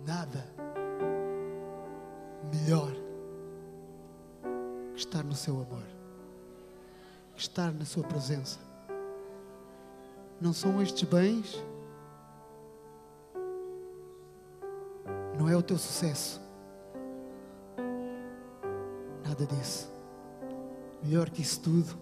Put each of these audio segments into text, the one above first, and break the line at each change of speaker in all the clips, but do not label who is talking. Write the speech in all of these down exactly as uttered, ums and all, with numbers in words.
nada melhor que estar no seu amor, que estar na sua presença. Não são estes bens, não é o teu sucesso, nada disso. Melhor que isso tudo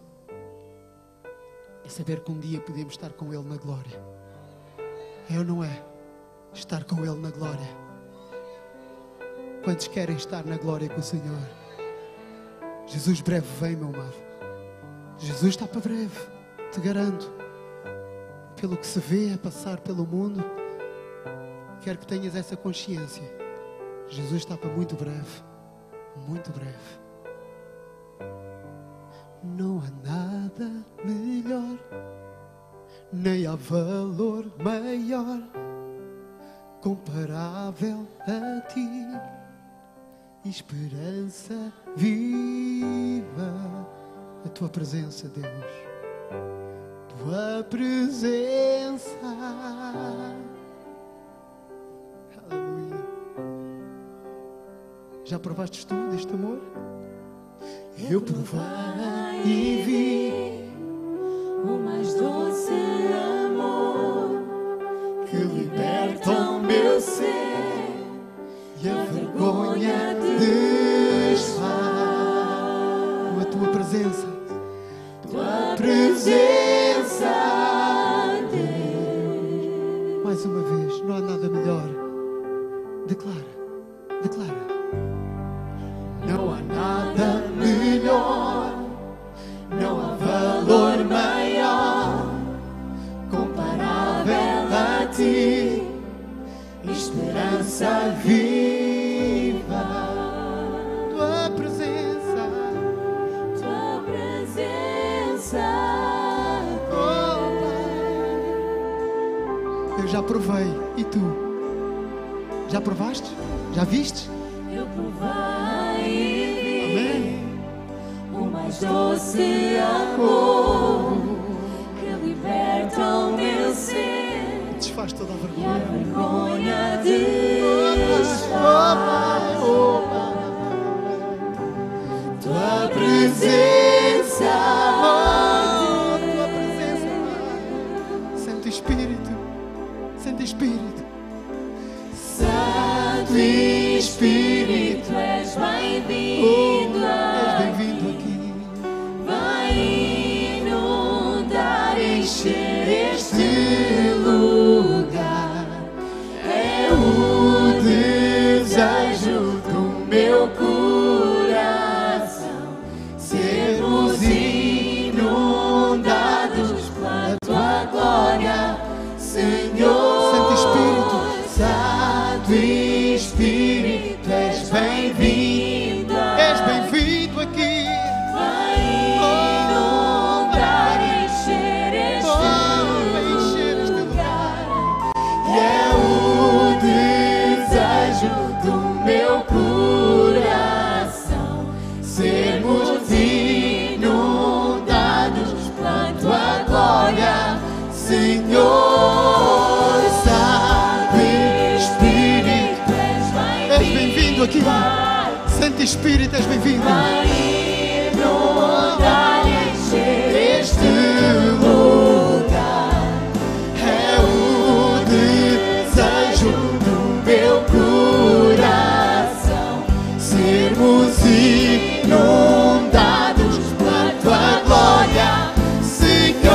é saber que um dia podemos estar com Ele na glória. É ou não é? Estar com Ele na glória. Quantos querem estar na glória com o Senhor? Jesus breve vem, meu amado. Jesus está para breve, te garanto. Pelo que se vê a passar pelo mundo, quero que tenhas essa consciência. Jesus está para muito breve, muito breve. Não há nada melhor, nem há valor maior comparável a ti, esperança viva, a tua presença, Deus, tua presença. Aleluia. Já provaste tu deste amor? Eu provei e vi
o mais doce amor
que liberta o meu ser e a vergonha desfaz. Com a tua presença, tua presença, Deus. Mais uma vez, não há nada melhor. Declara, declara. Não há nada melhor, não há valor maior comparável a ti, esperança viva, tua presença,
tua presença,
oh Pai. Eu já provei, e tu? Já provaste? Já viste?
eu provei e vi
Amém.
o mais doce amor que liberta o meu ser
Desfaz toda a
e a
vergonha.
vergonha desfaz.
Oh Pai,
Tua presença,
oh, tua presença, Pai. Santo Espírito, Santo Espírito,
Santo Espírito, és bem-vindo,
oh, és bem-vindo aqui.
vem inundar, encher este lugar. É o desejo do meu coração, sermos inundados pela tua glória, Senhor.
Santo Espírito,
Santo Espírito, és bem-vindo,
és bem-vindo aqui.
vem inundar, encher este
Oh, vem encher este
lugar. E é o desejo do meu coração, sermos inundados pela tua glória, Senhor. Santo Espírito, és
És bem-vindo aqui. Santo Espírito, és bem-vindo.
Vai inundar, encher este lugar. É o desejo do meu coração, sermos inundados pela tua glória, Senhor.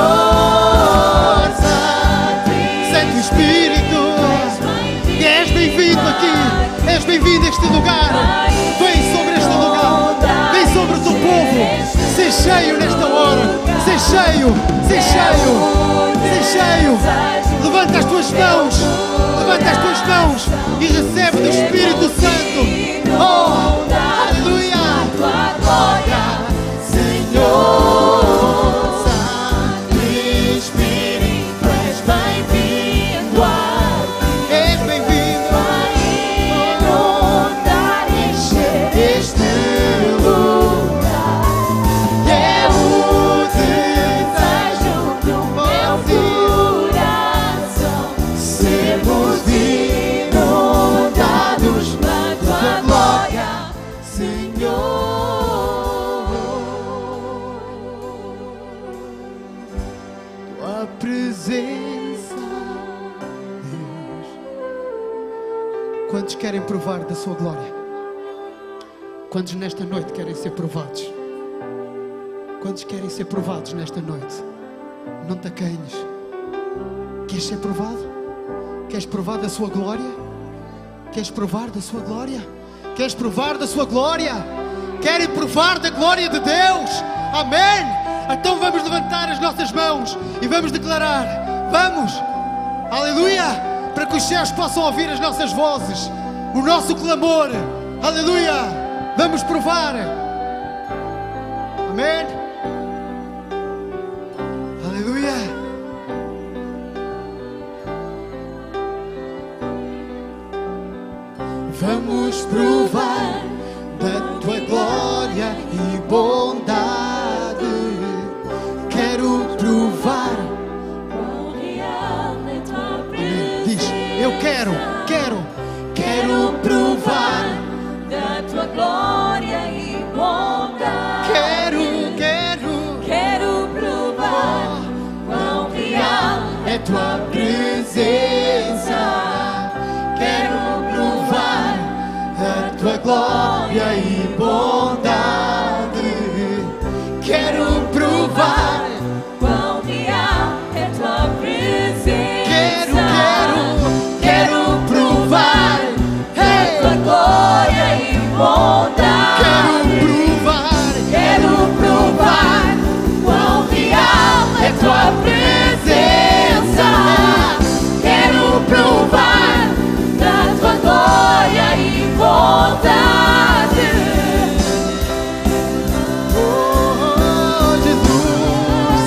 Santo Espírito, és bem-vindo aqui. És bem-vindo a este lugar. Vem sobre este lugar. Vem sobre o teu povo. Ser cheio nesta hora. Ser cheio. Ser cheio. Ser cheio. Levanta as tuas mãos. Levanta as tuas mãos e recebe do Espírito Santo. Oh, aleluia.
Tua glória, Senhor. Santo Espírito, és bem-vindo aqui.
És bem-vindo.
Vai inundar, encher este lugar. É o desejo do meu coração, sermos inundados
tua presença, Deus. Quantos querem provar da sua glória? Quantos nesta noite querem ser provados? Quantos querem ser provados nesta noite? Não te acanhes. Queres ser provado? Queres provar da sua glória? Queres provar da sua glória? Queres provar da sua glória? Querem provar da glória de Deus? Amém? Então vamos levantar as nossas mãos e vamos declarar. Vamos! Aleluia! Para que os céus possam ouvir as nossas vozes, o nosso clamor. Aleluia! Vamos provar. Amém? Aleluia! Vamos provar da tua glória e bondade. Quero provar. Amém. Diz, eu quero, quero, quero provar
da tua glória e bondade.
Quero, quero,
Quero provar quão real
é tua presença. Quero provar da tua glória e bondade. Quero provar.
quão real é tua presença.
Quero, quero, quero provar. Hey!
Tua glória e bondade.
Quero provar.
Quero provar quão real é tua presença. Quero provar da tua glória e bondade.
Oh, Jesus,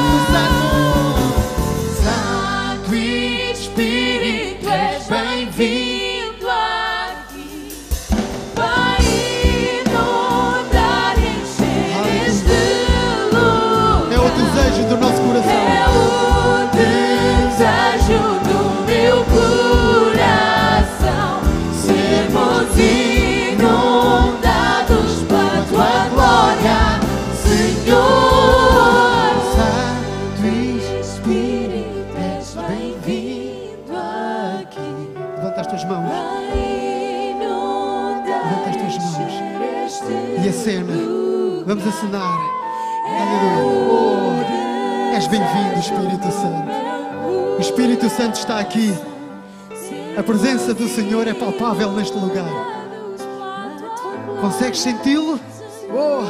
Santo, Santo, Santo Espírito, és bem-vindo
aqui. Vai inundar, encher este lugar.
É o desejo do nosso coração.
É o desejo do meu coração. Sermos inundados pela tua glória, Senhor.
Santo
Espírito, és bem-vindo aqui.
Levanta as tuas mãos
Vai inundar,
Levanta as tuas mãos.
encher este
e acena. Vamos acenar. Aleluia. Oh, és bem-vindo, Espírito Santo. O Espírito Santo está aqui. A presença do Senhor é palpável neste lugar. Consegues senti-lo? Oh!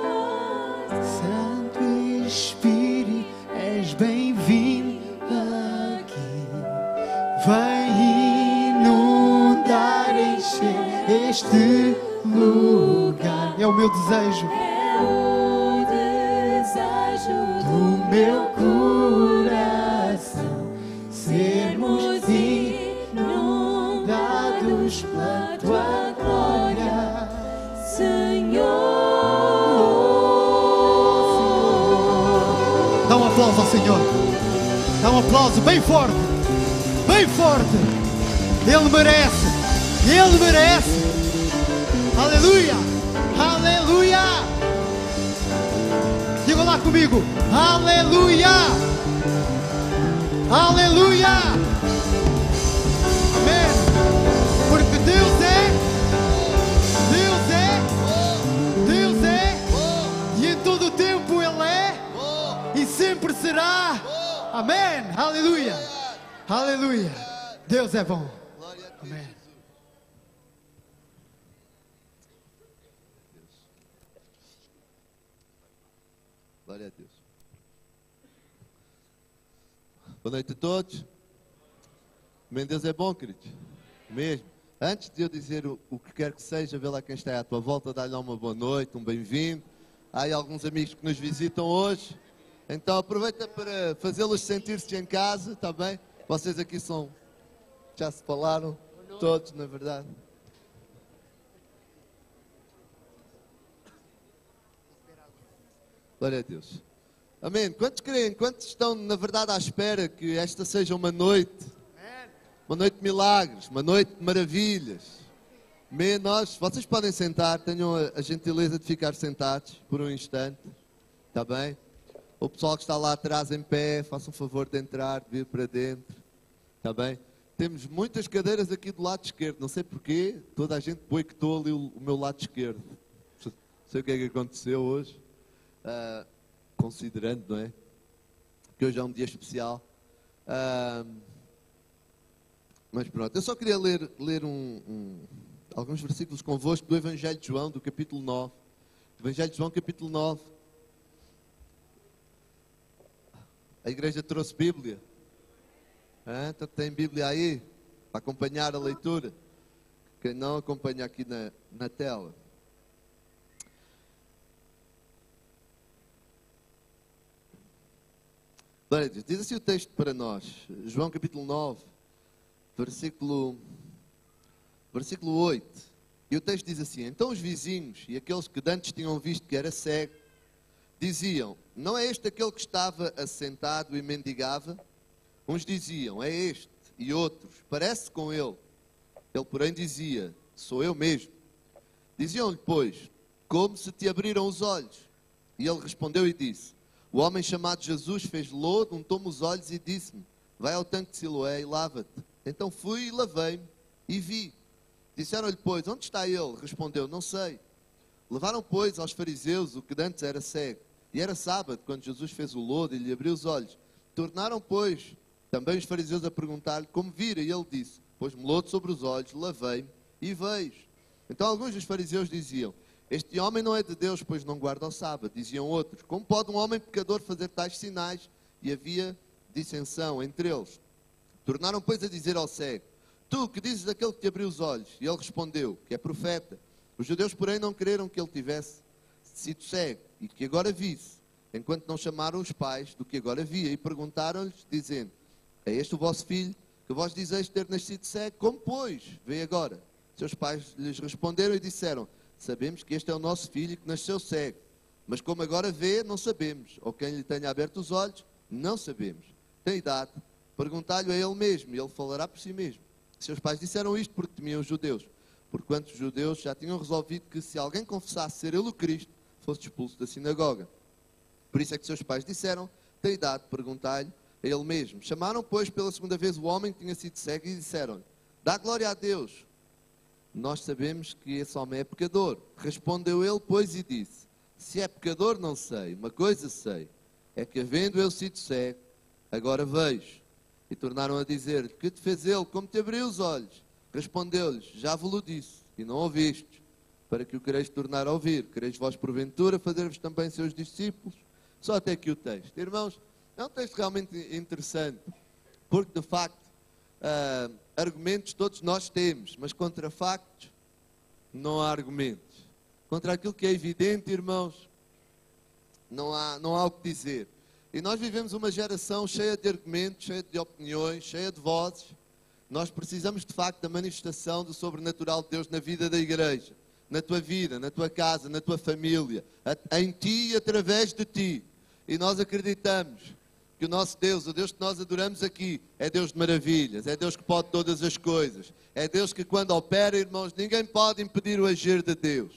Santo Espírito, és bem-vindo aqui. Vem inundar, encher este lugar. É o meu desejo
É o desejo
do meu coração. Sermos inundados pela tua glória,
Senhor.
Dá um aplauso ao Senhor. Dá um aplauso bem forte. Bem forte. Ele merece. Ele merece. Aleluia. Aleluia. Diga lá comigo. Aleluia. Aleluia. Amém. Porque Deus é. Deus é. Deus é. E em todo o tempo Ele é. E sempre será. Amém. Aleluia. Aleluia. Deus é bom. Amém.
Glória a Deus. Boa noite a todos. Amém. Deus é bom, queridos. Mesmo. Antes de eu dizer o, o que quer que seja, vê lá quem está à tua volta, dá-lhe uma boa noite, um bem-vindo. Há aí alguns amigos que nos visitam hoje. Então aproveita para fazê-los sentir-se em casa, está bem? Vocês aqui são, já se falaram, todos, na verdade. Glória a Deus. Amém. Quantos creem? Quantos estão, na verdade, à espera que esta seja uma noite? Uma noite de milagres, uma noite de maravilhas. Amém. Nós, vocês podem sentar, tenham a, a gentileza de ficar sentados por um instante. Está bem? O pessoal que está lá atrás em pé, façam um favor de entrar, de vir para dentro. Está bem? Temos muitas cadeiras aqui do lado esquerdo. Não sei porquê, toda a gente boicotou ali o, o meu lado esquerdo. Não sei o que é que aconteceu hoje. Uh, considerando, não é? Que hoje é um dia especial. Uh, mas pronto, eu só queria ler, ler um, um, alguns versículos convosco do Evangelho de João, do capítulo nove. Evangelho de João, capítulo nove. A igreja trouxe Bíblia. Ah, então tem Bíblia aí para acompanhar a leitura. Quem não acompanha aqui na, na tela. Glória a Deus. Diz assim o texto para nós. João capítulo nove, versículo, versículo oito. E o texto diz assim: então os vizinhos e aqueles que dantes tinham visto que era cego, diziam, não é este aquele que estava assentado e mendigava? Uns diziam, é este, e outros, parece com ele. Ele, porém, dizia, sou eu mesmo. Diziam-lhe, pois, como se te abriram os olhos? E ele respondeu e disse, o homem chamado Jesus fez lodo, untou-me os olhos e disse-me, vai ao tanque de Siloé e lava-te. Então fui e lavei-me e vi. Disseram-lhe, pois, onde está ele? Respondeu, não sei. Levaram, pois, aos fariseus o que antes era cego. E era sábado, quando Jesus fez o lodo e lhe abriu os olhos. Tornaram, pois, também os fariseus a perguntar-lhe como vira. E ele disse, pôs-me lodo sobre os olhos, lavei-me e vejo. Então alguns dos fariseus diziam, este homem não é de Deus, pois não guarda o sábado. Diziam outros, como pode um homem pecador fazer tais sinais? E havia dissensão entre eles. Tornaram, pois, a dizer ao cego, tu que dizes daquele que te abriu os olhos? E ele respondeu, que é profeta. Os judeus, porém, não creram que ele tivesse sido cego e que agora visse, enquanto não chamaram os pais do que agora via, e perguntaram-lhes, dizendo, é este o vosso filho, que vós dizeis ter nascido cego? Como, pois, vê agora? Seus pais lhes responderam e disseram, sabemos que este é o nosso filho que nasceu cego, mas como agora vê, não sabemos, ou quem lhe tenha aberto os olhos, não sabemos. Tem idade, perguntai-lhe a ele mesmo, e ele falará por si mesmo. Seus pais disseram isto porque temiam os judeus, porquanto os judeus já tinham resolvido que se alguém confessasse ser ele o Cristo, fosse expulso da sinagoga. Por isso é que seus pais disseram, tem idade, perguntai-lhe a ele mesmo. Chamaram, pois, pela segunda vez o homem que tinha sido cego e disseram-lhe, dá glória a Deus. Nós sabemos que esse homem é pecador. Respondeu ele, pois, e disse, se é pecador não sei, uma coisa sei, é que havendo eu sido cego, agora vejo. E tornaram a dizer-lhe, que te fez ele, como te abriu os olhos? Respondeu-lhes, já vos disse, e não ouvistes, para que o quereis tornar a ouvir. Quereis vós, porventura, fazer-vos também seus discípulos? Só até aqui o texto. Irmãos, é um texto realmente interessante, porque, de facto, uh, argumentos todos nós temos, mas contra factos não há argumentos. Contra aquilo que é evidente, irmãos, não há, não há o que dizer. E nós vivemos uma geração cheia de argumentos, cheia de opiniões, cheia de vozes. Nós precisamos, de facto, da manifestação do sobrenatural de Deus na vida da igreja, na tua vida, na tua casa, na tua família, em ti e através de ti. E nós acreditamos que o nosso Deus, o Deus que nós adoramos aqui, é Deus de maravilhas, é Deus que pode todas as coisas, é Deus que quando opera, irmãos, ninguém pode impedir o agir de Deus.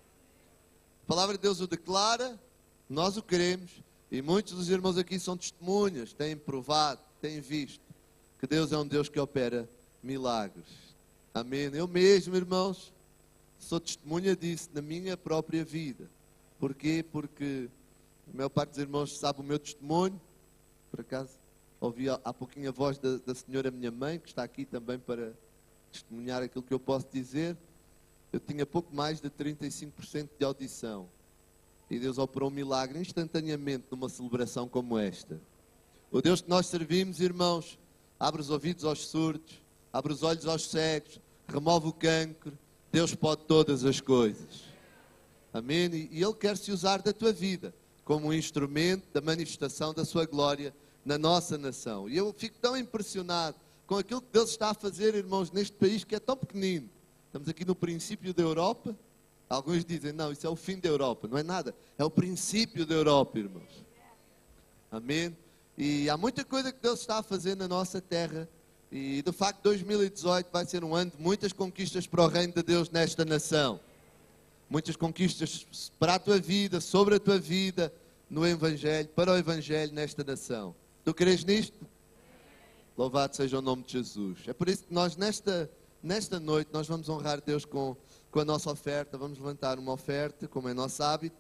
A palavra de Deus o declara, nós o queremos, e muitos dos irmãos aqui são testemunhas, têm provado, têm visto, que Deus é um Deus que opera milagres. Amém. Eu mesmo, irmãos, sou testemunha disso na minha própria vida. Porquê? Porque a maior parte dos irmãos sabe o meu testemunho. Por acaso, ouvi há pouquinho a voz da, da senhora minha mãe, que está aqui também para testemunhar aquilo que eu posso dizer. Eu tinha pouco mais de trinta e cinco por cento de audição. E Deus operou um milagre instantaneamente numa celebração como esta. O Deus que nós servimos, irmãos, abre os ouvidos aos surdos, abre os olhos aos cegos, remove o cancro. Deus pode todas as coisas. Amém? E Ele quer se usar da tua vida como um instrumento da manifestação da sua glória na nossa nação. E eu fico tão impressionado com aquilo que Deus está a fazer, irmãos, neste país que é tão pequenino. Estamos aqui no princípio da Europa. Alguns dizem, não, isso é o fim da Europa. Não é nada, é o princípio da Europa, irmãos. Amém? E há muita coisa que Deus está a fazer na nossa terra. E, de facto, dois mil e dezoito vai ser um ano de muitas conquistas para o reino de Deus nesta nação. Muitas conquistas para a tua vida, sobre a tua vida. no Evangelho, para o Evangelho nesta nação. Tu crês nisto? Louvado seja o nome de Jesus. É por isso que nós nesta, nesta noite nós vamos honrar Deus com, com a nossa oferta. Vamos levantar uma oferta, como é nosso hábito.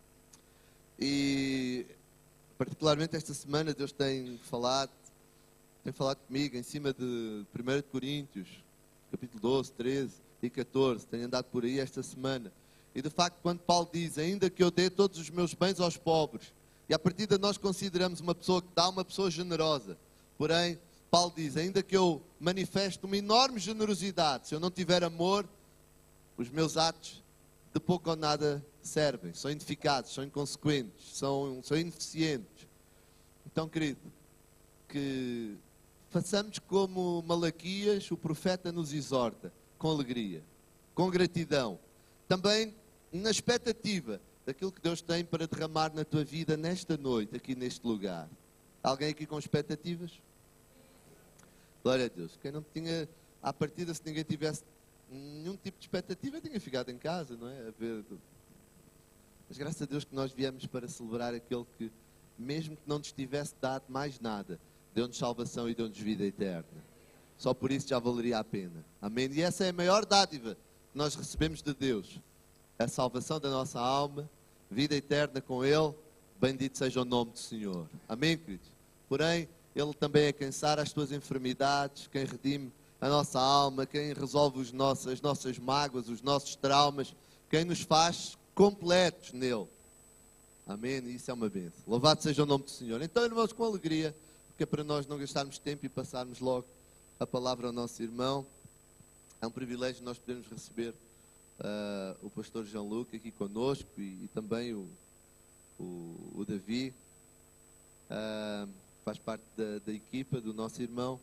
E particularmente esta semana Deus tem falado, tem falado comigo em cima de primeira de Coríntios, capítulo doze, treze e catorze. Tenho andado por aí esta semana. E de facto, quando Paulo diz, ainda que eu dê todos os meus bens aos pobres, e a partir de nós consideramos uma pessoa que dá, uma pessoa generosa. Porém, Paulo diz, ainda que eu manifeste uma enorme generosidade, se eu não tiver amor, os meus atos de pouco ou nada servem, são ineficazes, são inconsequentes, são, são ineficientes. Então, querido, que façamos como Malaquias, o profeta nos exorta, com alegria, com gratidão, também na expectativa daquilo que Deus tem para derramar na tua vida nesta noite, aqui neste lugar. Alguém aqui com expectativas? Glória a Deus. Quem não tinha, à partida, se ninguém tivesse nenhum tipo de expectativa, tinha ficado em casa, não é? A ver. Mas graças a Deus que nós viemos para celebrar aquele que, mesmo que não nos tivesse dado mais nada, deu-nos salvação e deu-nos vida eterna. Só por isso já valeria a pena. Amém? E essa é a maior dádiva que nós recebemos de Deus. A salvação da nossa alma, vida eterna com Ele. Bendito seja o nome do Senhor. Amém, queridos? Porém, Ele também é quem sara as tuas enfermidades, quem redime a nossa alma, quem resolve os nossos, as nossas mágoas, os nossos traumas, quem nos faz completos nele. Amém? E isso é uma bênção. Louvado seja o nome do Senhor. Então, irmãos, com alegria, porque é para nós não gastarmos tempo e passarmos logo a palavra ao nosso irmão. É um privilégio nós podermos receber uh, o pastor João Luca aqui conosco e, e também o, o, o Davi. Uh, faz parte da, da equipa do nosso irmão.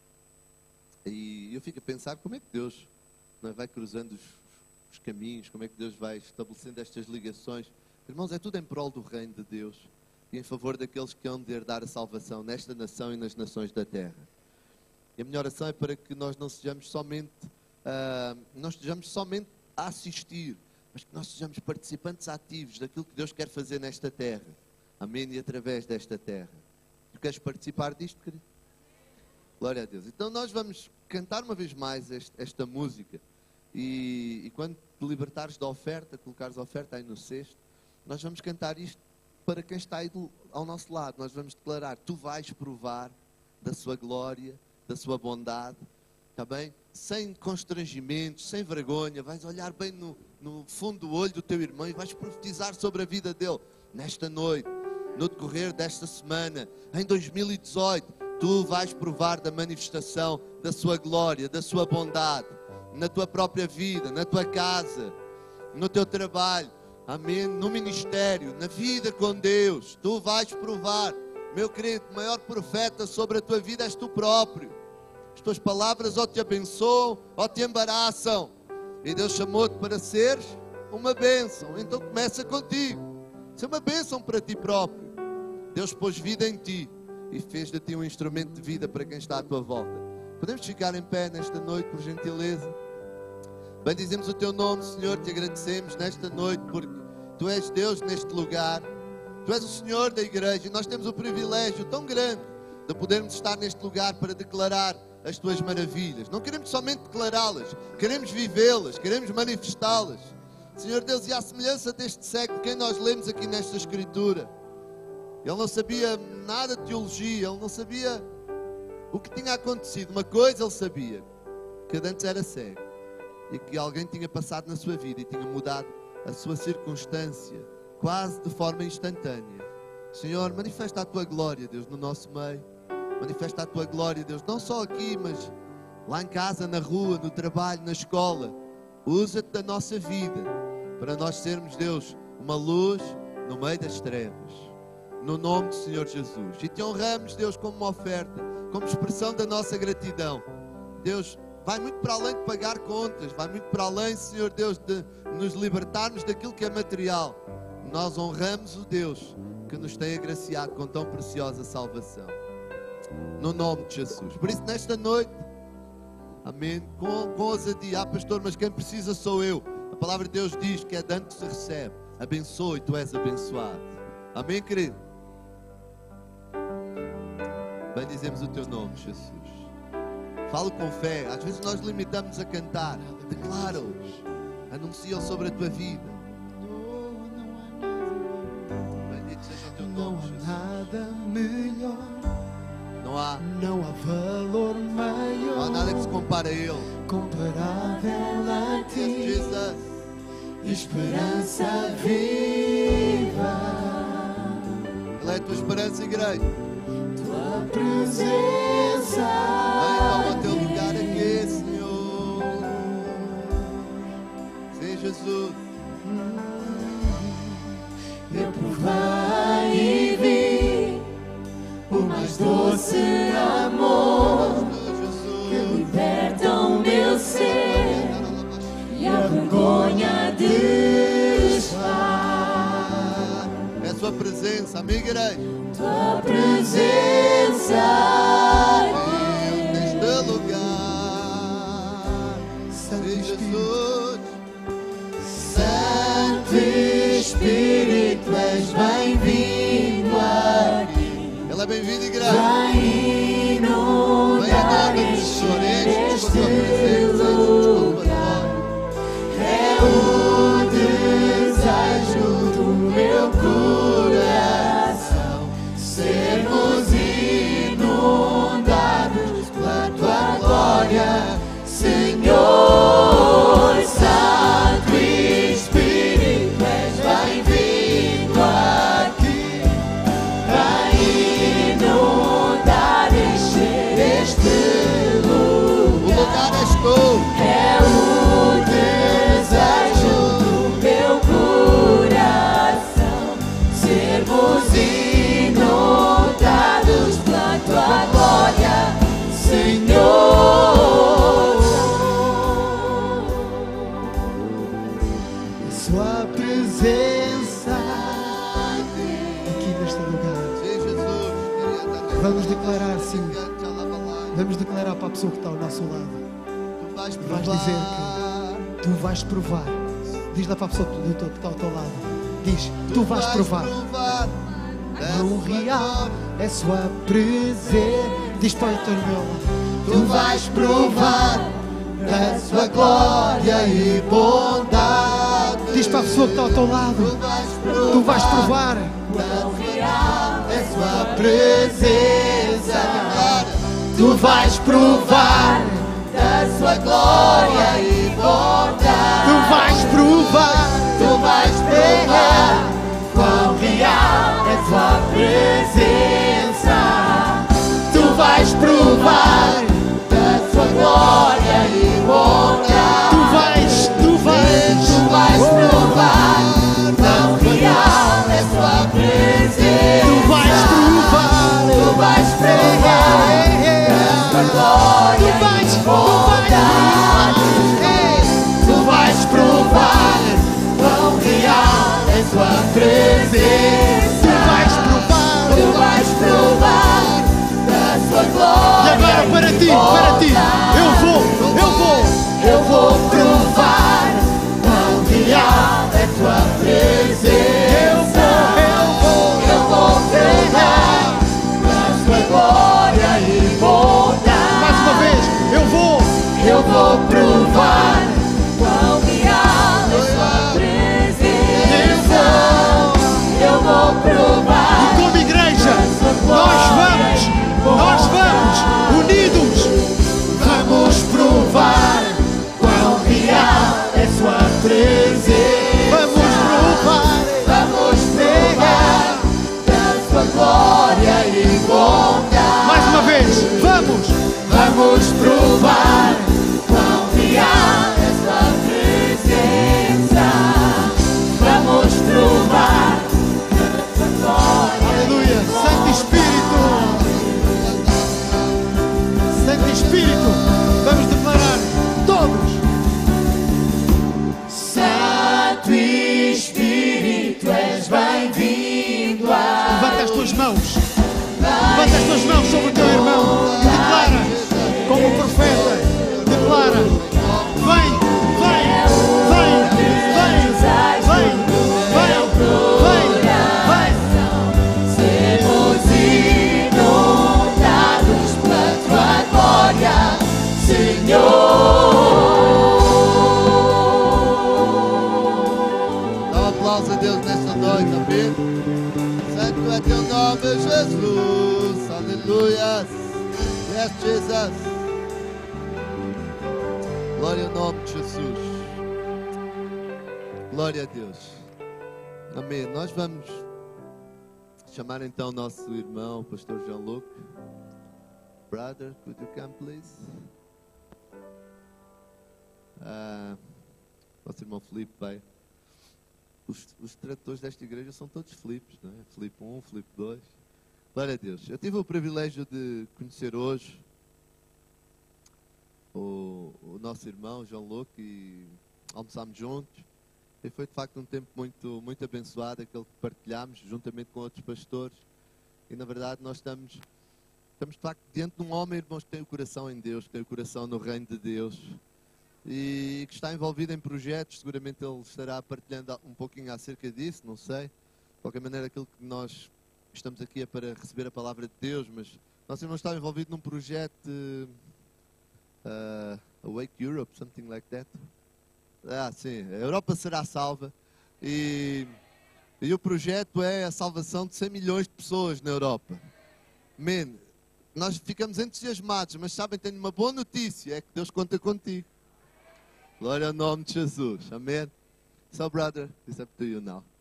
E eu fico a pensar como é que Deus não é, vai cruzando os, os caminhos, como é que Deus vai estabelecendo estas ligações. Irmãos, é tudo em prol do reino de Deus e em favor daqueles que hão de herdar a salvação nesta nação e nas nações da terra. E a minha oração é para que nós não sejamos somente, uh, não estejamos somente a assistir, mas que nós sejamos participantes ativos daquilo que Deus quer fazer nesta terra. Amém? E através desta terra. Tu queres participar disto, querido? Glória a Deus. Então nós vamos cantar uma vez mais este, esta música. E, e quando te libertares da oferta, colocares a oferta aí no cesto, nós vamos cantar isto para quem está aí do, ao nosso lado. Nós vamos declarar, tu vais provar da sua glória, da sua bondade, está bem? Sem constrangimentos, sem vergonha, vais olhar bem no, no fundo do olho do teu irmão e vais profetizar sobre a vida dele. Nesta noite, no decorrer desta semana, em dois mil e dezoito, tu vais provar da manifestação da sua glória, da sua bondade, na tua própria vida, na tua casa, no teu trabalho, amém? No ministério, na vida com Deus, tu vais provar. Meu querido, o maior profeta sobre a tua vida és tu próprio. As tuas palavras ou te abençoam ou te embaraçam. E Deus chamou-te para seres uma bênção. Então começa contigo. Ser uma bênção para ti próprio. Deus pôs vida em ti e fez de ti um instrumento de vida para quem está à tua volta. Podemos ficar em pé nesta noite, por gentileza? Bendizemos o teu nome, Senhor, te agradecemos nesta noite porque tu és Deus neste lugar. Tu és o Senhor da igreja e nós temos o privilégio tão grande de podermos estar neste lugar para declarar as tuas maravilhas. Não queremos somente declará-las, queremos vivê-las, queremos manifestá-las. Senhor Deus, e à semelhança deste cego de quem nós lemos aqui nesta Escritura, ele não sabia nada de teologia, ele não sabia o que tinha acontecido. Uma coisa ele sabia, que antes era cego e que alguém tinha passado na sua vida e tinha mudado a sua circunstância quase de forma instantânea. Senhor, manifesta a tua glória, Deus, no nosso meio. Manifesta a tua glória, Deus, não só aqui, mas lá em casa, na rua, no trabalho, na escola. Usa-te da nossa vida para nós sermos, Deus, uma luz no meio das trevas. No nome do Senhor Jesus. E te honramos, Deus, como uma oferta, como expressão da nossa gratidão. Deus, vai muito para além de pagar contas, vai muito para além, Senhor Deus, de nos libertarmos daquilo que é material. Nós honramos o Deus que nos tem agraciado com tão preciosa salvação. No nome de Jesus. Por isso, nesta noite, amém, com, com ousadia, ah, pastor, mas quem precisa sou eu. A palavra de Deus diz que é dando que se recebe. Abençoe, tu és abençoado. Amém, querido? Bendizemos o teu nome, Jesus. Falo com fé. Às vezes nós limitamos a cantar. Declara-o. Anuncia-o sobre a tua vida. Bendito seja o teu
Não
nome,
há
Jesus.
nada melhor.
Não há,
Não há valor maior.
não há nada que se compare a Ele.
Comparável a
Yes,
ti.
Jesus.
Esperança viva.
Ele é a tua esperança, igreja.
Tua presença.
Vem, toma o teu lugar aqui, Senhor. Sim, Jesus.
Eu provei e vi o mais doce amor que
Jesus.
liberta o meu ser e a vergonha desfaz.
É a sua presença, amém, igreja.
Tua presença
Neste lugar.
Santo
Sim,
Espírito,
Jesus.
Santo Espírito, és bem-vindo aqui.
Ele é bem-vindo, igreja.
Vem inundar,
Venha, Senhor,
encher
enche-nos com a tua
este
presença, enche-nos com a tua
lugar.
glória.
É o desejo do meu coração, sermos inundados pela tua glória, Senhor. Santo Espírito, és bem-vindo aqui. Vem inundar, encher este
O
lugar.
lugar és tu.
É o desejo do meu coração, sermos inundados pela tua glória, Senhor. Sua presença aqui neste lugar.
Sim, Jesus.
Vamos declarar, sim. Vamos declarar para a pessoa que está ao nosso lado.
Tu vais
Vais
provar.
dizer que tu vais provar. Diz lá para a pessoa que que está ao teu lado. Diz, tu vais provar. Quão real é sua presença. Diz para o teu irmão lá. Tu vais provar da sua glória e bondade. Diz para a pessoa que está ao teu lado. Tu vais provar. Quão real é sua presença. Tu vais provar da sua glória e bondade. Tu vais provar, tu vais provar quão real é sua presença. Tu vais provar da sua glória e bondade. Tu vais, tu vais, tu vais provar quão real é sua presença. Tu vais provar, tu vais provar da sua glória e bondade. Tu vais provar quão real é sua presença. Tu vais provar, tu vais provar da sua glória. E agora para ti, para ti, eu vou, eu vou, eu vou provar quão real é tua presença. Eu vou, eu vou, eu vou provar da sua glória e bondade. Mais uma vez, eu vou, eu vou provar quão real é sua presença. Eu vou provar. E como igreja, nós vamos, nós vamos, unidos, vamos provar quão real é sua presença. Vamos provar, vamos provar da sua glória e bondade. Mais uma vez, vamos, vamos provar quão real é sua presença. Vamos provar da sua glória. Aleluia, Santo Espírito, Santo Espírito, vamos declarar todos. Santo Espírito, és bem-vindo a... Levanta as tuas mãos. Levanta as tuas mãos sobre o teu irmão e declara, como profeta, declara: vem, vem, vem, vem, vem, vem, vem, vem.
Jesus. Aleluia. Yes, Jesus. Glória ao nome de Jesus. Glória a Deus. Amém. Nós vamos chamar então o nosso irmão, o pastor Jean-Luc. Brother, could you come please? Ah, nosso irmão Filipe vai. Os, os tradutores desta igreja são todos Filipes, não é? Filipe um, Filipe dois. Glória a Deus. Eu tive o privilégio de conhecer hoje o, o nosso irmão Jean-Luc e almoçámos juntos. E foi de facto um tempo muito, muito abençoado, aquele que partilhámos juntamente com outros pastores. E na verdade nós estamos, estamos de facto diante de um homem, irmãos, que tem o coração em Deus, que tem o coração no reino de Deus. E que está envolvido em projetos, seguramente ele estará partilhando um pouquinho acerca disso, não sei. De qualquer maneira, aquilo que nós estamos aqui é para receber a palavra de Deus, mas nosso irmão está envolvido num projeto uh, Awake Europe, something like that. Ah, sim, a Europa será salva e, e o projeto é a salvação de cem milhões de pessoas na Europa. Man, nós ficamos entusiasmados, mas sabem, tenho uma boa notícia, é que Deus conta contigo. Glória ao nome de Jesus, amém. So brother, it's up to you now.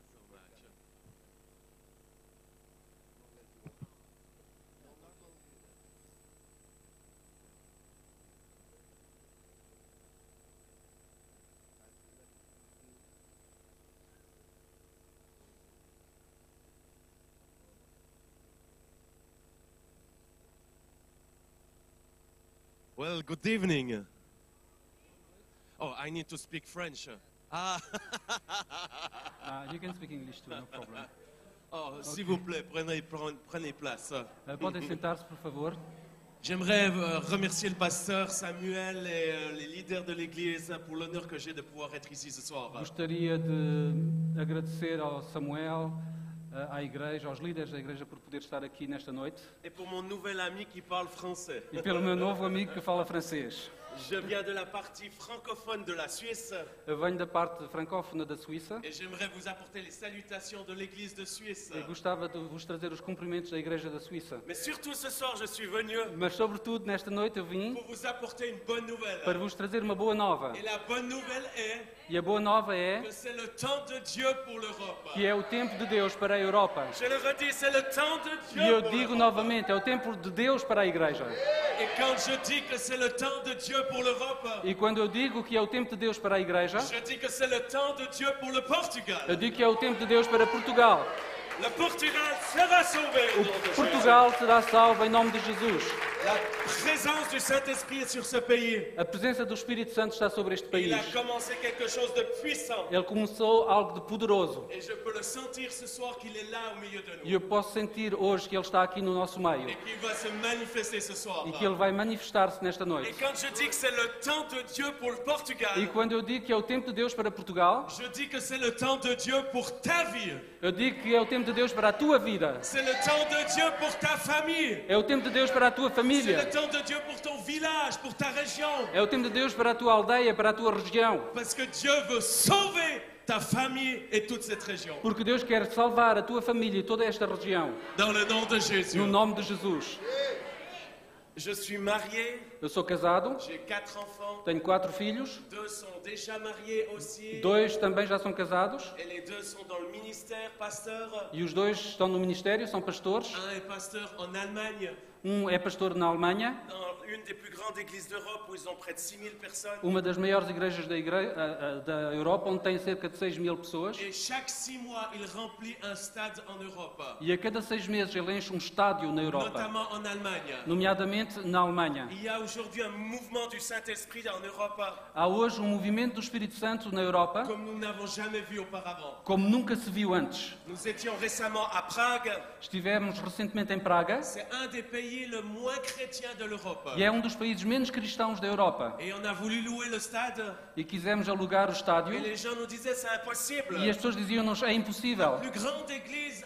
Well, good evening. Oh, I need to speak French. Ah.
Uh, you can speak English too, no problem.
Oh, s'il vous plaît, prenez, prenez, prenez place.
Uh, podem sentar-se, por favor.
J'aimerais euh, remercier le pasteur Samuel et euh, les leaders de l'église pour l'honneur que j'ai de pouvoir être ici ce soir.
Gostaria de agradecer ao Samuel, uh, à igreja, aos líderes da igreja por poder estar aqui nesta noite.
Et pour mon nouvel ami qui parle français.
E pelo meu novo amigo que fala francês.
Je viens de la partie francophone de la Suisse.
Eu venho da parte francófona da Suíça.
Et j'aimerais vous apporter les salutations de l'église de Suisse.
E gostava de vos trazer os cumprimentos da igreja da Suíça.
Mais surtout ce soir, je suis venu
Mas sobretudo nesta noite eu vim
pour vous apporter une bonne nouvelle.
para vos trazer uma boa nova.
Et la bonne nouvelle est
E a boa nova é
que c'est le temps de Dieu pour l'Europe.
que é o tempo de Deus para a Europa.
Je le redis, c'est le temps de Dieu
E eu
pour
digo
l'Europe.
novamente, é o tempo de Deus para a igreja.
Et quand je dis que c'est le temps de Dieu pour l'Europe,
E quando eu digo que é o tempo de Deus para a igreja,
je dis que c'est le temps de Dieu pour le Portugal.
eu digo que é o tempo de Deus para Portugal.
Le Portugal sera sauvé au nom de
O
Jésus.
Portugal será salvo em nome de Jesus.
La présence du Saint-Esprit est sur ce pays.
A presença do Espírito Santo está sobre este país.
Il a commencé quelque chose de puissant.
Ele começou algo de poderoso.
Et je peux le sentir ce soir qu'il est là au milieu de
E
nous.
eu posso sentir hoje que Ele está aqui no nosso meio.
Et qu'il va se manifester ce soir.
E que Ele vai manifestar-se nesta
Et
noite.
quand je dis que c'est le temps de Dieu pour le Portugal,
E quando eu digo que é o tempo de Deus para Portugal,
je dis que c'est le temps de Dieu pour ta vie.
eu digo que é o tempo de Deus para a tua vida.
C'est le temps de Dieu pour ta famille.
É o tempo de Deus para a tua
C'est
família.
le temps de Dieu pour ton village, pour ta région.
É o tempo de Deus para a tua aldeia, para a tua região.
Parce que Dieu veut sauver ta famille et toute cette région.
Porque Deus quer salvar a tua família e toda esta região.
Dans le nom de Jésus.
No nome de Jesus.
Je suis marié,
Eu sou casado,
j'ai quatre enfants.
tenho quatro filhos.
Deux sont déjà mariés aussi.
Dois também já são casados.
Et les deux sont dans le ministère, pasteur.
E os dois estão no ministério, são pastores.
Un est pasteur en Allemagne,
Um é pastor na Alemanha,
dans une des plus grandes églises d'Europe où ils ont près de six mille personnes.
uma das maiores igrejas da, igre... ah, ah, da Europa, onde tem cerca de seis mil pessoas.
Et chaque six mois, il remplit un stade en Europe,
E a cada seis meses ele enche um estádio na Europa,
notamment en Allemagne.
nomeadamente na Alemanha.
Il y a aujourd'hui un mouvement du Saint-Esprit en Europe
Há hoje um movimento do Espírito Santo na Europa,
comme nous n'avons jamais vu auparavant.
como nunca se viu antes.
Nous étions récemment à Prague.
Estivemos recentemente em Praga,
C'est un des pays le moins chrétien de l'Europe.
e é um dos países menos cristãos da Europa.
Et on a voulu louer le stade.
E quisemos alugar o estádio,
Et les gens nous disaient c'est impossible.
e as pessoas diziam-nos, é impossível.
Plus grande église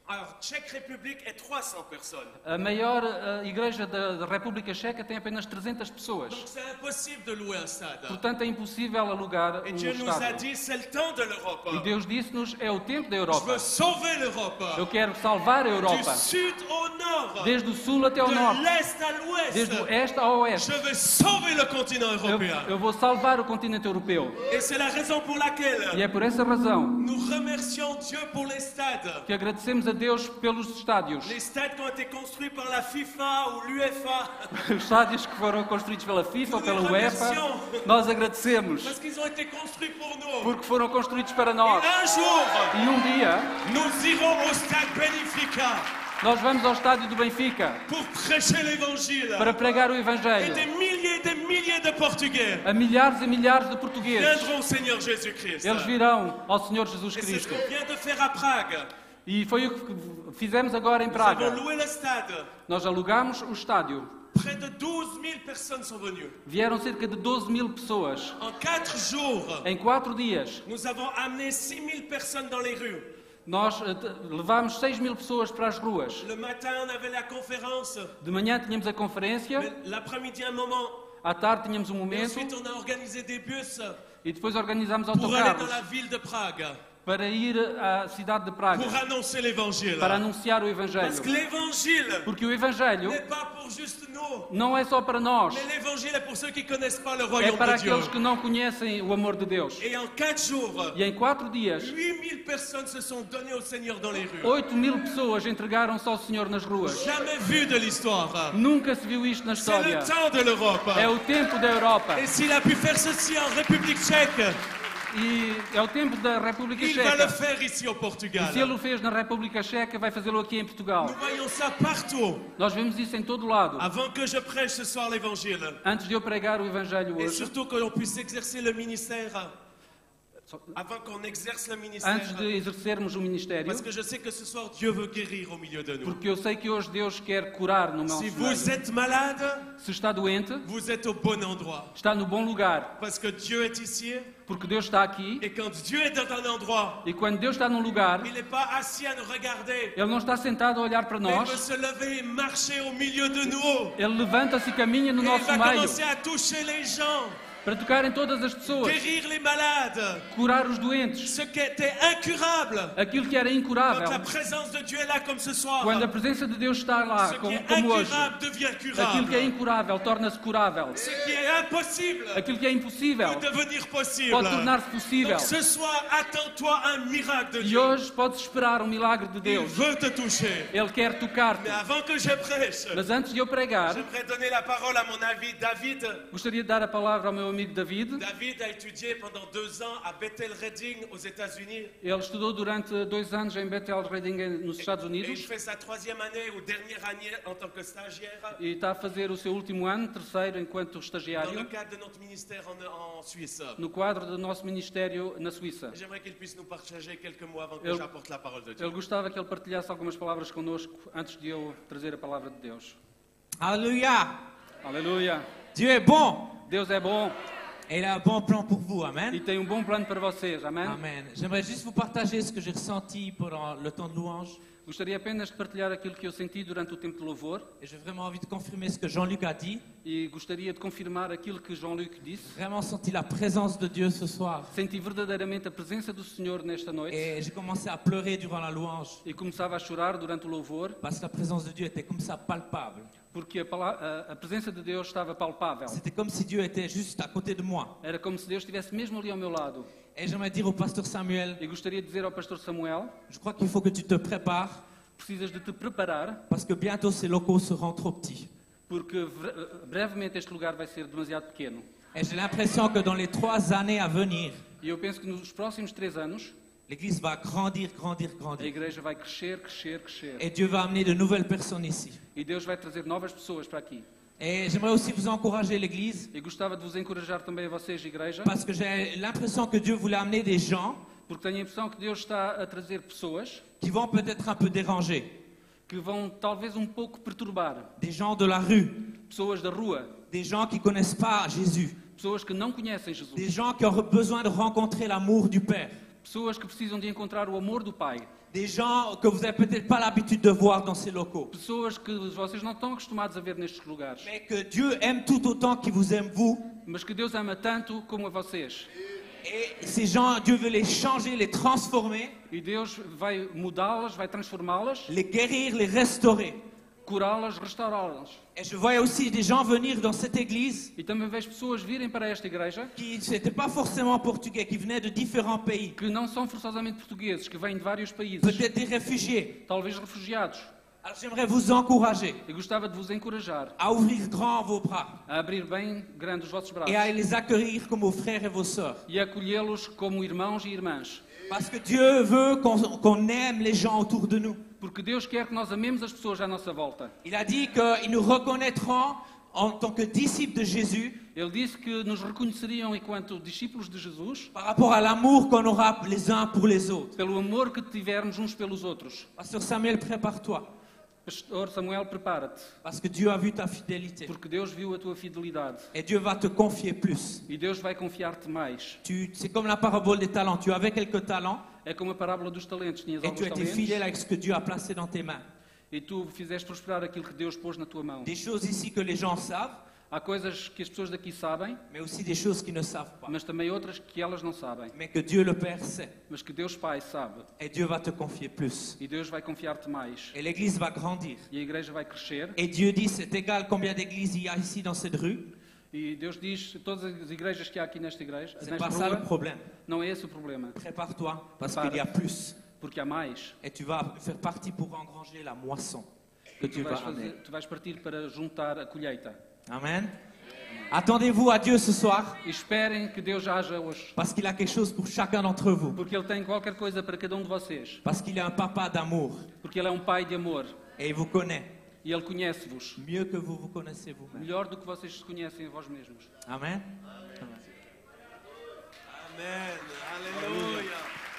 Alors, Tchèque République est trois cents personnes.
A maior uh, igreja da, da República Checa tem apenas trezentas pessoas.
Donc c'est impossible de louer un stade.
Portanto, é impossível alugar
Et
um
Dieu nous a
estádio.
dit, c'est le temps de l'Europe.
E Deus disse-nos, é o tempo da
Je
Europa.
veux sauver l'Europe.
Eu quero salvar a
Du
Europa.
sud au nord.
Desde o sul até ao
De
norte.
l'est à l'ouest.
Desde o oeste ao oeste.
Je veux sauver le continent
Eu,
européen.
eu vou salvar o continente europeu.
Et c'est la raison pour
E
laquelle
é por essa razão
nous remercions Dieu pour les stades.
que agradecemos a Deus pelos estádios.
Les stades qui ont été construits par la FIFA ou l'U F A.
Os estádios que foram construídos pela FIFA ou pela UEFA, nós agradecemos.
Parce qu'ils ont été construits pour nous.
Porque foram construídos para nós.
Un jour,
E um dia,
nous irons au stade Benfica
nós vamos ao estádio do Benfica
pour prêcher l'évangile.
para pregar o
Et
Evangelho
des milliers et des milliers de Portugais
a milhares e milhares de portugueses.
viendront au Seigneur Jésus-Christ.
Eles virão ao Senhor Jesus
Et c'est ce
Cristo.
qu'on vient de faire à Prague.
E foi o que fizemos agora em
Nous
Praga.
avons loué le stade.
Nós alugamos o estádio.
Près de douze mille personnes sont venues.
Vieram cerca de doze mil pessoas.
En quatre jours,
Em quatro dias,
nous avons amené six mille personnes dans les rues.
nós eh, t- levámos seis mil pessoas para as ruas.
Le matin, on avait la conférence.
De manhã tínhamos a conferência,
Mais L'après-midi, un moment.
à tarde tínhamos um
Et
momento
ensuite, on a organisé des bus
e depois organizámos
pour aller
autocarros
dans la ville de Prague,
para ir à cidade de Praga,
pour annoncer l'évangile.
para anunciar o
Parce
Evangelho.
que l'évangile
Porque o Evangelho
n'est pas pour juste nous,
não é só para nós,
mais l'évangile est pour ceux qui ne connaissent pas le
é
royaume
para
de Dieu.
aqueles que não conhecem o amor de Deus.
Et en quatre jours,
E em quatro dias,
huit mille personnes se sont données au Seigneur dans les rues.
oito mil pessoas entregaram-se ao Senhor nas ruas.
Jamais vu de l'histoire.
Nunca se viu isto na
C'est le
história.
temps de l'Europe.
É o tempo da Europa.
Et s'il a pu faire ceci en République tchèque,
E é o tempo da República
il va le
Checa.
faire ici au
E
Portugal.
se ele o fez na República Checa, vai fazê-lo aqui em Portugal.
Nous voyons ça partout.
Nós vemos isso em todo lado.
Avant que je prêche ce soir l'évangile,
Antes de eu pregar o Evangelho
et
hoje,
surtout que l'on puisse exercer le ministère, avant qu'on exerce le ministère,
antes de exercermos o ministério,
parce que je sais que ce soir Dieu veut guérir au milieu de nous.
porque eu sei que hoje Deus quer curar no nosso
Si
meio.
vous êtes malade,
Se está doente,
vous êtes au bon endroit.
está no bom lugar,
Parce que Dieu est ici,
porque Deus está aqui.
et quand Dieu est dans un endroit,
E quando Deus está num lugar,
il n'est pas assis à nous regarder,
Ele não está sentado a olhar para
mais il veut
nós.
se lever et marcher au milieu de nous.
Ele levanta-se e caminha no
Et il
nosso
va
meio
commencer à toucher les gens,
para tocar em todas as pessoas,
guérir les malades,
curar os doentes,
ce qui était incurable.
aquilo que era incurável.
Quand la présence de Dieu est là comme ce soir,
Quando a presença de Deus está lá,
ce qui
como,
est
como hoje,
incurable devient
aquilo que é
curable.
incurável torna-se curável.
Ce qui est impossible
Aquilo que é impossível
peut devenir possible.
pode tornar-se possível.
Donc ce soir, attends-toi un miracle de
E
Dieu.
hoje podes esperar um milagre de
Il
Deus.
veut te toucher.
Ele quer tocar-te.
Mais avant que je prêche,
Mas antes de eu pregar,
j'aimerais donner la parole à mon ami David.
gostaria de dar a palavra ao meu amigo David.
David a étudié pendant deux ans à Bethel Redding aux États-Unis.
Ele estudou durante dois anos em Bethel Redding, nos Estados
Et il
Unidos,
fait sa troisième année ou dernière année en tant que stagiaire
e está a fazer o seu último ano, terceiro, enquanto
dans le
estagiário,
cadre de notre ministère en, en Suisse.
no quadro do nosso ministério na Suíça.
J'aimerais qu'il puisse nous partager quelques mots avant que
Eu-
j'apporte la parole de Dieu.
Ele gostava que ele partilhasse algumas palavras connosco antes de eu trazer a palavra de Deus.
Alléluia.
Aleluia!
Dieu est bon
Deus é bom
et il a un bon plan pour vous.
e
Amen.
tem um bom plano para vocês, amém?
Amen. J'aimerais juste vous partager ce que j'ai ressenti pendant le temps de louange.
Gostaria apenas de partilhar aquilo que eu senti durante o tempo de louvor
Et j'ai vraiment envie de confirmer ce que Jean-Luc a dit.
e gostaria de confirmar aquilo que Jean-Luc disse.
Vraiment senti la présence de Dieu ce soir.
Senti verdadeiramente a presença do Senhor nesta noite
Et j'ai commencé à pleurer durant la louange.
e começava a chorar durante o louvor
Parce que la présence de Dieu était comme ça palpable.
porque a, pala- a- a presença de Deus estava palpável.
C'était comme si Dieu était juste à côté de moi.
Era como se Deus estivesse mesmo ali ao meu lado.
Et j'aimerais dire au pasteur Samuel,
E gostaria de dizer ao pastor Samuel,
je crois qu'il faut que tu te prépares
precisas de te preparar
parce que bientôt ces locaux seront trop petits.
porque bre- brevemente este lugar vai ser demasiado pequeno.
Et j'ai l'impression que dans les trois années à venir,
E eu penso que nos próximos três anos
l'Église va grandir, grandir,
a
grandir.
igreja vai crescer, crescer, crescer.
Et Dieu va amener de nouvelles personnes ici.
E Deus vai trazer novas pessoas para aqui.
Et j'aimerais aussi vous encourager, l'Église,
E gostava de vos encorajar também a vocês, igreja,
parce que j'ai l'impression que Dieu voulait amener des gens
porque tenho a impressão que Deus está a trazer pessoas
qui vont peut-être un peu déranger,
que vão talvez um pouco perturbar.
des gens de la rue,
Pessoas da rua,
des gens qui ne connaissent pas Jésus,
pessoas que não conhecem
des
Jesus,
gens qui ont besoin de rencontrer l'amour du Père.
pessoas que precisam de encontrar o amor do Pai.
Des gens que vous n'avez peut-être pas l'habitude de voir dans ces locaux.
Pessoas que vocês não estão acostumados a ver nestes lugares.
Mais que Dieu aime tout autant qu'il vous aime vous.
Mas que Deus ama tanto como a vocês.
Et ces gens, Dieu veut les changer, les transformer,
E Deus vai mudá-las, vai transformá-las,
les guérir, les restaurer.
curá-las, restaurá-las.
Et je voyais aussi des gens venir dans cette église
E também vejo pessoas virem para esta igreja
qui n'étaient pas forcément portugais, qui venaient de différents pays.
que não são forçosamente portugueses, que vêm de vários países,
Peut-être des réfugiés.
talvez refugiados.
Alors j'aimerais vous encourager
E gostava de vos encorajar
à ouvir grand vos bras
a abrir bem grande os vossos braços
et à les accueillir comme vos frères et vos sœurs.
e a acolhê-los como irmãos e irmãs.
Parce que Dieu veut qu'on qu'on aime les gens autour de nous.
Porque Deus quer que nós amemos as pessoas à nossa volta.
Il a dit qu'ils nous reconnaîtront en tant que disciples de Jésus
Ele disse que nos reconheceriam enquanto discípulos de Jesus
par rapport à l'amour qu'on aura les uns pour les autres.
pelo amor que tivermos uns pelos outros.
Pasteur Samuel, prépare-toi.
Pastor Samuel, prepara-te,
Parce que Dieu a vu ta fidélité.
porque Deus viu a tua fidelidade
Et Dieu va te confier plus.
e Deus vai confiar-te mais.
Tu, c'est comme la parabole des talents. Tu avais quelques talents
É como a parábola dos talentos. Tinhas
et tu
alguns
as été
talentos
fidèle avec ce que Dieu a placé dans tes mains.
e tu fizeste prosperar aquilo que Deus pôs na tua mão.
Des choses ici que les gens savent,
Há coisas que as pessoas daqui sabem,
mais aussi des choses qu'ils ne savent pas.
mas também outras que elas não sabem.
Mais que Dieu le Père sait.
Mas que Deus Pai sabe.
Et Dieu va te confier plus.
E Deus vai confiar-te mais.
Et l'église va grandir.
E a igreja vai crescer.
Et Dieu dit, c'est égal combien d'églises il y a ici dans cette rue.
E Deus diz, todas as igrejas que há aqui nesta igreja,
C'est
nesta
pas ça le
rua,
problème.
não é esse o problema.
Prépare-toi, parce
Prépare.
qu'il y a plus.
Porque há mais.
Et tu vas faire partie pour engranger la moisson que
Tu
Dieu
vais,
va amener.
fazer, tu vais partir para juntar a colheita.
Amen. Attendez-vous à Dieu ce soir,
E esperem que Deus haja hoje.
parce qu'il a quelque chose pour chacun d'entre vous.
Porque Ele tem qualquer coisa para cada um de vocês.
Parce qu'il est un papa d'amour.
Porque Ele é um Pai de amor.
Et il vous connaît
E Ele conhece-vos.
mieux que vous vous connaissez vous-même.
Melhor do que vocês se conhecem a vós mesmos.
Amen.
Amen. Alléluia.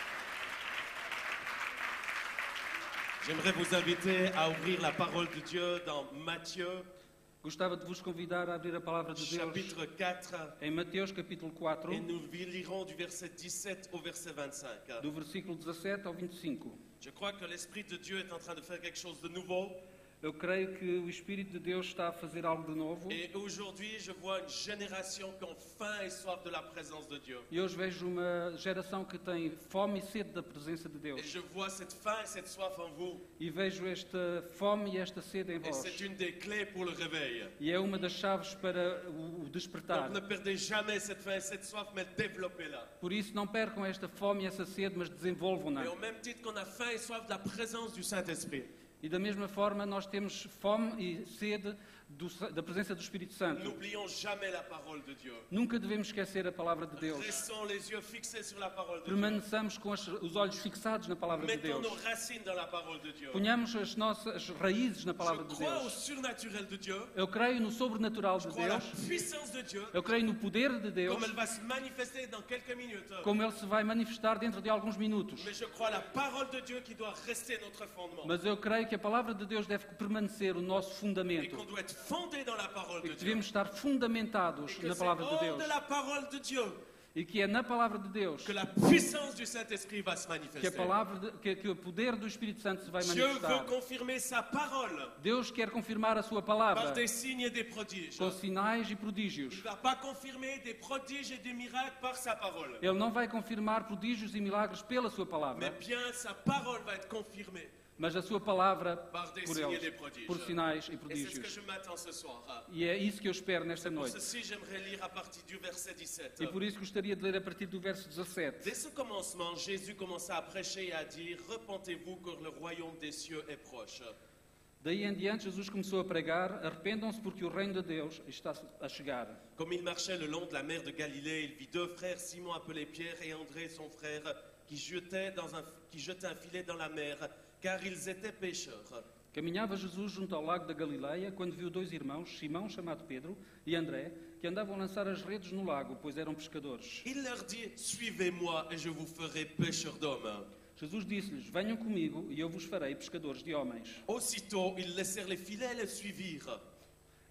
J'aimerais vous inviter à ouvrir la parole de Dieu dans Matthieu,
Gostava de vos convidar a abrir a palavra de Deus
chapitre quatre,
em Mateus capítulo quatro,
et nous lirons du verset dix-sept au verset vingt-cinq.
do versículo dezassete ao vinte e cinco.
Je crois que l'Esprit de Dieu est en train de faire quelque chose de nouveau.
Eu creio que o Espírito de Deus está a fazer algo de novo.
Et aujourd'hui, je vois une génération qui ont faim et soif de la présence de Dieu.
E hoje vejo uma geração que tem fome e sede da presença de
Et
Deus.
je vois cette faim et cette soif en vous.
E vejo esta fome e esta sede em
Et
vós.
c'est une des clés pour le réveil.
E é uma das chaves para o o despertar.
Donc ne perdez jamais cette faim et cette soif, mais développez-la.
Por isso, não percam esta fome e essa sede, mas desenvolvam-na.
Et au même titre qu'on a faim et soif de la présence du Saint-Esprit,
E da mesma forma, nós temos fome e sede do, da presença do Espírito Santo.
n'oublions jamais la parole de Dieu.
Nunca devemos esquecer a palavra de Deus.
Restons les yeux fixés sur la parole de Dieu.
Permaneçamos com as- os olhos fixados na palavra de
Mettons
Deus.
nos racines dans la parole de Dieu.
Ponhamos as nossas raízes na palavra
Je
de
crois au
Deus.
surnaturel de Dieu.
Eu creio no sobrenatural de
Je crois à la
Deus.
puissance de Dieu.
Eu creio no poder de Deus,
Comme elle va se manifester dans quelques minutes.
como ele se vai manifestar dentro de alguns minutos.
Mais je crois à la parole de Dieu qui doit rester notre fondement.
Mas eu creio que a palavra de Deus deve permanecer o nosso
Et
fundamento.
qu'on doit être fondé dans la parole
E
de
que
Dieu.
devemos estar fundamentados
Et que
na
c'est
palavra de
hors
Deus.
de la parole de Dieu
E que é na palavra de Deus
que la puissance du Saint-Esprit va se
que, a
manifester.
palavra de- que, que o poder do Espírito Santo se vai
Dieu veut
manifestar.
confirmer sa parole
Deus quer confirmar a sua
par
palavra
des signes et des prodiges.
com sinais e
Il
prodígios.
ne va pas confirmer des prodiges et des miracles par sa parole.
Ele não vai confirmar prodígios e milagres pela sua
Mais
palavra,
bien sa parole va être confirmée
mas a sua palavra
par des
por
signes et
eles,
des prodiges.
por sinais e
Et c'est ce que
prodígios.
je m'attends ce soir.
E é isso que eu espero nesta
Pour
noite.
ceci, j'aimerais lire à partir du verset dix-sept.
E por isso gostaria de ler a partir do verso dezassete.
Dès ce commencement, Jésus commença à prêcher et à dire « Repentez-vous car le royaume des cieux est proche.
Daí em diante, Jesus começou a pregar: arrependam-se porque o reino de Deus está a chegar.
Comme il marchait le long de la mer de Galilée, il vit deux frères, Simon appelé Pierre et André son frère, qui jetaient, dans un, qui jetaient un filet dans la mer, car ils étaient pêcheurs.
Caminhava Jesus junto ao lago da Galileia quando viu dois irmãos, Simão, chamado Pedro, e André, que andavam a lançar as redes no lago, pois eram pescadores.
Il leur dit « Suivez-moi et je vous ferai pêcheurs d'hommes. »
Jesus disse-lhes: venham comigo e eu vos farei pescadores de homens.
Aussitôt, ils laissèrent les filets et les suivirent.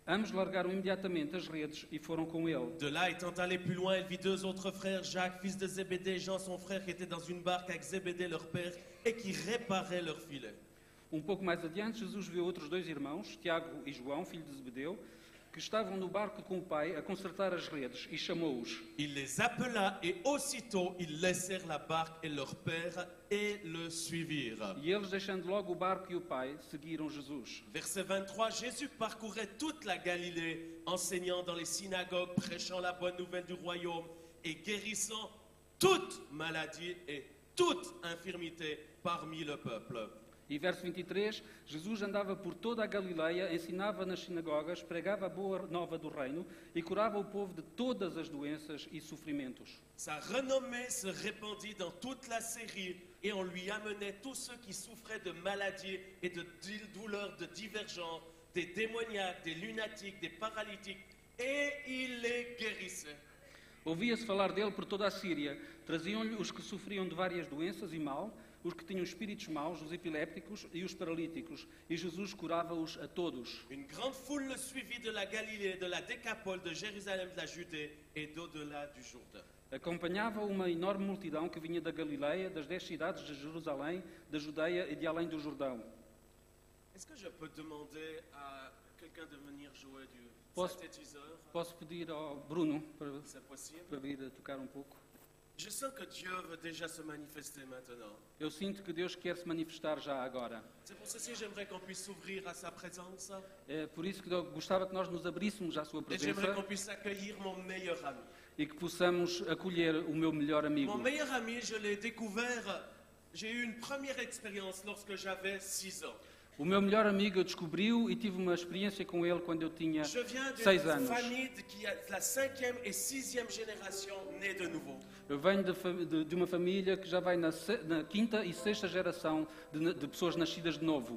Ambos largaram imediatamente as redes e foram com ele.
De là, étant allé plus loin, il vit deux autres frères, Jacques, fils de Zébédée, et Jean, son frère, qui étaient dans une barque avec Zébédée, leur père, et qui réparaient leur filet.
Um pouco mais adiante, Jesus viu outros dois irmãos, Tiago e João, filho de Zebedeu, que estavam no barco com o pai a consertar as redes, e chamou-os.
Il les appela et aussitôt ils laissèrent la barque et leur père et le suivirent.
E eles, deixando logo o barco e o pai, seguiram Jesus.
Verset vingt-trois, Jésus parcourait toute la Galilée, enseignant dans les synagogues, prêchant la bonne nouvelle du royaume et guérissant toute maladie et toute infirmité parmi le peuple.
E verso vinte e três, Jesus andava por toda a Galileia, ensinava nas sinagogas, pregava a boa nova do reino e curava o povo de todas as doenças e sofrimentos.
Sa renommée se répandit dans toute la Syrie et on lui amenait tous ceux qui souffraient de maladies et de douleurs de divergents, des démoniaques, des lunatiques, des paralytiques, et il les guérissait.
Ouvia-se falar dele por toda a Síria. Traziam-lhe os que sofriam de várias doenças e mal, os que tinham espíritos maus, os epilépticos e os paralíticos, e Jesus curava-os a todos.
Une grande foule le suivit de la Galilée, de la Décapole, de Jérusalem, de la Judée et d'au-delà du Jourdain.
Acompanhava uma enorme multidão que vinha da Galileia, das dez cidades de Jerusalém, da Judeia e de além do Jordão.
Est-ce que je peux demander à quelqu'un de venir jouer du
Posso-
synthétiseur?
Posso pedir ao Bruno para,
C'est possible?
para vir a tocar um pouco?
Je sens que Dieu veut déjà se manifester maintenant.
Eu sinto que Deus quer se manifestar já agora.
C'est pour ceci que j'aimerais qu'on puisse s'ouvrir à sa présence
É por isso que eu gostava que nós nos abríssemos à sua
et j'aimerais
presença
qu'on puisse accueillir mon meilleur ami.
e que possamos acolher o meu melhor amigo.
Mon meilleur ami, je l'ai découvert, j'ai eu une première expérience lorsque j'avais six ans.
O meu melhor amigo eu descobri-o e tive uma experiência com ele quando eu tinha
Je viens
seis
d'une
anos.
famille de- qui a la cinquième et sixième génération née de nouveau.
Eu venho de, fa- de- de uma família que já vai na, se- na quinta e sexta geração de, na- de pessoas nascidas de novo.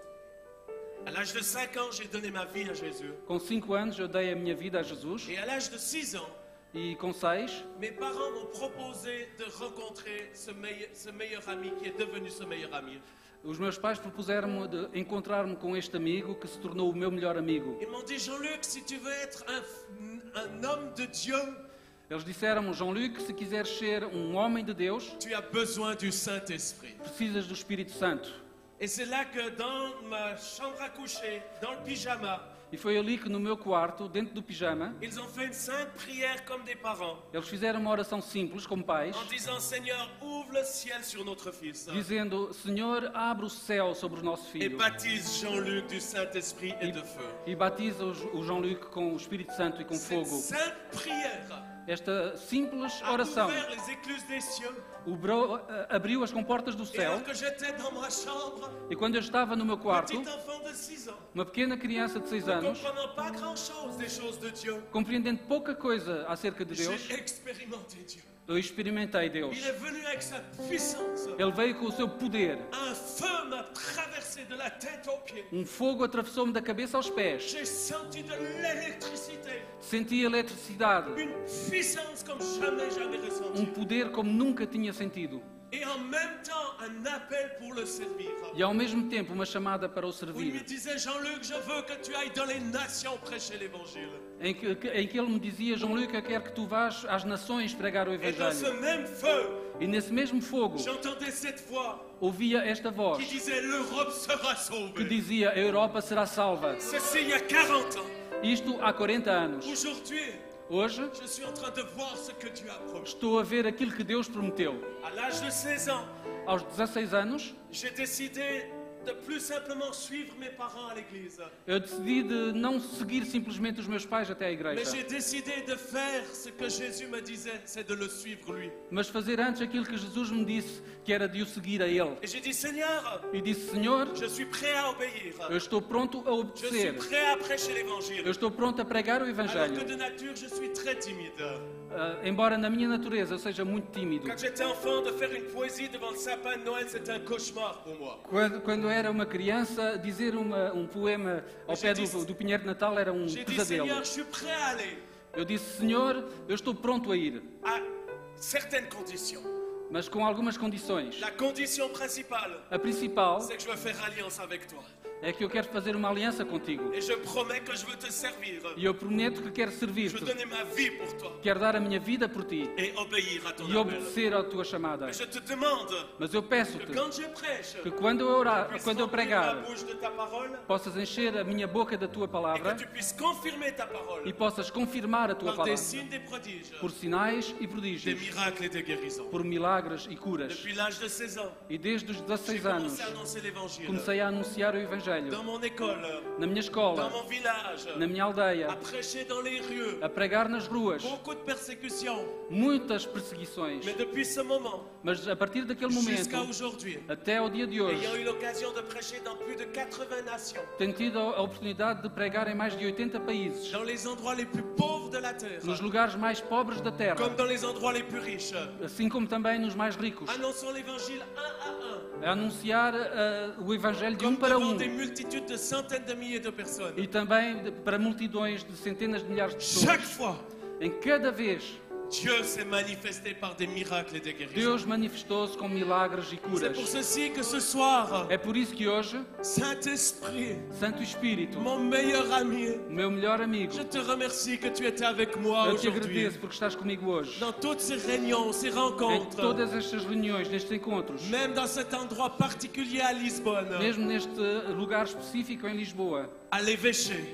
À l'âge de cinq ans, j'ai donné ma vie à Jésus.
Com cinco anos eu dei a minha vida a Jesus
Et à l'âge de six ans,
e com seis
mes parents m'ont proposé de rencontrer ce meilleur, ce meilleur ami qui est devenu ce meilleur ami.
os meus pais propuseram-me de encontrar-me com este amigo que se tornou o meu melhor amigo.
Ils m'ont dit, Jean-Luc, si tu veux être un, un homme de Dieu,
Eles disseram-me, Jean-Luc, se quiseres ser um homem de Deus,
tu as besoin du Saint-Esprit.
precisas do Espírito Santo.
Et c'est là que dans ma chambre à coucher, dans le pyjama,
E foi ali que no meu quarto, dentro do pijama,
ils ont fait une sainte prière comme des parents,
eles fizeram uma oração simples, como pais,
en disant, Seigneur, ouvre le ciel sur notre fils
dizendo, Senhor, abre o céu sobre o nosso
et
filho
baptise Jean-Luc du Saint-Esprit et de feu.
e batiza o Jo- o Jean-Luc com o Espírito Santo e com
Cette
fogo.
sainte prière
Esta simples
a
oração
ouvert les écluses des cieux.
obrou- a- abriu as comportas do
Et
céu,
alors que j'étais dans ma chambre,
e quando eu estava no meu quarto,
petit enfant de six ans,
uma pequena criança de seis
ne
anos,
comprenant pas grand-chose des choses de Dieu,
compreendendo pouca coisa acerca de Deus,
j'ai expérimenté Dieu.
eu experimentei Deus.
Il est venu avec sa puissance.
Ele veio com o seu poder.
Un feu m'a traversé de la tête aux pieds.
Um fogo atravessou-me da cabeça aos pés.
J'ai senti de l'électricité,
Senti a eletricidade,
une puissance comme jamais j'avais
um
ressenti.
poder como nunca tinha sentido.
Et en même temps, un appel pour le servir.
E ao mesmo tempo uma chamada para o
Où il me
servir,
disait, Jean-Luc, je veux que tu ailles dans les nations prêcher l'évangile.
em que, que- em que ele me dizia, João-Luc, eu quero que tu vás às nações pregar o
Et dans ce
Evangelho.
même feu,
E nesse mesmo fogo
j'entendais cette voix
ouvia esta voz
qui disait, l'Europe sera
que
sauvée.
dizia, a Europa será salva.
Ceci il y a quarante ans.
Isto há quarenta anos.
Aujourd'hui,
Hoje
je suis en train de voir ce que tu as promis.
estou a ver aquilo que Deus prometeu.
À l'âge de seize ans,
Aos dezasseis anos,
j'ai décidé de plus simplement suivre mes parents à l'église.
eu decidi de não seguir simplesmente os meus pais até à
Mais
igreja,
j'ai décidé de faire ce que Jésus me disait, c'est de le suivre lui.
mas fazer antes aquilo que Jesus me disse, que era de o seguir a Ele.
Et j'ai dit, Seigneur,
E disse, Senhor,
je suis prêt à obéir.
eu estou pronto a
Je suis
obedecer.
prêt à prêcher
Eu
l'évangile.
estou pronto a pregar o
Alors que
Evangelho.
de nature, je suis très timide.
Ah, embora na minha natureza eu seja muito tímido.
Quand j'étais enfant, de faire une poésie devant le sapin de Noël, c'était un cauchemar pour moi.
Quando, quando era uma criança, dizer uma, um poema ao pé do, do Pinheiro de Natal era um
J'ai dit,
pesadelo.
Seigneur, je suis prêt à aller
Eu disse, Senhor, eu estou pronto a ir,
à certaines conditions.
mas com algumas condições.
La condition principale,
A principal
c'est que je veux faire alliance avec toi.
é que eu quero fazer uma aliança contigo.
Et je promets que je veux te servir.
E eu prometo que quero
Je
servir-te.
veux donner ma vie pour toi
Quero dar a minha vida por ti
et obéir à ton
e
appel.
obedecer à tua chamada.
Mais je te demande
Mas eu
que
peço-te
quand je prêche,
que quando eu orar,
puisses
quando eu
remplir
pregar,
ma bouche de ta parole
possas encher a minha boca da tua
et
palavra
que tu puisses confirmer ta parole
e possas confirmar a tua
par des
palavra
signes, des prodiges,
por sinais e
des
prodígios,
miracles et des guérisons.
por milagres e curas.
Depuis l'âge de seize ans,
E desde os
j'ai
dezasseis anos
commencé à annoncer l'évangile.
comecei a anunciar o Evangelho
Dans mon école,
na minha
dans
escola,
mon village,
na minha
à
aldeia,
prêcher dans les rues.
a pregar nas ruas,
Beaucoup de persécutions.
muitas perseguições.
Mais depuis ce moment,
Mas a partir daquele
jusqu'à
momento,
aujourd'hui,
até ao dia de hoje,
ayant eu l'occasion de prêcher dans plus de quatre-vingts nations,
tenho tido a oportunidade de pregar em mais de oitenta países,
dans les endroits les plus pauvres de la terre,
nos lugares mais pobres da terra,
comme dans les endroits les plus riches,
assim como também nos mais ricos,
annonçant l'évangile un à un,
a anunciar eh, o Evangelho de um
comme
para
devant
um
des multitudes de centaines de milliers de personnes.
e também de- para multidões de centenas de milhares de
Chaque
pessoas.
fois,
Em cada vez,
Dieu s'est manifesté par des miracles et des guérisons.
Deus manifestou-se com milagres e
C'est
curas.
pour ceci que ce soir,
É por isso que hoje,
Saint-Esprit,
Santo Espírito,
mon meilleur ami,
o meu melhor amigo,
je te remercie que tu étais avec moi
eu te
aujourd'hui.
agradeço porque estás comigo hoje.
Dans toutes ces réunions, ces
Em
rencontres,
todas estas reuniões, nestes encontros,
même dans cet endroit particulier à Lisbonne,
mesmo neste lugar específico em Lisboa,
à l'évêché,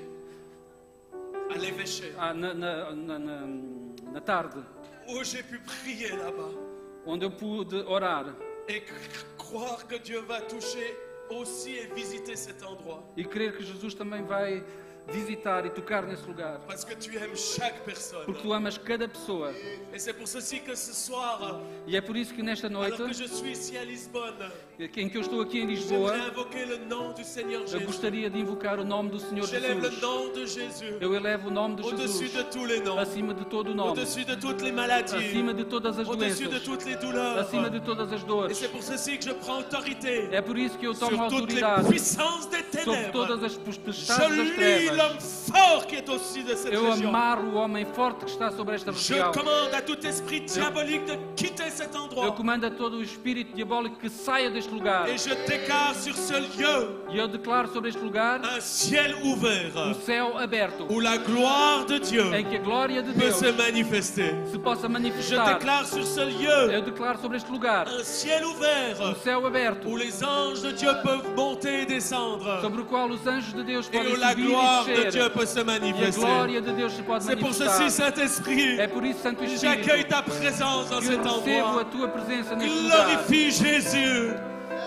à l'évêché,
ah, na, na, na, na, na tarde,
où j'ai pu prier là-bas
onde eu pude orar
et c- croire que Dieu va toucher aussi et visiter cet endroit.
e crer que Jesus também vai visitar e tocar nesse lugar.
Parce que tu aimes chaque personne.
Porque tu amas cada pessoa.
Et c'est pour ceci que ce soir,
E é por isso que nesta noite,
alors que je suis ici à Lisbonne,
em que eu estou aqui em Lisboa,
j'aimerais invoquer le nom du Seigneur
eu
Jésus.
gostaria de invocar o nome do Senhor
J'élève le
Jesus.
nom de Jésus
Eu elevo o nome de
au-dessus
Jesus
de tous les noms,
acima de todo o nome,
au-dessus de toutes les maladies,
acima de todas as
au-dessus de
doenças,
toutes les douleurs.
acima de todas as
Et
dores.
c'est pour ceci que je prends autorité
É por isso que eu
sur
tomo
toutes les
autoridade
puissances des
sobre
ténèbres.
todas as
Je
potestades das
lis l'homme
trevas.
fort qui est au-dessus de cette
Eu
région.
amarro o homem forte que está sobre esta
Je
região.
commande à tout esprit diabolique de quitter cet
Eu
endroit.
comando a todo o espírito diabólico que saia deste lugar.
Et je déclare sur ce lieu
E eu declaro sobre este lugar
un ciel ouvert
um céu aberto,
où la gloire de Dieu
em que a glória de
peut
Deus
se manifester.
se possa
Je
manifestar.
déclare sur ce
Eu
lieu
declaro sobre este lugar
un ciel
um
ouvert
céu aberto,
où les anges de Dieu peuvent monter et descendre
sobre o qual os anjos de Deus
et
podem
où la
subir
gloire
e
de Dieu
descer.
peut se
E a
manifester.
glória de Deus se pode
C'est pour
manifestar.
ceci, Saint-Esprit,
É por isso, Santo
j'accueille
Espírito,
ta présence dans
que eu
cet
recebo a
endroit.
tua presença neste lugar.
Glorifie Jésus.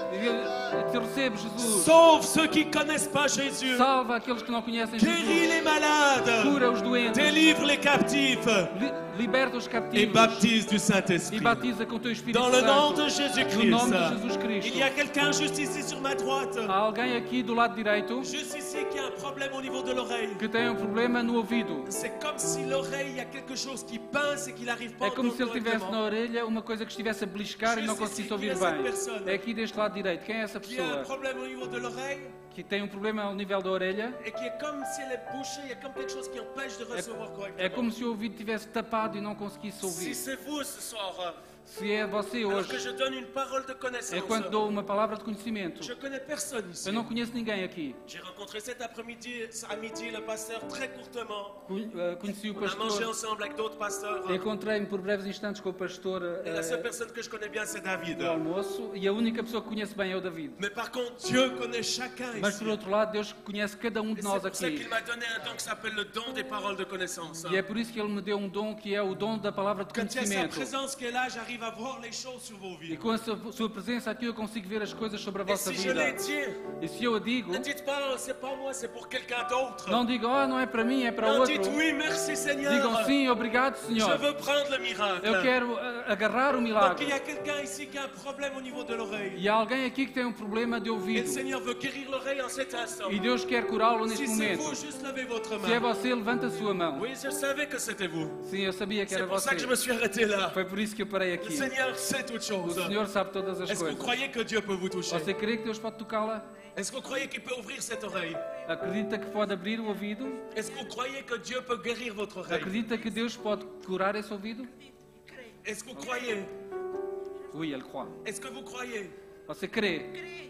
Eu te recebo, Jesus.
Sauve ceux qui ne connaissent pas Jésus.
Salva aqueles que não conhecem
Guéris
Jesus.
les malades.
Cura os doentes.
Délivre les captifs.
Li- Liberta os
Et
captivos.
baptise du
E
Saint-Esprit.
batiza com o teu Espírito
Dans le nom
Santo.
de Jésus-Christ.
No nome de Jesus Cristo.
Il y a quelqu'un juste ici sur ma droite.
Há alguém aqui do lado direito
Juste ici qui a un problème au niveau de l'oreille.
que tem um problema no ouvido.
C'est comme si l'oreille, il y a quelque chose qui pince et qu'il n'arrive pas
É
à
como se
entendre
ele tivesse na
correctement.
orelha uma coisa que estivesse a beliscar e não conseguisse ouvir bem. É aqui deste lado direito. Quem é essa
Qui a un
pessoa
problème au niveau de l'oreille
que tem um problema ao nível da orelha?
et qui est comme si elle est bouchée, il y a comme quelque chose qui empêche de recevoir
É
correctement.
como se o ouvido tivesse tapado e não conseguisse
Si
ouvir.
c'est vous ce soir,
Se é você
alors que
hoje,
je donne une parole de connaissance,
é quando dou uma palavra de conhecimento.
je connais personne ici.
Eu não conheço ninguém aqui.
J'ai rencontré cet après-midi, à midi, le pasteur très courtement.
Conhe- eh, Conheci o
On a mangé
pastor,
ensemble avec d'autres pasteurs.
encontrei-me por breves instantes com o pastor
Et la seule
eh,
personne que je connais bien, c'est David.
no almoço e a única pessoa que conheço bem é o David.
Mais par contre, Dieu connaît chacun
Mas
ici.
por outro lado, Deus conhece cada um
Et
de
c'est
nós
pour ça
aqui.
qu'il m'a donné un don qui s'appelle le don des paroles de connaissance.
E é por isso que Ele me deu um dom que é o dom da palavra de
Quand il y a sa
conhecimento.
présence qui est là, j'arrive à voir les choses sur vos
E
vies.
com a sua, sua presença aqui eu consigo ver as coisas sobre a
Et
vossa
si je
vida.
l'ai dit,
E se eu a digo,
ne dites pas, c'est pas moi, c'est pour quelqu'un d'autre.
não digam, oh, não é para mim, é para
Non,
outro.
dites oui, merci Seigneur.
Digam sim, obrigado,
Je
Senhor.
veux prendre le miracle.
Eu quero ah, agarrar o
Donc il
milagre.
y a quelqu'un ici qui a un problème au niveau de l'oreille.
E há alguém aqui que tem um problema de
Et le
ouvido.
Seigneur veut guérir l'oreille en cet instant.
E Deus quer curá-lo neste
Si c'est vous,
momento.
juste levez votre
Se é
main.
você, levanta a sua mão.
Oui, je savais que c'était vous.
Sim, eu sabia que
C'est
era
pour ça
você.
que je me suis arrêté là.
Foi por isso que eu parei
Le
aqui.
Seigneur sait toutes
O
choses.
Senhor sabe todas as
Est-ce que vous
coisas.
croyez que Dieu peut vous toucher?
Você crê que Deus pode tocá-la?
Est-ce que vous croyez qu'il peut ouvrir cette oreille?
Acredita que pode abrir o ouvido?
Est-ce que vous croyez que Dieu peut guérir votre oreille?
Acredita que Deus pode curar esse ouvido?
Est-ce que vous croyez?
Oui, ele croit.
Est-ce que vous croyez?
Você crê?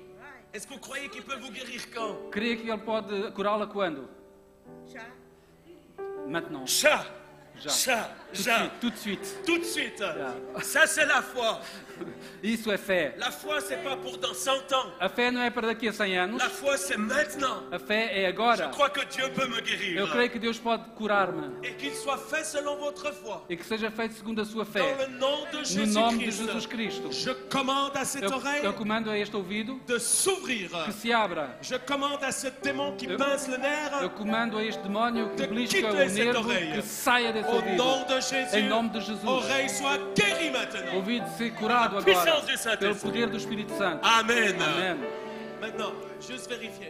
Est-ce que vous croyez qu'il peut vous guérir quand?
Crê que Ele pode curá-la quando? Maintenant.
Já,
Já.
já,
Tout de
já.
suite. Tout de suite.
Tout de suite.
Já.
Ça, c'est la foi.
Isso é fé.
La foi, c'est pas pour dans cent ans.
A fé não é para daqui a cem anos.
La foi, c'est maintenant.
A fé é
Je
agora.
crois que Dieu peut me guérir.
Eu creio que Deus pode curar-me
Et qu'il soit fait selon votre foi.
e que seja feito segundo a sua
Dans
fé.
le nom de
No nome de
Jésus-Christ.
Jesus Cristo.
Je commande à cette
Eu,
oreille
eu comando a este ouvido
de s'ouvrir.
que se abra.
Je commande à ce démon qui
Eu-
pince le
Eu
nerf.
comando a este demónio que
De
belisca
quitter
o
cette
nervo
oreille.
que saia desse
Au
ouvido.
nom de Jésus.
Em nome de Jesus.
Oreille soit guérie maintenant.
Ouvido ser curado
Pela puissance
agora
du Saint-Esprit.
pelo poder do Espírito Santo.
Amen.
Amém.
Maintenant, juste vérifier.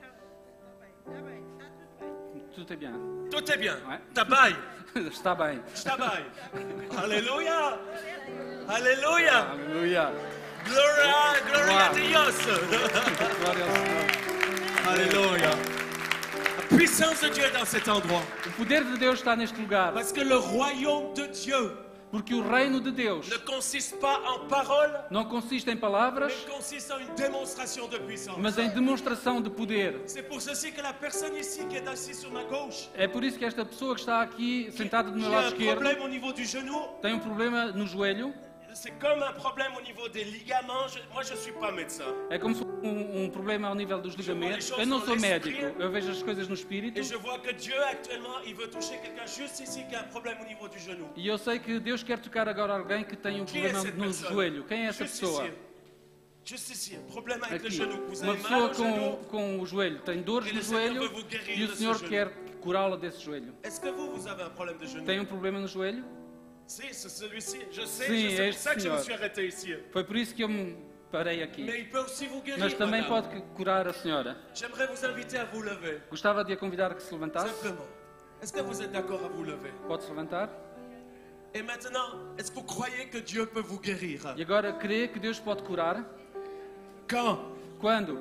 Tudo é bem.
Tout est bien.
Ouais.
Tabaye.
Está bem.
Tabaye. Alléluia. Alléluia.
Aleluia.
Gloria, gloria a
Wow.
Dios.
Glória ao Senhor.
Alléluia. La puissance de Dieu est dans cet endroit.
O poder de Deus está neste lugar.
Parce que le royaume de Dieu
Porque o reino de Deus
ne consiste pas en paroles,
não consiste em palavras,
mais consiste en une démonstration de puissance.
mas em demonstração de poder.
C'est pour ceci que la personne ici qui est assise sur ma gauche,
É por isso que esta pessoa que está aqui sentada do
qui
meu
a
lado
un
esquerdo
problème au niveau du genou,
tem um problema no joelho.
c'est comme un problème au niveau des ligaments. Je- moi, je ne suis pas médecin.
É como se fosse um, um problema ao nível dos ligamentos. Eu não sou médico, eu vejo as coisas no espírito.
Et je vois que Dieu, actuellement, il veut toucher quelqu'un juste ici qui a un problème au niveau du genou.
E eu sei que Deus quer tocar agora alguém que tem um
Qui est
problema
cette
no
personne?
joelho. Quem é essa
Juste
pessoa?
ici. Juste ici, un problème avec le
Aqui.
genou. Vous
Uma
avez mal
pessoa
au genou.
com, com o joelho. Tem dores
E
no
o Senhor
joelho
vai vos guérir
e o
desse
Senhor
joelho.
quer curá-la desse joelho.
Est-ce que vous, vous avez un problème de genou?
Tem um problema no joelho?
Si, c'est celui-ci. Je sais,
Sim,
je sais, c'est
este
pour ça que je me
senhor.
suis arrêté ici.
Foi por isso que eu me parei aqui.
Mais il peut aussi vous guérir.
Mas também
madame.
pode curar a senhora.
J'aimerais vous inviter à vous lever.
Gostava de a convidar a que se levantasse.
Simplement. Est-ce que vous êtes d'accord à vous lever?
Pode se levantar.
Et maintenant, est-ce que vous croyez que Dieu peut vous guérir?
E agora crê que Deus pode curar?
Quand?
Quando?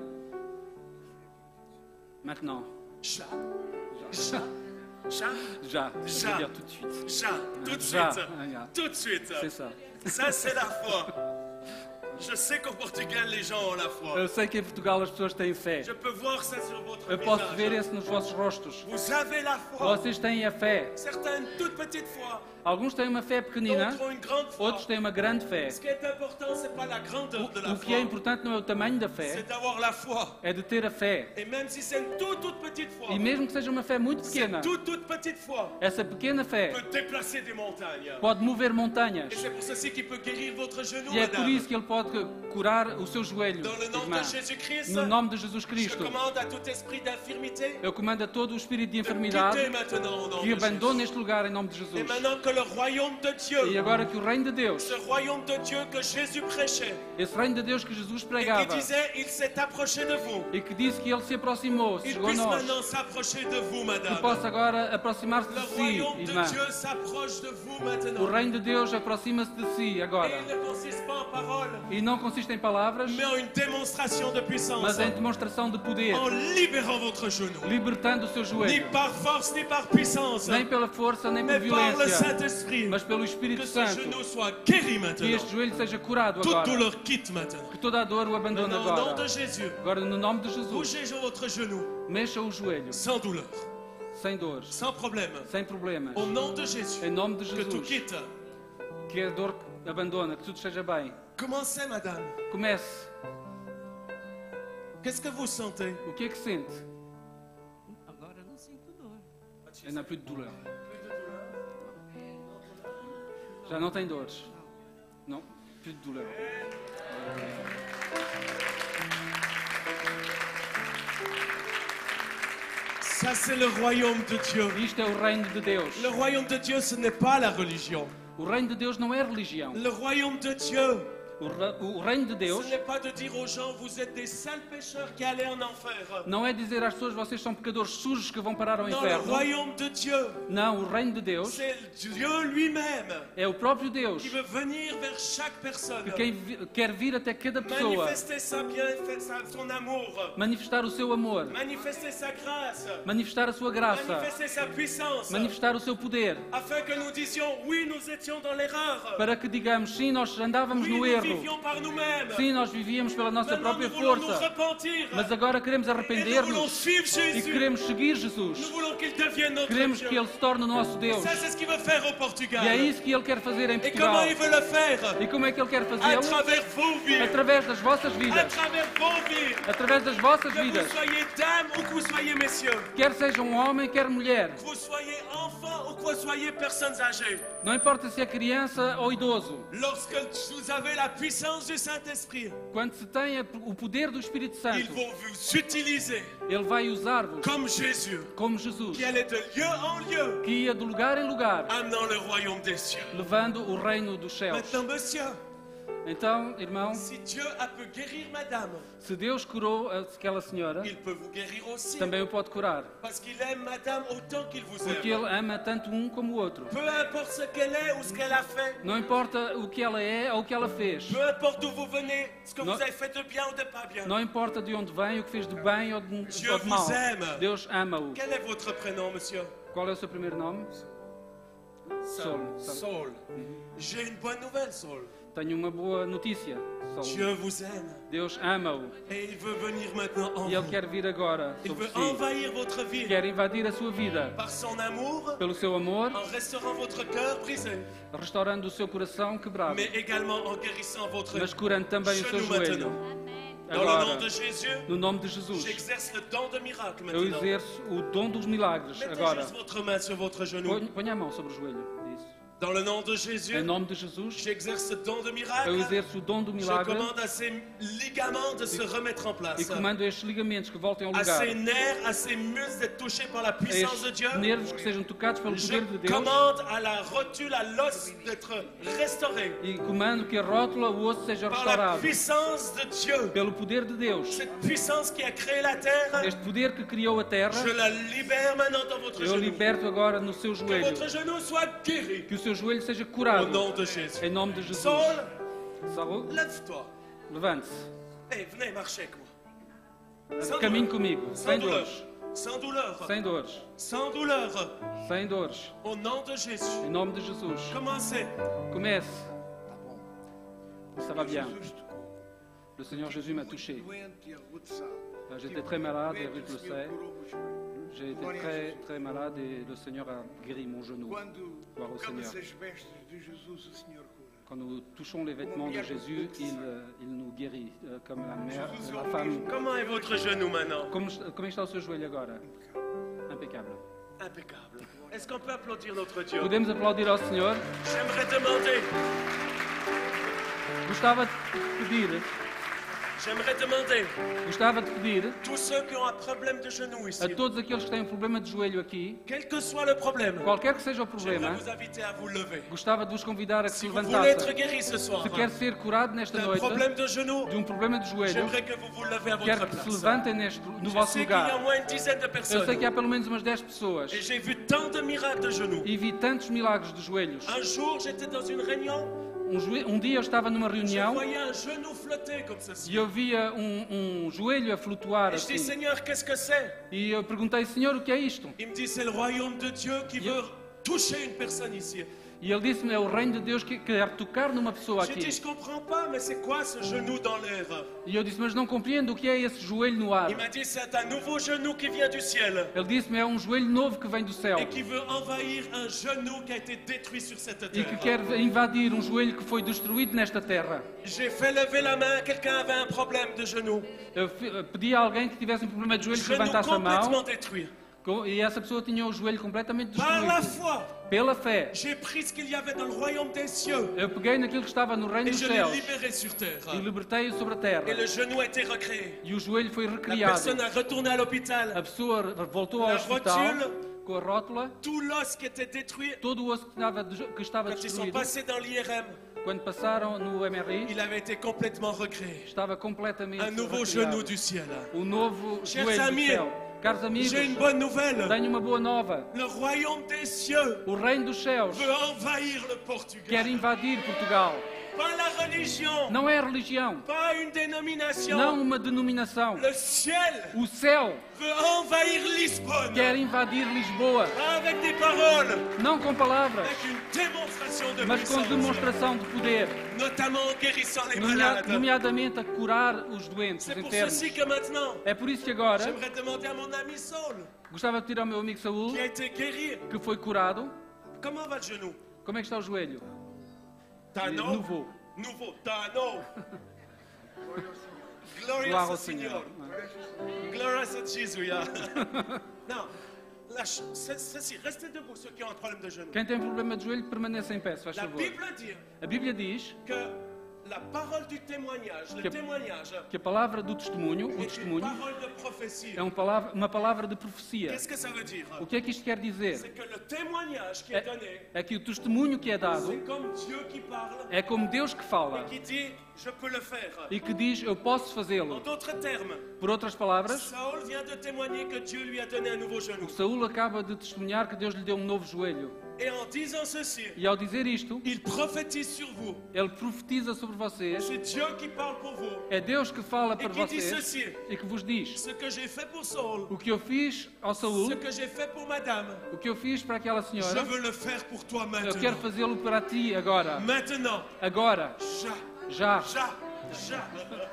Maintenant.
Já. Já. Já.
Já.
Já.
Je veux dire tout de suite.
Já. Tout de
Já.
suite.
Ah, já.
Tout de suite.
C'est ça.
Ça, c'est la foi. Je sais qu'au Portugal, les gens ont la foi.
Eu sei que em Portugal as pessoas têm fé.
Je peux voir ça sur votre
Eu posso ver
visage.
isso nos vossos rostos.
Vous avez la foi.
Vocês têm a fé.
Certains une toute petite foi.
Alguns têm uma fé pequenina,
D'autres ont une grande foi.
outros têm uma grande fé.
Ce qui est important, c'est pas la grandeur de la
O que é
foi.
importante não é o tamanho da fé,
C'est d'avoir la foi.
é de ter a fé.
Et même si c'est une toute, toute petite foi,
E mesmo que seja uma fé muito pequena,
cette toute, toute petite foi
essa pequena fé
peut déplacer des montagnes.
pode mover montanhas.
Et c'est pour ceci qu'il peut guérir votre genou,
E é por
madame.
isso que Ele pode curar o seu joelho,
Dans le nom
irmã.
de Jésus-Christ,
No nome de Jesus
je
Cristo,
commande à tout esprit d'infirmité
eu comando a todo o espírito de
de
enfermidade
quitter maintenant au nom
que
de
abandone
Jésus.
este lugar em nome de
Et
Jesus.
maintenant que le royaume de
E
Dieu,
agora que o reino de Deus,
ce royaume de Dieu que Jésus prêchait,
esse reino de Deus que Jesus
et qui
pregava
disait, il s'est approché de vous.
e que disse que Ele se aproximou, se
Il
chegou a
puisse
nós,
maintenant s'approcher de vous,
que
madame.
possa agora aproximar-se
Le
de si,
royaume
irmã.
de Dieu s'approche de vous
O
maintenant.
reino de Deus aproxima-se de si
Et
agora.
il ne consiste pas en paroles,
E não consiste em palavras,
mais en une démonstration de puissance.
mas em demonstração de poder,
En libérant votre genou.
libertando o seu
Ni
joelho.
par force, ni par puissance,
Nem pela força, nem por
mais par le
violência,
Saint-Esprit.
mas pelo
Que
Espírito
ce
Santo.
genou soit guéri
Que
maintenant.
este joelho seja curado
Toute
agora.
douleur quitte maintenant.
Que toda a dor o abandone
Maintenant, au nom
agora.
de Jésus,
Agora, no nome de Jesus,
bougez votre genou
mexa o joelho,
sans douleur,
sem dores,
sans problème.
sem problemas.
Au nom de Jésus,
Em nome de
que tout
Jesus,
quitte.
que a dor abandona, que tudo esteja bem.
Commencez, madame.
Comece.
Qu'est-ce que vous sentez?
O que é que sente?
Agora eu não sinto dor.
Elle n'a plus de douleur. Já não tem dores. Não, plus de douleur.
Ça, c'est le royaume de Dieu.
Isto é o reino de Deus.
Le royaume de Dieu, ce n'est pas la religion.
O reino de Deus não é religião.
Le royaume de Dieu,
O, re- o reino de Deus
ce n'est pas de dire aux gens, vous êtes des sales pécheurs qui allez en enfer.
não é dizer às pessoas, vocês são pecadores sujos que vão parar ao
Non, le
inferno.
royaume de Dieu,
Não, o reino de Deus
c'est Dieu lui-même
é o próprio Deus
qui veut venir vers chaque personne,
que quem vi- quer vir até cada pessoa,
manifester sa bien, sa- son amour,
manifestar o seu amor,
manifester sa grâce,
manifestar a sua graça,
manifester sa puissance,
manifestar o seu poder,
afin que nous disions, oui, nous étions dans l'erreur.
para que digamos, sim, nós andávamos
Oui,
no
nous
erro,
vivions par nous-mêmes.
Sim, nós vivíamos pela nossa
Maintenant,
própria
nous voulons nous
força.
repentir.
Mas agora queremos
Et nous voulons
arrepender-nos
suivre
e
Jésus.
queremos seguir
Nous
Jesus.
voulons qu'il devienne notre
Queremos
Dieu.
que Ele se torne o nosso
Et
Deus.
ça, c'est ce qu'il veut faire au Portugal.
E é isso que Ele quer fazer em
Et comment
Portugal.
il veut le faire?
E como é que Ele quer
À
fazê-lo?
travers vos vies.
Através das vossas
À
vidas.
travers vos vies.
Através das vossas
Que vous
vidas.
soyez dame ou que vous soyez messieurs.
Quer seja um homem, quer mulher.
Que vous soyez enfant ou que vous soyez personnes âgées.
Não importa se é criança ou idoso.
Lorsque vous avez la puissance du Saint-Esprit,
Quando se tem a- o poder do Espírito
il
Santo,
va vous utiliser
Ele vai usar-vos
comme Jésus,
como Jesus,
qui allait de lieu en lieu,
que ia de lugar em lugar,
amenant le royaume des cieux.
levando o reino dos céus.
Maintenant, monsieur,
Então, irmão,
si Dieu a pu guérir madame,
se Deus curou aquela senhora,
il peut vous guérir aussi.
também o pode curar.
Parce qu'il aime madame autant qu'il vous
Porque
aime.
Ele ama tanto um como o outro.
Peu importe ce qu'elle est ou ce qu'elle a fait,
Não importa o que ela é ou o que ela fez.
peu importe d'où vous venez, ce que
Non.
vous avez fait de bien ou de pas bien.
Não importa de onde vem, o que fez de bem ou de,
Dieu
ou de mal.
vous aime.
Deus ama-o.
Quel est votre prénom, monsieur?
Qual é o seu primeiro nome? Saul. Saul.
Saul. J'ai une bonne nouvelle, Saul.
Tenho uma boa notícia. Saul.
Dieu vous aime.
Deus ama-o.
Et il veut venir maintenant en
E Ele
vous.
quer vir agora
Il
sobre
veut
si.
envahir votre vie
Quer invadir a sua vida
par son amour,
pelo seu amor,
en restaurant votre cœur brisé,
restaurando o seu coração quebrado,
mais également en guérissant votre
mas curando também o seu
genou
joelho.
maintenant. Dans le nom
Agora,
de Jésus,
no nome de Jesus,
j'exerce le don de miracle
eu
maintenant.
exerço o dom dos milagres
Mettez
agora.
juste votre main sur votre genou.
Ponha ponha a mão sobre o joelho. Isso.
Dans le nom de Jésus,
Em nome de Jesus,
j'exerce ce don de
eu
miracle.
exerço o dom do
Je
milagre
commande à ces ligaments de se remettre en
e
place.
comando estes ligamentos que voltem ao
À
lugar.
ces nerfs, à ces muscles d'être touchés par la puissance de Dieu.
Estes nervos que sejam tocados pelo
Je
poder de Deus.
commande à la rotule, à l'os d'être restauré
E comando que a rótula, o osso seja
par la
restaurado
puissance de Dieu.
pelo poder de Deus.
Cette puissance qui a créé la terre,
Este poder que criou a terra,
je la libère maintenant dans votre
eu
genou.
liberto agora no seu
Que
joelho.
votre genou soit guéri
Que o seu joelho seja
au
curado.
nom de Jésus.
Em nome de Jesus.
Saul,
Saul,
lève-toi.
levante-se.
Eh, venez marcher avec moi. Sans
Caminhe
douleur.
comigo.
Sans
Sem
douleur.
dores.
Sans douleur.
Sem dores.
Sans douleur.
Sem dores.
Au nom de Jésus.
Em nome de Jesus.
Commencez.
Comece. Ça va bien. Le Seigneur Jésus m'a touché. Euh, J'étais très malade et Ruth le sait. J'ai été très, très malade et le Seigneur a guéri mon genou.
Quando
Gloire au
tocamos
Seigneur.
as vestes de Jesus, o Senhor cura.
Quand nous touchons les vêtements de Jésus, il, euh, il nous guérit. Euh, comme la mère, euh, la femme.
Comment est votre genou maintenant?
Como, como está o seu joelho agora? Impecável.
Impeccable. Est-ce qu'on peut applaudir notre Dieu?
Podemos aplaudir ao Senhor?
J'aimerais demander,
Gostava de pedir,
j'aimerais demander,
gostava de pedir
tous ceux qui ont un problème de genou ici,
a todos aqueles que têm um problema de joelho aqui,
quel que soit le problème,
qualquer que seja o
j'aimerais
problema,
vous inviter à vous lever.
gostava de vos convidar a que se
Si vous voulez être
levantassem.
guéri ce soir
Se quer ser curado nesta
d'un
noite
problème de genou,
de um problema de joelho,
j'aimerais que vous vous levez à
quero
votre
que se
place.
levantem neste, no
Je
vosso
sais qu'il y a au
lugar.
moins une dizaine de
Eu sei
personnes
que há pelo menos umas dez pessoas
et j'ai vu tant de miracles de genoux.
e vi tantos milagres de joelhos.
Un jour, j'étais dans une réunion,
Um, joe- um dia eu estava numa
je
reunião
voyais un genou flotter comme ceci.
e eu via um, um joelho a flutuar
Et je dis,
assim.
Seigneur, qu'est-ce que c'est?
E eu perguntei, Senhor, o que é isto?
Il me dit, c'est le royaume de Dieu qui
Yeah.
veut toucher une personne ici.
E ele disse-me, é o reino de Deus que quer tocar numa pessoa
J'ai
aqui.
dit, je comprends pas, mais c'est quoi ce genou dans l'air?
E eu disse, mas não compreendo o que é esse joelho no ar.
Il m'a dit, c'est un nouveau genou qui vient du ciel
Ele disse-me, é um joelho novo que vem do céu
et qui veut envahir un genou qui a été détruit sur cette
e que
terre.
quer invadir um joelho que foi destruído nesta terra.
J'ai fait lever la main, quelqu'un avait un problème de genou.
Eu fi- eu pedi a alguém que tivesse um problema de joelho que
Genou
levantasse a
complètement
mão
détruit.
co- e essa pessoa tinha o joelho completamente
Par la
destruído.
foi,
Pela fé,
j'ai pris ce qu'il y avait dans le royaume des cieux
eu peguei naquilo que estava no reino
et
dos
je l'ai
céus
libéré sur terre.
e libertei-o sobre a
Et
terra.
le genou a été recréé.
E o joelho foi
La
recriado.
personne a retourné à
A
l'hôpital.
pessoa voltou ao
La
hospital
rotule.
com a rótula,
Tout l'os qui était détruit,
todo o osso que estava, de- que estava
quand ils sont
destruído.
passés dans l'I R M,
Quando passaram no M R I,
il avait été complètement recréé.
estava completamente
Un nouveau
recriado.
genou du ciel.
O novo
Chers
joelho do
amis,
céu. Caros amigos,
J'ai une bonne nouvelle.
tenho uma boa nova.
Le royaume des cieux
O reino dos céus
veut envahir le
quer
Portugal.
invadir Portugal.
pas la religion,
não é religião,
pas une dénomination.
não uma denominação.
Le ciel
O céu
veut envahir Lisbonne.
quer invadir Lisboa,
Pas avec des paroles,
não com palavras,
avec une démonstration de
mas com
puissance,
demonstração de poder,
notamment en guérissant les
nomea-
malades.
nomeadamente a curar os doentes
C'est pour
internos.
ceci que maintenant,
É por isso que agora
j'aimerais demander à mon ami Saul,
gostava de pedir ao meu amigo Saúl,
qui a été guéri.
que foi curado.
Comment va le genou?
Como é que está o joelho?
T'as un
Et
nom?
nouveau.
Nouveau. T'as un nom? Glorious
Gloire au
au Seigneur.
Seigneur.
Glorious à Jésus. yeah. Non, lâche. C'est- Ceci, restez debout, ceux qui ont un problème de genou.
Quem tem problema de joelho, permaneça em pé, se faz
La
favor.
Bible dit
A Bíblia diz
que la parole du témoignage, le
Que-
témoignage,
que a palavra do testemunho, o
est une
testemunho,
parole de prophétie.
é uma palavra, uma palavra de profecia.
Qu'est-ce que ça veut dire?
O que é que isto quer dizer?
C'est que le témoignage qui est donné,
É que o testemunho que é dado
c'est comme Dieu qui parle
é como Deus que fala
et qui dit je peux le faire.
e que diz eu posso
En
fazê-lo.
d'autres termes,
Por outras palavras,
Saul vient de témoigner que Dieu lui a donné un nouveau genou.
Saúl acaba de testemunhar que Deus lhe deu um novo joelho.
Et en disant ceci,
E ao dizer isto,
il prophétise sur vous.
ele profetiza sobre vocês.
C'est Dieu qui parle pour vous.
É Deus que fala para
qui dit
vocês
ceci.
e que vos diz:
Ce que j'ai fait pour Saul,
o que eu fiz ao Saúl,
ce que j'ai fait pour madame,
o que eu fiz para aquela
je
senhora,
veux le faire pour toi
eu quero
maintenant.
fazê-lo para ti agora.
Maintenant,
Agora,
já,
já.
já, já.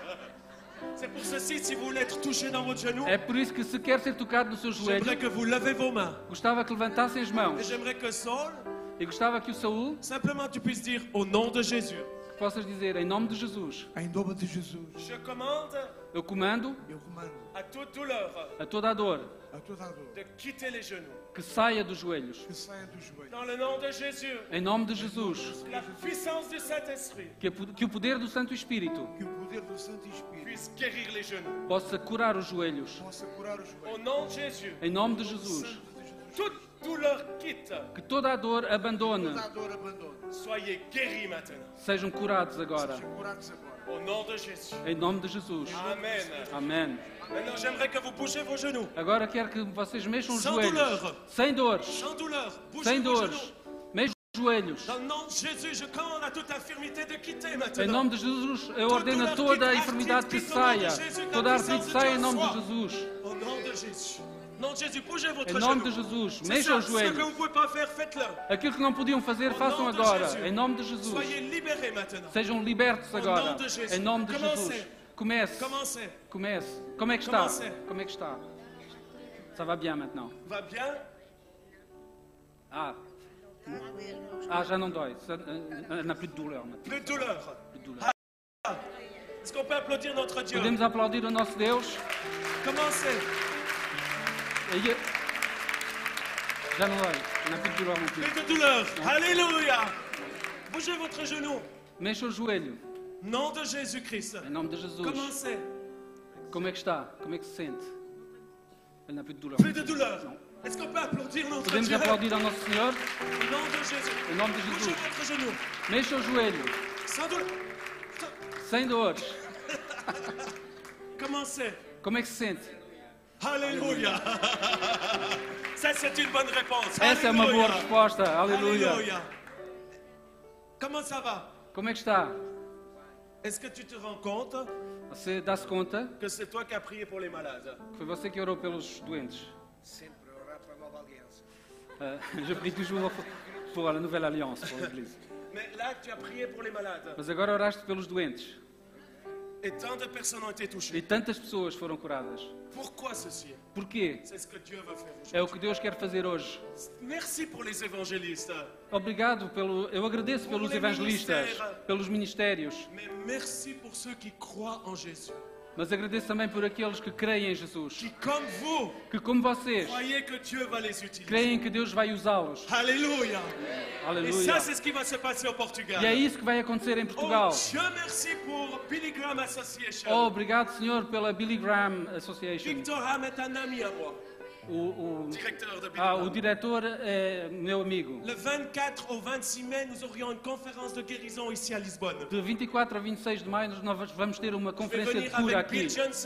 C'est pour ceci, si vous voulez être touché dans votre genou,
É por isso que se quer ser tocado no seu joelho,
j'aimerais que vous levez vos mains.
gostava que levantassem as
Et
mãos.
j'aimerais que Saul,
E gostava que o Saúl,
simplement tu puisses dire au nom de Jésus,
que possas dizer em nome de Jesus,
Em nome de Jesus,
je commande
eu comando
eu comando
à toute douleur
a toda a dor
a toda a dor
de quitter les genoux.
que saia dos joelhos.
que saia do joelho.
Dans le nom de Jésus,
Em nome de Jesus,
la puissance du Saint-Esprit
que, a po- que o poder do Santo Espírito
Que o poder do Santo Espírito
puisse guérir les genoux.
possa curar os joelhos.
possa curar os
Au
joelhos.
nom de Jésus,
Em nome de Jesus,
toute douleur quitte.
que toda a dor abandone,
Toda a dor abandona.
Soyez guéris maintenant.
sejam curados agora.
Sejam curados agora.
Au nom de Jésus.
Em nome de Jesus.
Amen.
Amém.
Maintenant, j'aimerais que vous bougez vos genoux.
Agora quero que vocês mexam os
Sans
joelhos.
douleur.
Sem dores.
Sans douleur, bougez
Sem
vos
dores.
genoux.
Mexam os joelhos.
Dans le nom de Jésus, je commande à toute infirmité de quitter
Em
maintenant.
nome de Jesus, eu ordeno a toda a enfermidade que saia. Toda a artrite saia em nome de Jesus.
Au nom de Jésus. Au nom de Jésus, bougez votre
Em nome
genou.
de Jesus,
C'est
mexam
ça,
os
ce que vous
joelhos.
ne pouvez pas faire, faites-le.
Aquilo que não podiam fazer, façam
nome de
agora.
Jesus.
Em nome de Jesus.
Soyez libérés maintenant.
Sejam libertos agora.
nome de Jesus.
Em nome de
Comecem.
Jesus. Comece.
Commencez.
Comece. Como é que está?
Comecem.
Como é que está? Ça va bien maintenant.
Va bien?
Ah. Ah, já não dói. Ça, euh, euh, n'a plus de douleur maintenant.
Plus de douleur.
Plus de douleur.
Est-ce qu'on peut applaudir notre Dieu?
Podemos aplaudir o nosso Deus.
Commencez.
E- Já não dói. N'a plus de douleur non plus.
Plus de douleur. Alléluia. Bougez votre genou.
Mexa o joelho.
Nom de Jésus-Christ.
Em nome de Jesus.
Commencez.
Como é que está? Como é que se sente? Ele n'a plus de douleur.
Plus de douleur. Est-ce qu'on peut applaudir notre
Podemos
Dieu?
aplaudir ao nosso Senhor.
Au nom de Jésus.
Em nome de
Bougez
Jesus.
votre genou.
Mexa o joelho.
Sans douleur.
Sem dores.
Commencez.
Como é que se sente?
Alléluia. Ça, c'est une bonne réponse.
Essa é uma boa
Alléluia.
resposta. Aleluia.
Alléluia. Comment ça va?
Como é que está?
Est-ce que tu te rends compte
Você dá-se conta
que c'est toi qui as prié pour les malades?
que foi você que orou pelos doentes?
Sempre orar para a nova aliança.
Euh, je prie toujours pour la nouvelle alliance, pour l'Église.
Mais là, tu as prié pour les malades.
Mas agora oraste pelos doentes.
Et tant de personnes ont été touchées.
E tantas pessoas foram curadas.
Pourquoi ceci?
Porquê?
C'est ce que Dieu veut faire aujourd'hui.
É o que Deus quer fazer hoje.
Merci pour les évangélistes.
Obrigado pelo... Eu agradeço pelos evangelistas, pelos ministérios.
Mais merci pour ceux qui croient en Jésus.
Mas agradeço também por aqueles que creem em Jesus.
Qui, comme vous,
Que, como vocês,
croyez que Dieu va les utiliser.
creem que Deus vai usá-los.
Alléluia. Et
Aleluia.
ça, c'est ce qui va se passer au Portugal.
E é isso que vai acontecer em
Oh,
Portugal.
Dieu merci pour Billy Graham Association.
Oh, obrigado, Senhor, pela Billy Graham Association.
Victor Ham est un ami à moi,
O, o,
directeur de Billy
ah,
Graham.
o diretor é meu amigo.
Le vingt-quatre au vingt-six mai, nous aurions une conférence de guérison ici à Lisbonne.
De vinte e quatro a vinte e seis de maio nós vamos ter uma
Je vais
conferência de
venir
cura
avec Bill
aqui.
Johnson,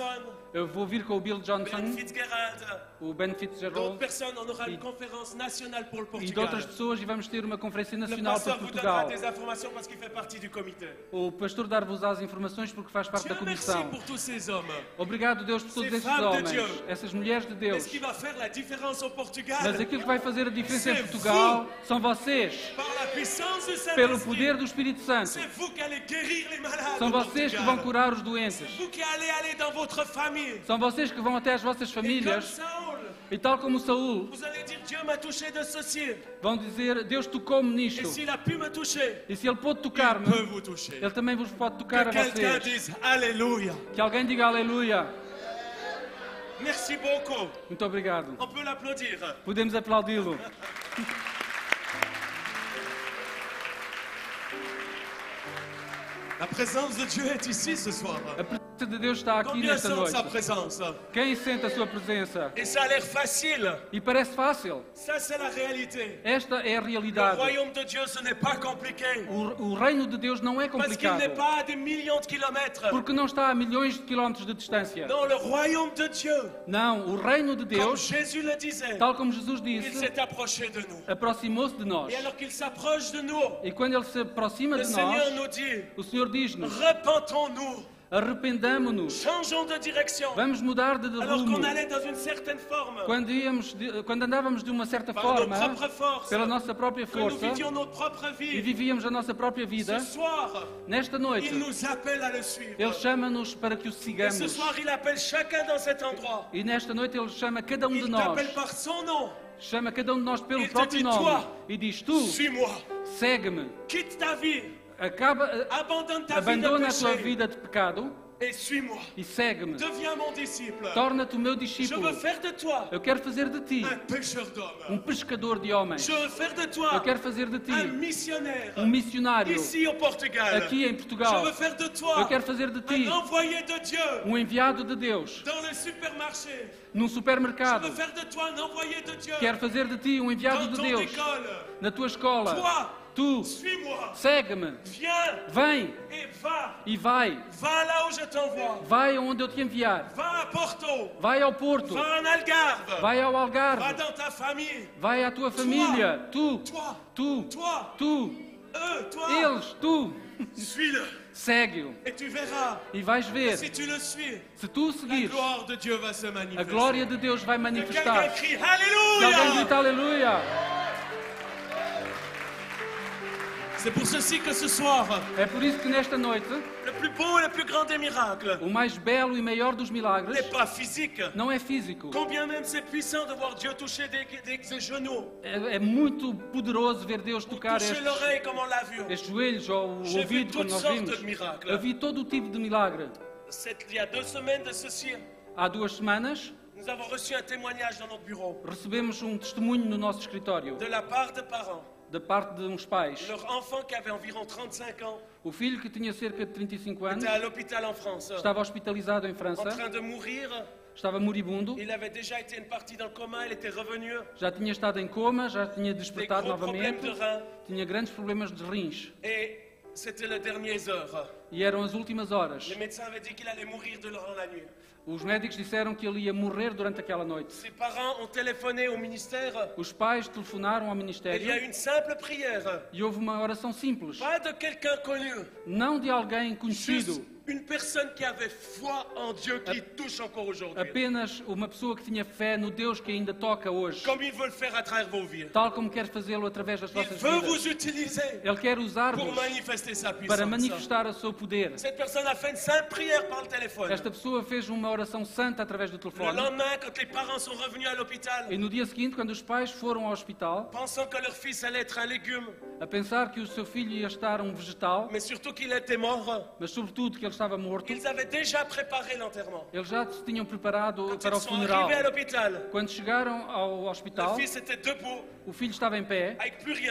Eu vou vir com o Bill
Ben
Johnson,
Fitzgerald,
o Ben
d'autres
Fitzgerald
personnes. On aura une
E-
conférence nationale pour le
e de outras
Portugal.
pessoas e vamos ter uma conferência
Le
nacional para
pasteur vous donnera
Portugal.
des informations parce qu'il fait partie du comité.
O pastor dar-vos as informações porque faz parte da
Dieu merci
comissão.
pour tous ces hommes.
Obrigado, Deus, por todos
Ces
esses
femmes de
homens,
Dieu.
essas mulheres de
Mais
Deus.
ce qui va faire la différence au Portugal,
Mas aquilo que vai fazer a diferença em
C'est
Portugal são vocês,
par la puissance du
pelo
Saint-Esprit,
poder do Espírito Santo.
c'est vous qui allez guérir les malades
São
au
vocês que vão
Portugal.
curar os doentes.
Vous qui allez aller dans votre famille.
São vocês que vão até às vossas
Et comme
famílias
Saoul,
e, tal como Saul,
vous allez dire Dieu m'a touché de ceci.
vão dizer: Deus tocou-me
Et
nisto.
s'il a pu me toucher,
E se Ele pôde
il
tocar-me,
peut vous toucher.
Ele também vos pode tocar a
Que quelqu'un
vocês.
dise Alléluia.
Que alguém diga aleluia.
Merci beaucoup.
Muito obrigado.
On peut l'applaudir.
Podemos aplaudi-lo.
La présence de Dieu est ici ce soir.
A presença de Deus está aqui
Combien
nesta
sent
noite.
sa présence?
Quem sente a sua presença?
Et ça a l'air facile.
E parece fácil.
Ça, c'est la réalité.
Esta é a
Le
realidade.
royaume de Dieu, ce n'est pas compliqué.
O, o reino de Deus não é
Parce qu'il
complicado.
n'est pas à des millions de kilomètres.
Porque não está a milhões de quilómetros de distância.
Non, le royaume de Dieu,
Não, o reino de
comme
Deus,
Jésus le disait,
tal como Jesus
il
disse,
s'est approché de nous.
aproximou-se de nós.
Et alors qu'il s'approche de nous,
E quando Ele se aproxima
le
de
Seigneur
nós,
nous dit,
o Senhor diz-nos:
repentons-nous,
arrependamo-nos,
changeons de direction.
vamos mudar de
Alors
rumo.
qu'on allait dans une certaine forme,
Quando, íamos de- quando andávamos de uma certa
par nos
forma,
propres forces,
pela nossa própria
que nous
força,
vivions notre propre
e
vie,
vivíamos a nossa própria vida,
ce soir,
nesta noite,
il nous appelle à le suivre.
Ele chama-nos para que o
Et ce
sigamos.
soir, il appelle chacun dans cet endroit.
E nesta noite Ele chama cada um de
Il
nós,
t'appelle par son nom.
chama cada um de nós pelo
Il te
próprio
dit,
nome
toi,
e diz: Tu,
Suis-moi.
segue-me,
Quitte ta vie.
acaba,
Abandonne ta vie de
abandona a tua
péché.
vida de pecado
Et suis-moi.
e segue-me.
Deviens mon disciple.
Torna-te o meu
Je
discípulo.
veux faire de toi
Eu quero fazer de ti
un pêcheur
um
d'hommes.
pescador de homens.
Je veux faire de
Eu
toi
quero fazer de ti
un missionnaire.
um missionário
Ici au Portugal.
aqui em
Je
Portugal.
veux faire de
Eu
toi
quero fazer de ti
un envoyé de Dieu
um enviado de Deus
dans le supermarché.
num
Je
supermercado.
veux faire de toi un envoyé de Dieu
Quero fazer de ti um enviado
dans
de
ton
Deus
école.
na tua escola.
Toi,
Tu,
suis-moi.
segue-me,
Viens
vem
et va.
e vai.
Va là où je t'envoie.
Vai aonde eu te enviar.
Va à Porto.
Vai ao Porto.
Va en Algarve.
Vai ao
Va
Algarve.
dans ta famille.
Vai à tua família. Tu,
Toi,
tu,
toi,
tu,
eux, toi.
eles, tu.
Suis-le.
Segue-o
Et tu verras.
e vais ver.
Si tu le suis,
Se tu o
la
seguires,
gloire de Dieu va se
a
manifester.
glória de Deus vai
Que quelqu'un
manifestar.
crie
Que alguém
Alléluia.
grita aleluia.
C'est pour ceci que ce soir,
É por isso que nesta noite,
le plus beau et le plus grand des miracles
o mais belo e maior dos milagres
n'est pas physique.
não é físico.
Combien même c'est puissant de voir Dieu toucher des, des, des genoux,
É, é muito poderoso ver Deus tocar
toucher
estes,
l'oreille comme on l'a vu.
estes joelhos ou o
J'ai vu
ouvido,
toutes
quando nós
sortes
vimos.
de miracles.
Eu vi todo o tipo de milagre.
C'est- Il y a deux semaines de ceci,
Há duas semanas,
nous avons reçu un témoignage dans notre bureau
recebemos um testemunho no nosso escritório,
de la part de parents.
da parte de uns pais.
Leur enfant qui avait environ trente-cinq ans
O filho, que tinha cerca de trinta e cinco anos,
était à l'hôpital en France,
estava hospitalizado em
en
França,
train de mourir.
estava moribundo,
Il avait déjà été une partie dans le coma, il était revenu.
já tinha estado em coma, já tinha
Des
despertado
gros problèmes
novamente,
de reins.
tinha grandes problemas de rins.
Et c'était les dernières heures.
E eram as últimas horas.
Les médecins avaient dit qu'il allait mourir durant la nuit.
Os médicos disseram que ele ia morrer durante aquela noite.
Ses parents ont téléphoné au ministère.
Os pais telefonaram ao
Il y a
ministério
une simple prière.
e houve uma oração simples.
Pas de quelqu'un connu.
Não de alguém conhecido,
Juste une personne qui avait foi en Dieu qui touche encore aujourd'hui.
apenas uma pessoa que tinha fé no Deus que ainda toca hoje,
Comme il veut le faire à travers vos vies.
tal como quer fazê-lo através das
Il
vossas
veut
vidas.
vous utiliser
Ele quer
pour
usar-vos
manifester sa
para
puissance.
manifestar o seu poder.
Cette personne a fait une simple prière par le téléphone.
Esta pessoa fez uma oração santa através do
Le
telefone
lendemain, quand les parents sont revenus à l'hôpital,
e no dia seguinte, quando os pais foram ao hospital,
pensant que leur fils allait être un légume,
a pensar que o seu filho ia estar um vegetal,
mais surtout qu'il était mort,
mas sobretudo que ele estava morto,
ils avaient déjà préparé l'enterrement.
eles já se tinham preparado
Quand
para o
ils sont
funeral.
arrivés à l'hôpital,
Quando chegaram ao
le
hospital,
fils était debout,
o filho estava em pé,
avec plus rien,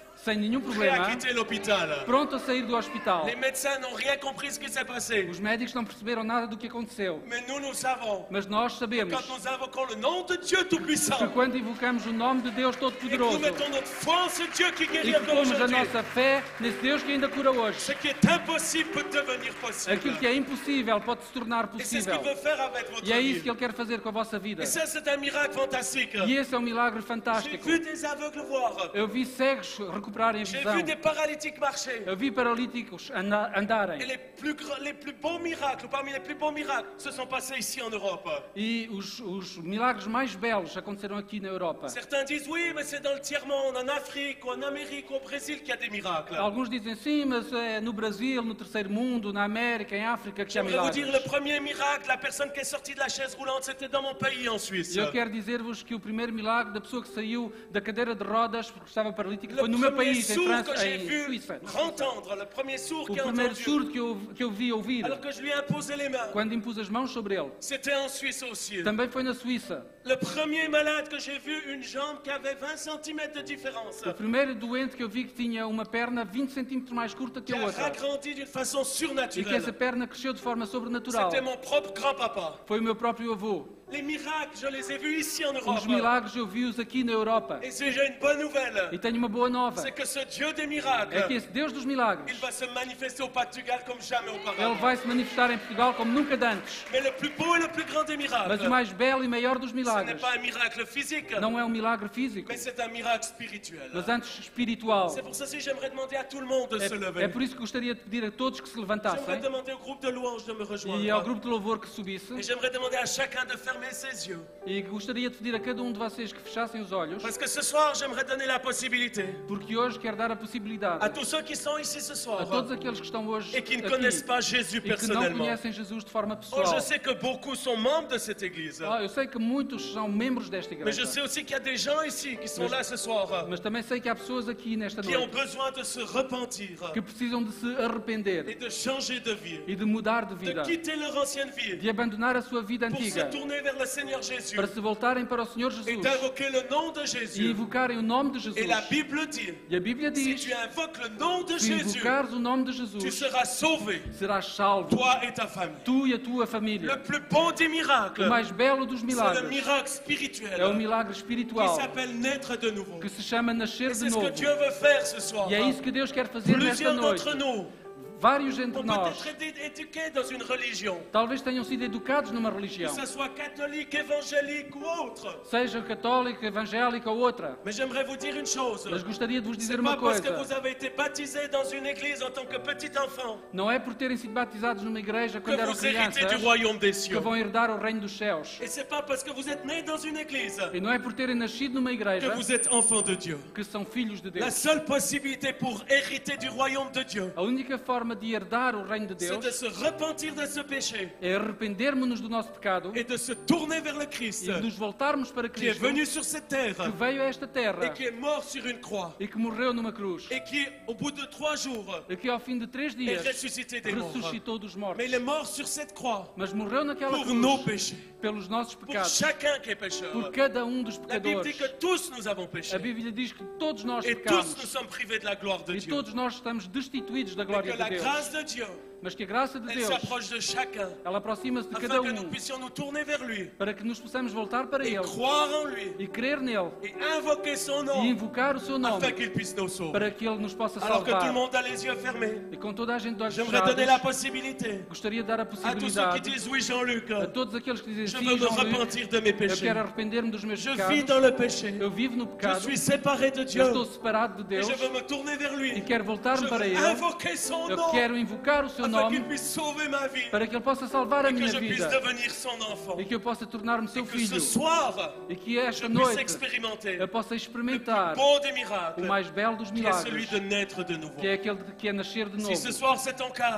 sem nenhum
prêt
problema,
à quitter l'hôpital.
pronto a sair do hospital.
Les médecins n'ont rien compris ce qui s'est passé.
Os médicos não perceberam nada do que aconteceu.
Mais nous, nous savons.
Mas nós sabemos
Quand nous invoquons le nom de Dieu
que
Tout-Puissant,
quando invocamos o nome de Deus
et que nous
Todo-Poderoso
mettons notre foi en ce Dieu qui
e
guérit
que
encore
pomos a
aujourd'hui,
nossa fé nesse Deus que ainda cura hoje,
ce qui est impossible peut devenir possible.
aquilo que é impossível pode se tornar
Et c'est ce
possível.
qu'il veut faire avec votre
E é
vie.
isso que Ele quer fazer com a vossa vida.
Et ça, c'est un miracle fantastique.
E esse é um milagre
J'ai
fantástico.
vu des aveugles voir.
Eu vi cegos recuperarem a
J'ai
visão.
vu des paralytiques marcher.
Eu vi paralíticos anda-
Et
andarem.
les plus, grands- les plus beaux miracles, parmi les plus beaux miracles, se sont passés ici en Europe.
E os, os milagres mais belos aconteceram aqui na Europa.
Certains disent oui, mais c'est dans le tiers-monde, en Afrique, ou en Amérique, ou au Brésil qu'il y a des miracles.
Alguns dizem sim, mas é no Brasil, no terceiro mundo, na América, em África que há
J'aimerais vous dire, le
milagres.
premier miracle, la personne qui est sortie de la chaise roulante, c'était dans mon pays, en Suisse.
E eu quero dizer-vos que o primeiro milagre da pessoa que saiu da cadeira de rodas porque estava paralítica
Le
foi no meu
premier
país, em
sourd que
França,
j'ai
em
vu
Suíça.
entendre, le premier sourd
O
qui a
primeiro
entendu,
surdo que eu, que eu vi ouvir,
alors que je lui ai imposé les mains,
quando impus as mãos sobre ele,
c'était en Suisse aussi.
também foi na Suíça.
Le premier malade que j'ai vu, une jambe qui avait vingt centimètres de différence,
O primeiro doente que eu vi que tinha uma perna vinte centímetros mais curta que
qui
a
a
outra
ragrandi d'une façon
e que essa
surnaturelle.
perna cresceu de forma sobrenatural.
C'était mon propre grand-papa.
Foi o meu próprio avô.
Les miracles, je les ai vus ici en
Os
Europe.
milagres eu vi-os aqui na Europa.
Et si j'ai une bonne
E
nouvelle,
tenho uma boa nova.
c'est que ce Dieu des
É que
miracles,
esse Deus dos
il
milagres,
va se manifester au Portugal comme jamais
Ele
auparavant.
vai se manifestar em Portugal como nunca dantes.
Mais le plus beau et le plus grand des
Mas
miracles,
o mais belo e maior dos
ce n'est
milagres
pas un miracle physique,
não é um milagre físico,
mais c'est un miracle spirituel.
mas antes espiritual.
C'est pour ça que j'aimerais demander à tout le monde de se
É, é
lever.
por isso que gostaria de pedir a todos que se
J'aimerais
levantassem
demander au groupe de louanges de me
e ao
rejoindre.
grupo de louvor que subisse.
Et j'aimerais demander à chacun de fermer ses yeux.
E gostaria de pedir a cada um de vocês que fechassem os olhos,
Parce que ce soir, j'aimerais donner la possibilité
porque hoje quero dar a possibilidade
à tous ceux qui sont ici ce
a
soir
todos aqueles que estão hoje
et qui ne
aqui
connaissent pas Jésus
e que não
personnellement.
conhecem Jesus de forma
Oh,
pessoal.
je sais que beaucoup sont membres de cette église.
Ah, eu sei que muitos são membros desta
Mais je
igreja,
sais aussi qu'il y a des gens ici qui sont là ce soir,
mas também sei que há pessoas aqui nesta
qui ont
noite
besoin de se repentir
que precisam de se
et
arrepender
de changer de vie,
e de mudar de
de
vida,
quitter leur ancienne vie
de abandonar a sua vida
pour se
antiga,
tourner vers le Seigneur Jésus
para se voltarem para o Senhor
et
Jesus
d'invoquer le nom de
e
Jésus.
invocarem o nome de
Et
Jesus.
la Bible dit,
E a Bíblia
si
diz,
tu invoques le nom de
se
Jésus,
invocares o nome de
tu
Jesus,
seras sauvé,
serás salvo,
toi et ta famille.
tu e a tua família.
Le plus beau des
O
miracles,
mais belo dos
c'est le
milagres
miracle
é o
spirituel
milagre
qui
espiritual
s'appelle naître de nouveau.
que se chama nascer
Et
de
c'est ce que
novo.
Dieu veut faire ce soir.
E é isso que Deus quer fazer nesta
Plusieurs
noite.
d'entre nous
Vários entre
ont
nós
peut-être été éduqués dans une religion,
talvez tenham sido educados numa
que
religião,
ce soit catholique, évangélique ou autre.
seja católica, evangélica ou outra.
Mais j'aimerais vous dire une chose.
Mas gostaria de vos
C'est
dizer
pas
uma
parce que
coisa.
vous avez été baptisé dans une église en tant que petit enfant
Não é por terem sido batizados numa igreja
que
quando eram
vous héritez
crianças
du royaume des
que
cieux.
vão herdar o reino dos céus.
Et c'est pas parce que vous êtes né dans une église
E não é por terem nascido numa
que
igreja
vous êtes enfant de Dieu.
que são filhos de
La
Deus.
seule possibilité pour hériter du royaume de Dieu,
A única forma de herdar o reino de
c'est
Deus
de se repentir de ce péché
é arrependermos-nos do nosso pecado
et de se tourner vers le Christ
e de nos voltarmos para
qui est
Cristo,
venu sur cette terre
que veio a esta
et
terra
qui est mort sur une croix
e que morreu numa cruz
et qui, au bout de trois jours,
e que ao fim de três
est
dias
ressuscité des morts.
ressuscitou dos
Mais
mortos.
il est mort sur cette croix
Mas morreu naquela
pour nos
cruz
péchés,
pelos nossos
pour
pecados,
chacun qui est pécheur.
por cada um dos
La Bible dit
pecadores.
que tous nous avons péché
A Bíblia diz que todos nós
et tous
pecamos
nous sommes privés de la gloire de
e
Dieu.
todos nós estamos destituídos da
Et
glória
que
de
la
Deus.
grâce de Dieu,
Mas que a graça de
elle
Deus,
s'approche de chacun
ela aproxima-se de cada
afin que nous
um
puissions nous tourner vers lui
para que nos possamos voltar para
et
Ele
croire en lui
e crer nele
et invoquer son
e
nom
invocar o seu nome
afin qu'il puisse nous sauver.
para que Ele nos possa
Alors que tout le
salvar.
monde a les yeux fermés,
E com toda a gente de olhos
j'aimerais donner la
fechados,
possibilité
gostaria de dar a
à tous ceux qui
possibilidade
disent oui Jean-Luc,
a todos aqueles que dizem
je
sim,
veux me
Jean-Luc,
repentir de mes
eu
péchés.
quero arrepender-me dos meus
Je vis
pecados,
dans le péché.
eu vivo no
Je
pecado,
suis séparé de Dieu
eu estou separado de
et
Deus
je veux me tourner vers lui.
e quero
Je
voltar-me para
veux
Ele,
invoquer son
eu
nom
quero invocar o seu
afin qu'il
nome
puisse sauver ma vie
para que Ele possa salvar a
et que
minha
je puisse
vida
devenir son enfant.
e que eu possa tornar-me seu
Que ce
filho
soir,
e que
je
esta
puisse
noite
expérimenter
eu possa experimentar
beau des
o
miracles
mais belo dos
qui est celui
milagres,
de naître de nouveau.
que é aquele de- que é nascer de
Si ce
novo.
soir c'est ton cas,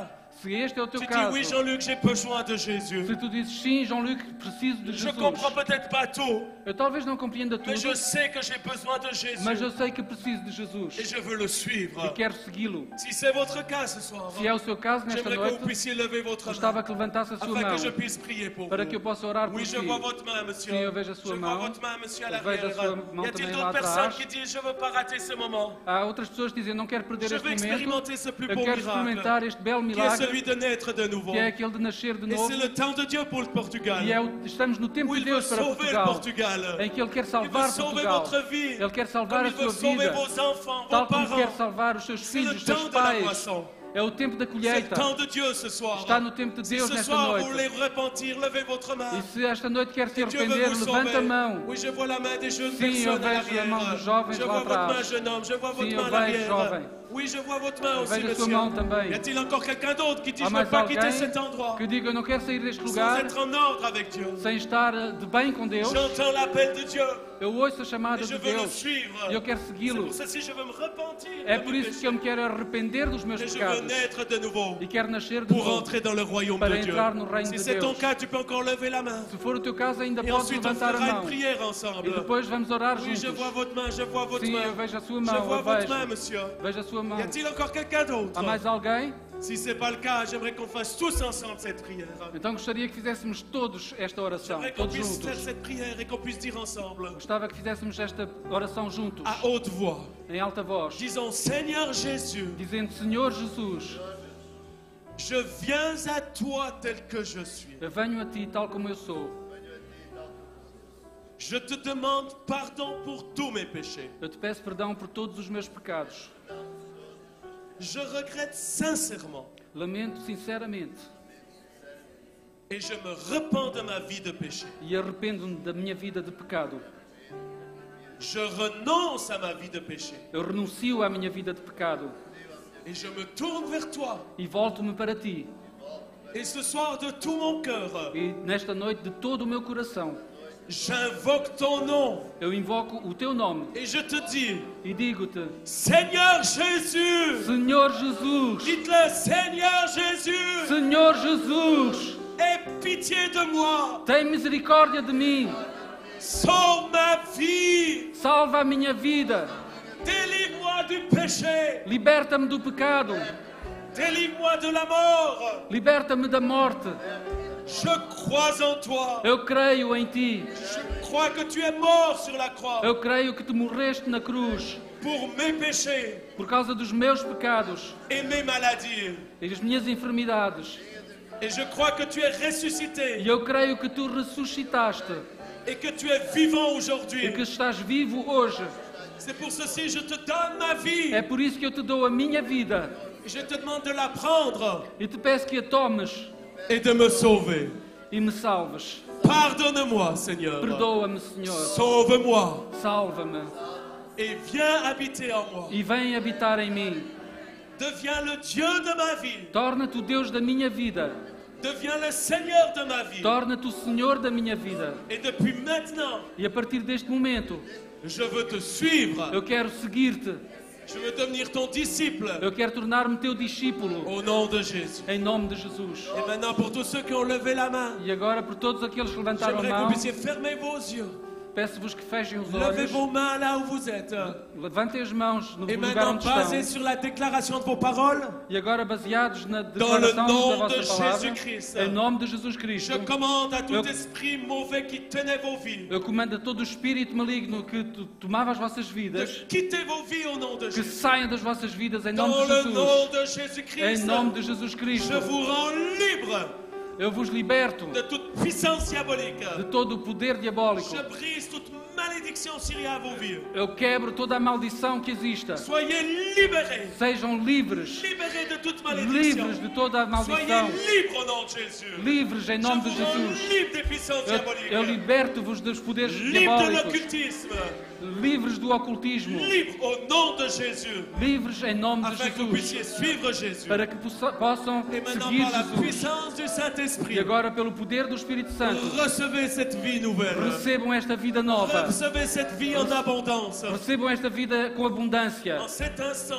Se este é o teu
Tu dis
caso,
oui Jean-Luc, j'ai besoin de Jésus.
se tu dizes sim, Jean-Luc, preciso de
Je
Jesus.
comprends peut-être pas tout,
Eu talvez não compreenda tudo,
mais je sais que j'ai besoin de Jésus
mas eu sei que preciso de Jesus
et je veux le
e
suivre.
quero segui-lo.
Si c'est votre cas ce soir,
Se é o seu caso nesta
j'aimerais que vous
noite,
puissiez lever votre
gostava
main
que levantasse a sua
afin
mão
que je puisse prier pour
para que eu
vous.
possa orar por
Oui, je
si.
vois votre main, monsieur.
Sim, eu vejo a sua
Je
mão.
vois votre main, monsieur, à
Eu vejo a
l'arrière.
sua mão
Y a-t-il
também lá
d'autres personnes
atrás.
qui disent je veux pas rater ce moment?
Há outras pessoas que dizem, não quero perder
Je
este
veux
momento,
expérimenter ce plus
eu
beau
quero
miracle,
experimentar este belo
qui est
milagre,
celui de naître de nouveau.
que é aquele de nascer de
Et
novo.
c'est le temps de Dieu pour le Portugal,
E é o, estamos no tempo
où
de
il veut
Deus para
sauver le
Portugal,
Portugal.
em que Ele quer
Il veut
salvar
sauver
Portugal.
votre vie,
Ele quer salvar
comme
a
il
sua
veut sauver
vida,
vos enfants, vos
tal como quer
parents.
salvar os seus
C'est le
filhos, os seus
temps de la
pais.
moisson.
É o tempo da
C'est le
colheita.
temps de Dieu ce soir.
Está no tempo de
Si
Deus
ce
nesta
soir vous voulez
noite.
repentir, levez votre main.
E se esta noite quer se
Et Dieu veut
arrepender,
vous
levanta a
sauver.
mão.
Oui, je vois la main des jeunes
Sim, eu
personnes à
vejo a mão dos
l'arrière.
jovens
Je
lá
vois votre main,
atrás.
jeune homme. Je vois votre
Sim,
main
eu
à
vejo
l'arrière.
jovem.
Oui, je vois votre main aussi,
vejo a sua
monsieur.
mão também.
Y a-t-il encore quelqu'un d'autre qui dit
Há
je ne
mais
veux pas quitter
alguém
cet endroit
que diga, eu não quero sair deste
sans
lugar
être en ordre avec Dieu?
sem estar de bem com Deus?
J'entends l'appel de Dieu
Eu ouço a chamada
et je
de
veux le
Deus
suivre.
e eu quero
C'est
segui-lo.
pour ceci que je veux me repentir
É
de
por
mes
isso que eu me
péchés.
quero arrepender dos meus
Et je veux
pecados
naître de nouveau
e quero nascer de
pour
novo.
entrer dans le royaume
Para
de Dieu.
entrar no reino
Si
de
c'est ton
Deus.
cas, tu peux encore lever la main.
Se for o teu caso, ainda
Et
podes
ensuite, on
levantar a
fera une
mão.
prière
E
ensemble.
depois vamos orar
Oui, je
juntos.
vois votre main, je vois votre
Sim,
main.
eu vejo a sua
Je
mão,
vois
eu
votre main,
vejo.
monsieur.
Vejo a sua mão.
Y a-t-il encore quelqu'un d'autre?
Há mais alguém?
Si ce n'est pas le cas, j'aimerais qu'on fasse tous ensemble cette prière.
Então gostaria que fizéssemos todos esta oração,
J'aimerais qu'on
todos
puisse faire
juntos.
cette prière et qu'on puisse dire ensemble,
Gostava que fizéssemos esta oração juntos,
à haute voix,
em alta voz,
disons Seigneur Jésus,
dizendo: Senhor Jesus,
je viens à toi tel que je suis.
eu venho a Ti tal como eu sou.
Je te demande pardon pour tous mes péchés.
Eu te peço perdão por todos os meus pecados.
Je regrette sincèrement
Lamento sinceramente
et je me repens de ma vie de péché.
e arrependo-me da minha vida de pecado.
Je renonce à ma vie de péché
Eu renuncio à minha vida de pecado
et je me tourne vers toi.
e volto-me para Ti.
Et ce soir, de tout mon cœur,
E nesta noite, de todo o meu coração,
j'invoque ton nom
eu invoco o Teu nome
et je te dis,
e digo-te:
Seigneur Jésus,
Senhor Jesus,
dites-le, Seigneur Jésus,
Senhor Jesus,
aie pitié de moi,
tem misericórdia de mim,
sauve ma vie,
salva a minha vida,
délivre-moi du péché,
liberta-me do pecado,
délivre-moi de la mort.
liberta-me da morte.
Je crois en toi.
Eu creio em Ti,
Je crois que tu es mort sur la croix
eu creio que Tu morreste na cruz
pour mes péchés
por causa dos meus pecados
et mes maladies.
e das minhas enfermidades.
Et je crois que tu es ressuscité
E eu creio que Tu ressuscitaste
et que tu es vivant
e
aujourd'hui.
que estás vivo hoje.
C'est pour ceci que je te donne ma vie.
É por isso que eu te dou a minha vida
Je te demande de la prendre
e te peço que a tomes
et de me sauver.
e me salves.
Pardonne-moi, Seigneur.
Perdoa-me, Senhor.
Sauve-moi
Salva-me
et viens habiter en moi.
e vem habitar em mim.
Deviens le Dieu de ma vie.
Torna-te o Deus da minha vida.
Deviens le Seigneur de ma vie.
Torna-te o Senhor da minha vida.
Et depuis maintenant,
E a partir deste momento,
je veux te suivre.
eu quero seguir-te.
Je veux devenir ton disciple.
Eu quero tornar-me teu discípulo.
Au nom de Jésus.
Em nome de Jesus.
Et maintenant, pour tous ceux qui ont levé la main,
E agora, por todos aqueles que levantaram a
j'aimerais que vous
mão,
puissiez fermer vos yeux.
peço-vos que fechem os
Levez
olhos.
vos mains là où vous êtes.
Levantem as mãos no
Et
lugar
maintenant,
onde
basés
estão.
sur la déclaration de vos paroles,
E agora, baseados na
Dans le
declaração
nom
da
de
vossa palavra,
Jésus-Christ.
em nome de Jesus Cristo,
je commande à tout
Eu-
esprit mauvais qui tenait vos vies
eu comando a todo o espírito maligno que tu- tomava as vossas vidas,
de quitter vos vies au nom de
que
Jésus.
saiam das vossas vidas em nome
Dans
de
le nom
Jesus.
de
Em
Jésus-Christ,
nome de Jesus Cristo,
je vous rends libre
eu vos liberto
de toute puissance diabolique.
de todo o poder diabólico.
Je brise toute malédiction s'il y a à vos vies.
Eu quebro toda a maldição que exista.
Soyez libérés.
Sejam livres,
Libérés de toute malédiction.
livres de toda a
Soyez
maldição,
libres au nom de Jésus.
livres em
Je
nome de
vous rends
Jesus.
libres des puissances
Eu, eu
diaboliques.
liberto-vos dos poderes
Libres de
diabólicos,
l'occultisme.
livres do ocultismo,
Libres au nom de Jésus.
livres em nome de
Afin que vous
Jesus,
puissiez suivre Jésus.
para que possa- possam
Et maintenant,
seguir
par la
Jesus.
puissance du
E
Saint-Esprit,
agora, pelo poder do Espírito Santo,
recevez cette vie nouvelle.
recebam esta vida nova,
Recevez cette vie en abondance.
recebam esta vida com abundância.
En cet instant,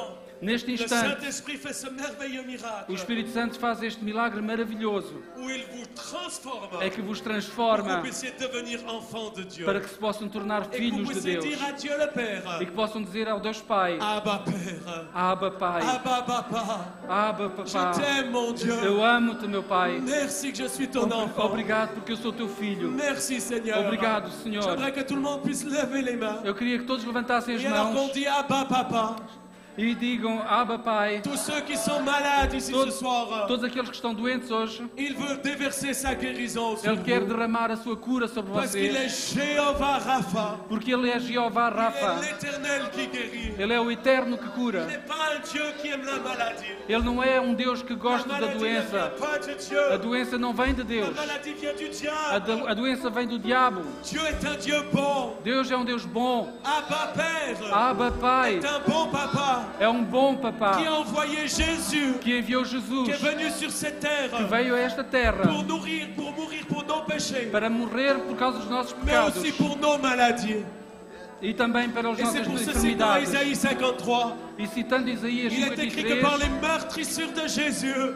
Neste
le
instante,
Saint-Esprit fait ce merveilleux
o
miracle
Espírito Santo faz este milagre maravilhoso,
où il vous transforme
é que vos
pour que vous
transforma
puissiez devenir enfant de Dieu.
para que se possam tornar
Et que vous
filhos de
puissiez
Deus
dire à Dieu le Père,
e que possam dizer ao Deus Pai,
Abba Père,
Abba Pai,
Abba Papa,
Abba
je
Papá,
t'aime mon Dieu.
eu amo-te, meu Pai.
Merci que je suis ton enfant.
Obrigado porque eu sou teu filho.
Merci Seigneur.
Obrigado, Senhor.
J'aimerais que tout le monde puisse lever les mains.
Eu queria que todos levantassem as
Et alors qu'on
mãos
dit Abba Papa,
e digam, Abba Pai,
tous ceux qui sont malades ici
todos,
ce soir,
todos aqueles que estão doentes hoje,
il veut déverser sa guérison sur
Ele quer
vous.
derramar a sua cura sobre
Parce qu'il est
vocês,
Jéhovah Rapha.
porque Ele é Jeová
Il est
Rafa.
l'éternel qui guérit.
Ele é o Eterno que
Il
cura.
n'est pas un Dieu qui aime la maladie.
Ele não é um Deus que
La
gosta da
maladie ne vient
doença.
pas de
A
Dieu.
doença não vem de
La
Deus.
maladie vient du
A,
diable.
do- a doença vem do diabo.
Dieu est un Dieu bon.
Deus é um Deus bom.
Abba Père
Abba Pai
est un bon papa
é um bom
qui
papá
a envoyé Jésus,
que enviou
qui
Jesus,
est venu sur cette terre
que veio a esta terra
pour nourrir, pour mourir pour nos péchés,
para morrer por causa dos nossos
mais
pecados
aussi pour nos maladies.
e também para as
Et c'est
nossas
pour ceci que dans
enfermidades.
Isaïe cinquante-trois,
E citando Isaías
il est écrit que par
cinquenta e três,
les meurtrissures de Jésus,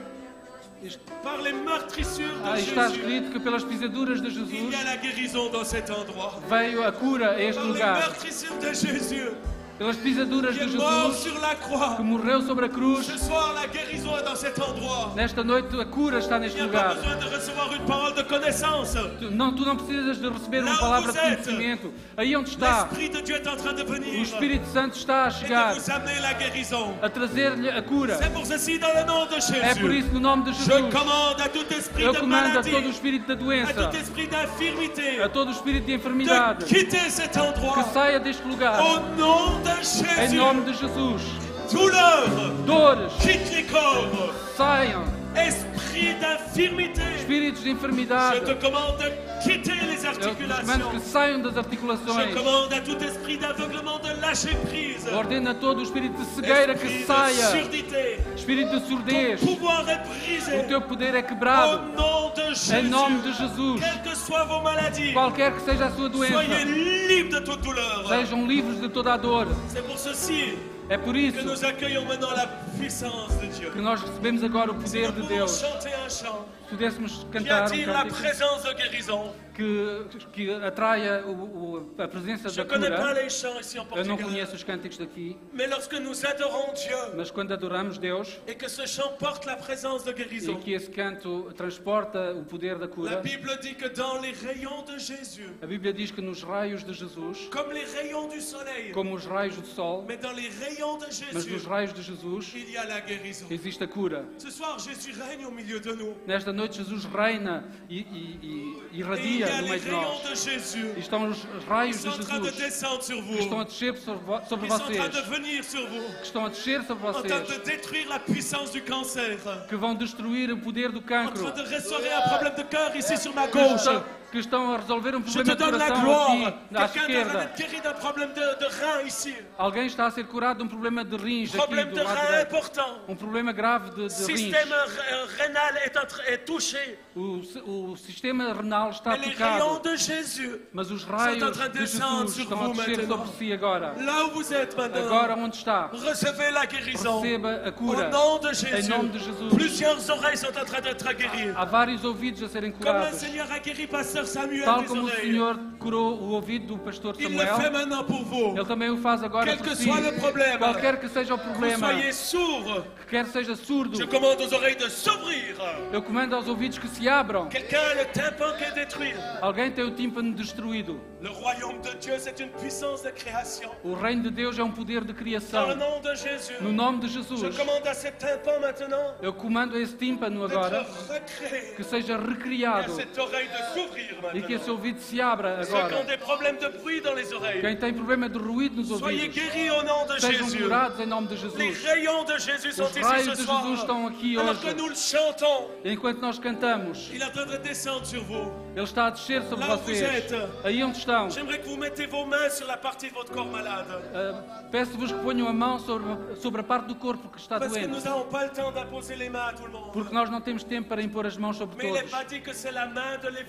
par les meurtrissures de
ah, está
Jésus,
escrito que pelas pisaduras de
il
Jesus
y a la guérison dans cet endroit.
veio a cura a este
Par les
lugar.
meurtrissures de Jésus,
Pelas pisaduras
qui
de
est mort
Jesus
sur la croix.
que morreu sobre a cruz,
Ce soir, la guérison est dans cet endroit.
nesta noite a cura está
Il
neste
n'y a pas
lugar.
besoin de recevoir une parole de connaissance.
Tu não, tu não precisas de receber
Lá
uma palavra
onde
de
você
conhecimento. Aí onde está,
L'Esprit de Dieu est en train de
o
venir
Espírito Santo está a
et de
chegar
vous amener la guérison.
a trazer-lhe a cura.
C'est pour ceci, dans le nom de
É por
Jésus,
isso, no nome de
je
Jesus,
commande à tout esprit
eu
de
comando a
maladie,
todo o espírito da
à
doença,
tout esprit d'infirmité,
a todo o espírito de
de
enfermidade,
quitter cet
que
endroit.
saia deste lugar.
Au nom de
Em
Jésus,
nome de Jesus.
douleur,
Dores,
quitte les corps.
saiam.
Esprit d'infirmité,
Espíritos de
je
enfermidade,
te commande de quitter les
eu comando que
articulations.
saiam das
Je
articulações.
commande à tout esprit d'aveuglement de lâcher prise.
Ordena a todo o espírito de cegueira que
Esprit de
saia.
surdité,
Espírito de
ton
surdez,
pouvoir est
o
brisé.
teu poder é
Au
quebrado.
nom de
Em nome de
Jésus,
Jesus,
quelles que soient vos maladies,
qualquer que seja a sua
soyez
doença,
libres de toute douleur.
sejam livres de toda a dor.
C'est pour ceci
É por
que
isso
nous accueillons maintenant la puissance de Dieu.
que nós recebemos agora o poder
Nous
de
pouvons
Deus.
chanter un chant
Se pudéssemos
qui
cantar um
attire la
cântico
présence de guérison.
que, que atraia o, o, a presença
Je
da
ne connais pas
cura.
les chants ici en
Eu não
Portugal.
conheço os cânticos daqui,
Mais lorsque nous adorons Dieu
mas quando adoramos Deus
et que ce chant porte la présence de
e
guérison,
que esse canto transporta o poder da
la
cura,
Bible dit que dans les rayons de Jésus,
a Bíblia diz que nos raios de Jesus,
comme les rayons du soleil,
como os raios do sol,
mais dans les rayons de
mas
Jésus,
nos raios de Jesus
il y a la guérison.
existe a cura.
Ce soir, Jésus règne au milieu de nous.
Nesta noite Jesus reina e, e, e
Et il y
irradia
a
no
les
meio de
rayons
nós.
de Jésus
E estão os
qui
raios de
sont en train de
Jesus
descendre sur
que estão a
vous,
descer sobre, vo- sobre
qui sont en train
vocês,
de venir sur vous,
que estão a descer sobre
en train
vocês,
de détruire la puissance du cancer,
que vão destruir o poder do
en
cancro,
train de restaurer un problème de cœur ici sur ma
que
gauche.
estão, que estão a resolver um
Je
problema
te
de
donne la
coração
gloire.
aqui, à
Quelqu'un est en train
esquerda.
d'être guéri d'un problème de, de rein ici.
Alguém está a ser curado de um problema de rins aqui
Problème
do
de
lado
rein
direito.
important.
Um problema grave de, de
Système
rins.
euh, rénal est, en tra- est touché.
O, si- o sistema renal está
Mais les rayons
tocado,
de Jésus,
mas os
sont en
raios
train de
de
descendre
Jesus
sur
estão a
vous
descer
maintenant.
sobre si agora.
là où vous êtes
Agora
maintenant,
onde está?
recevez la guérison.
Receba a
Au
cura.
nom de
Em
Jésus,
nome de Jesus.
plusieurs oreilles sont en train d'être guéries.
Há vários ouvidos a serem
Comme le
curados.
Seigneur a guéri Pasteur Samuel
Tal
des
como o
oreilles,
Senhor curou o ouvido do pastor
il le fait
Samuel,
maintenant pour vous.
Ele também o faz agora
Quel
por
que
si.
soit le problème,
Qualquer que seja o
Vous
problema,
soyez sourds.
que quer seja surdo,
Je commande aux oreilles de s'ouvrir.
eu comando aos ouvidos que se abram.
Quelqu'un a le tympan qui est détruit.
Alguém tem o tímpano destruído.
Le royaume de Dieu, c'est une puissance de création.
O reino de Deus é um poder de
Dans le
criação.
nom de Jésus,
No nome de
je
Jesus,
commande à cet tympan maintenant
eu comando a esse tímpano agora
d'être recréé.
que seja
Et à
recriado
cette oreille de s'ouvrir
e que esse
maintenant.
ouvido se abra
Ceux qui ont
agora.
des problèmes de bruit dans les oreilles,
Quem tem problema de ruído nos
soyez
ouvidos,
guéris au nom de
sejam
Jésus.
curados em nome de
Les
Jesus.
rayons de Jésus sont
Os
ici
raios
ce
de
soir.
Jesus estão aqui
Alors
hoje.
que nous le chantons,
Enquanto nós cantamos,
il est en train de descendre sur vous.
Ele está a descer sobre
Lá onde
vocês.
êtes.
Aí onde estão.
J'aimerais que vous mettez vos mains sur la partie de votre corps malade.
Ah, Peço-vos que ponham a mão sobre, sobre a parte do corpo que está
Parce que
doente.
nous n'avons pas le temps d'imposer les mains à tout le monde.
Porque nós não temos tempo para impor as mãos sobre
Mais il n'est
todos.
pas dit que c'est la main de l'évangéliste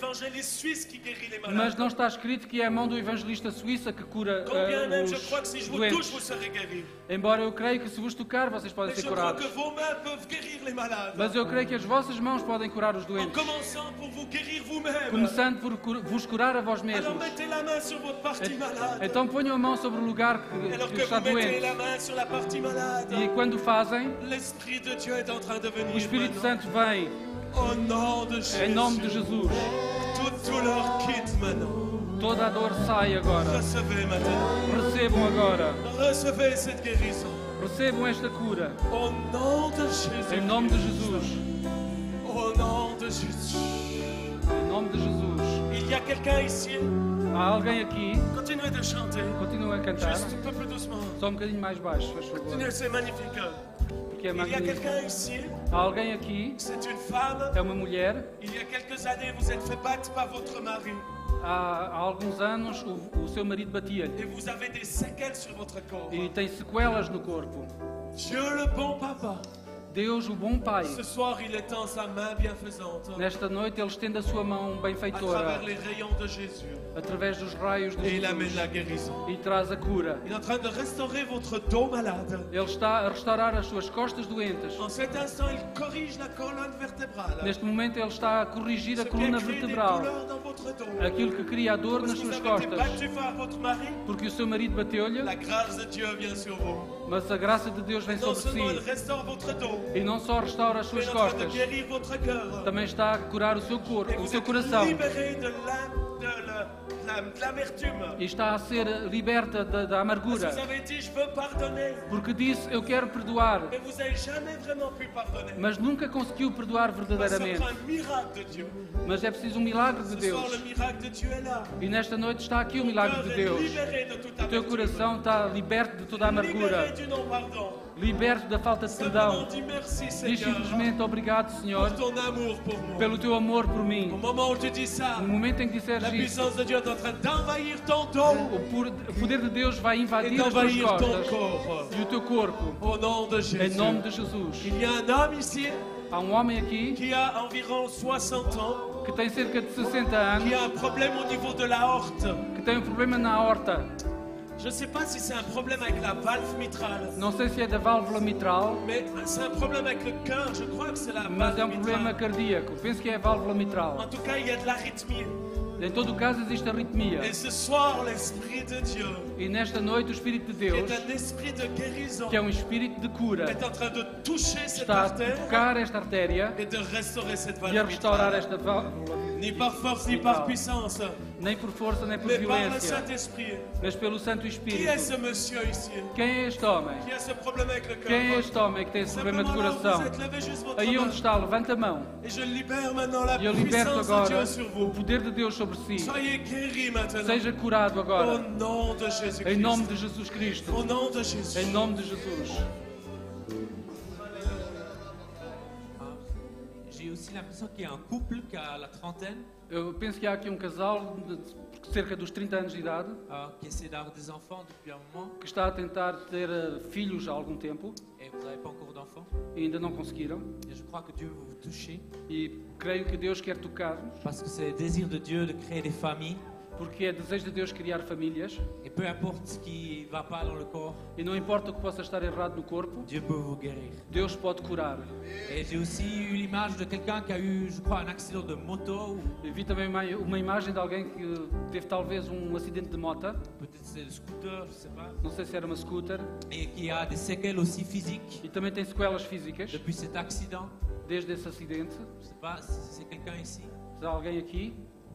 suisse qui guérit les
Mas
malades.
não está escrito que é a mão do evangelista suíça que cura
Quand bien
ah,
même, je
os
crois que si je vous
doentes.
touche, vous serez guéris.
Embora eu creio que se vos tocar, vocês podem
Mais
ser
je crois
curados.
que vos mains peuvent guérir les malades.
Mas eu creio que as vossas mãos podem curar os
En
doentes.
commençant pour vous guérir vous-même.
Começando por cur- vos curar a vós
Alors
mesmos.
mettez la main sur votre partie malade.
Então ponham a mão sobre o lugar que,
Alors
que
que
está
vous mettez
doente.
la main sur la partie malade,
E quando o fazem,
l'Esprit de Dieu est en train de
o
venir
Espírito
maintenant.
Santo vem
Au nom de Jésus.
em nome de Jesus.
Toute douleur quitte maintenant.
Toda a dor sai agora.
Recevez maintenant.
Recebam agora.
Recevez cette guérison.
Recebam esta cura.
Au nom de Jésus.
Em nome de Jesus.
Au nom de Jésus.
Em nome de Jesus.
Il y a quelqu'un ici.
Há alguém aqui.
Continuez de chanter.
Continuem a cantar.
Juste un peu plus doucement.
Só um bocadinho mais baixo, faz favor.
Continuez, c'est magnifique.
Porque é
Il y a
magnífico.
quelqu'un ici.
Há alguém aqui.
C'est une femme.
É uma mulher.
Il y a quelques années, vous êtes fait battre par votre mari.
Há, há alguns anos o, o seu marido batia-lhe.
Et vous avez des séquelles sur votre corps.
E tem sequelas no corpo.
Dieu le bon papa.
Deus, o bom Pai,
Ce soir, il étend sa main bienfaisante
nesta noite Ele estende a sua mão
à
benfeitora
travers les rayons de Jésus.
através dos raios de
Et il amène
Jesus
la guérison.
e traz a cura.
Il est en train de restaurer votre dos malade.
Ele está a restaurar as suas costas doentes.
En cet instant, il corrige la colonne vertébrale.
Neste momento Ele está a corrigir
Ce
a
qui
coluna
a créé des
vertebral,
douleurs dans votre dos.
aquilo que cria a dor
Parce
nas
que vous
suas
avez été
costas,
battu par votre mari.
porque o seu marido bateu-lhe,
La grâce de Dieu vient sur vous.
mas a graça de Deus vem
Non
sobre
seulement il
si
restaure votre dos,
e não só restaura as
mais
suas
il est en train de
costas,
guérir votre cœur.
também está a curar o seu
Et
corpo, o
vous
seu
êtes
coração,
libéré de la- de la- de la- de l'amertume.
e está a ser liberta da, da
Parce
amargura,
que vous avez dit, je veux pardonner.
porque disse eu quero perdoar,
Mais vous n'avez jamais vraiment pu pardonner.
mas nunca conseguiu perdoar
Ça
verdadeiramente.
prend un miracle de Dieu.
Mas é preciso um milagre de
Ce
Deus.
soir, le miracle de Dieu est là.
E nesta noite está aqui o
Ton
milagre
cœur
de
est
Deus.
libéré de toute
O teu
amertume.
coração está liberto de toda a
Libéré
amargura,
du non-pardon.
liberto da falta de
Simplement
perdão.
dis merci,
Diz
Seigneur,
simplesmente obrigado, Senhor,
pour ton amour pour moi.
pelo teu amor por
Au
mim.
moment où tu dis ça,
No momento em que disseres
la
isso,
puissance de Dieu est en train d'envahir ton dos
o pur- o poder de Deus vai
et
invadir as tuas
d'envahir ton
costas
corps.
e o teu corpo.
Au nom de
Em
Jésus.
nome de Jesus.
Il y a un homme ici
Há um homem aqui
qui a environ soixante ans,
que tem cerca de sessenta anos,
qui a un problème au niveau de la horte.
que tem um problema na aorta.
Je ne sais pas si c'est un problème avec la valve mitrale,
Não sei se é da válvula mitral,
mais c'est un problème avec le cœur. Je crois que c'est la
mas é
valve
um problema
mitrale.
cardíaco. Penso que é a válvula mitral.
En tout cas, il y a de l'arythmie.
Em todo o caso existe arritmia.
Et ce soir, l'Esprit de Dieu,
E nesta noite o Espírito de
qui
Deus,
est un esprit de guérison,
que é um espírito de cura,
est en train de toucher cette
está a
artère
tocar esta artéria
et de restaurer cette
e a
valve
restaurar
mitrale.
esta válvula,
Ni par force, ni par puissance,
nem por força nem por
mais par le
violência,
Saint-Esprit.
mas pelo Santo
Qui
Espírito.
est ce monsieur ici?
Quem é este homem?
Qui a ce problème avec le cœur?
Quem é este homem que tem esse problema de
Simplement là où
coração?
vous êtes, levez juste votre
Aí
main.
onde está, levanta a mão.
Et je libère maintenant la
E eu liberto
puissance de
agora
Dieu sur
o
vous.
poder de Deus sobre si.
Soyez guéris maintenant.
Seja curado
Au
agora.
nom de Jésus-Christ.
Em nome de Jesus Cristo.
Au nom de Jésus.
Em nome de Jesus.
J'ai aussi l'impression qu'il y a un couple qui a la trentaine,
Eu penso que há aqui um casal de cerca dos trinta anos de idade
euh, qui essaie d'avoir des enfants depuis un moment
que está a tentar ter eh, filhos há algum tempo
et vous n'avez pas encore d'enfants.
e ainda não conseguiram.
Et je crois que Dieu veut vous toucher
E creio que Deus quer tocar-nos,
parce que c'est le désir de Dieu de créer des familles.
porque é desejo de Deus criar famílias
Et peu importe ce qui ne va pas dans le corps,
e não importa o que possa estar errado no corpo,
Dieu peut vous guérir.
Deus pode curar.
Et j'ai aussi eu l'image de quelqu'un qui a eu, je crois, un accident de moto, ou
Eu vi também uma, uma imagem de alguém que teve talvez um acidente de moto,
peut-être c'est le scooter, je sais pas,
não sei se era uma scooter,
et qui a des séquelles aussi physiques
e também tem sequelas físicas
depuis cet accident.
desde esse acidente.
Je sais pas si c'est quelqu'un ici.
Se há alguém aqui,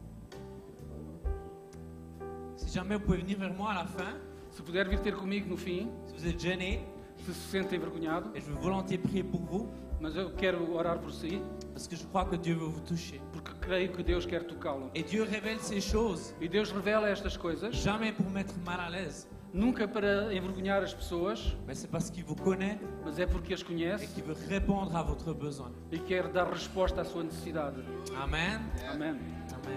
Si jamais vous pouvez venir vers moi à la fin,
se puder vir ter comigo no fim,
si vous êtes gêné,
se se sente envergonhado,
et je veux volontiers prier pour vous,
mas eu quero orar por si,
parce que je crois que Dieu veut vous toucher.
porque creio que Deus quer tocá-lo.
Et Dieu révèle ces choses,
E Deus revela estas coisas,
jamais pour mettre mal à l'aise,
nunca para envergonhar as pessoas,
mais c'est parce qu'il vous connaît
mas é porque as
et
conhece
qu'il veut répondre à votre besoin.
e quer dar resposta à sua necessidade.
Amen.
Amém.
Amen.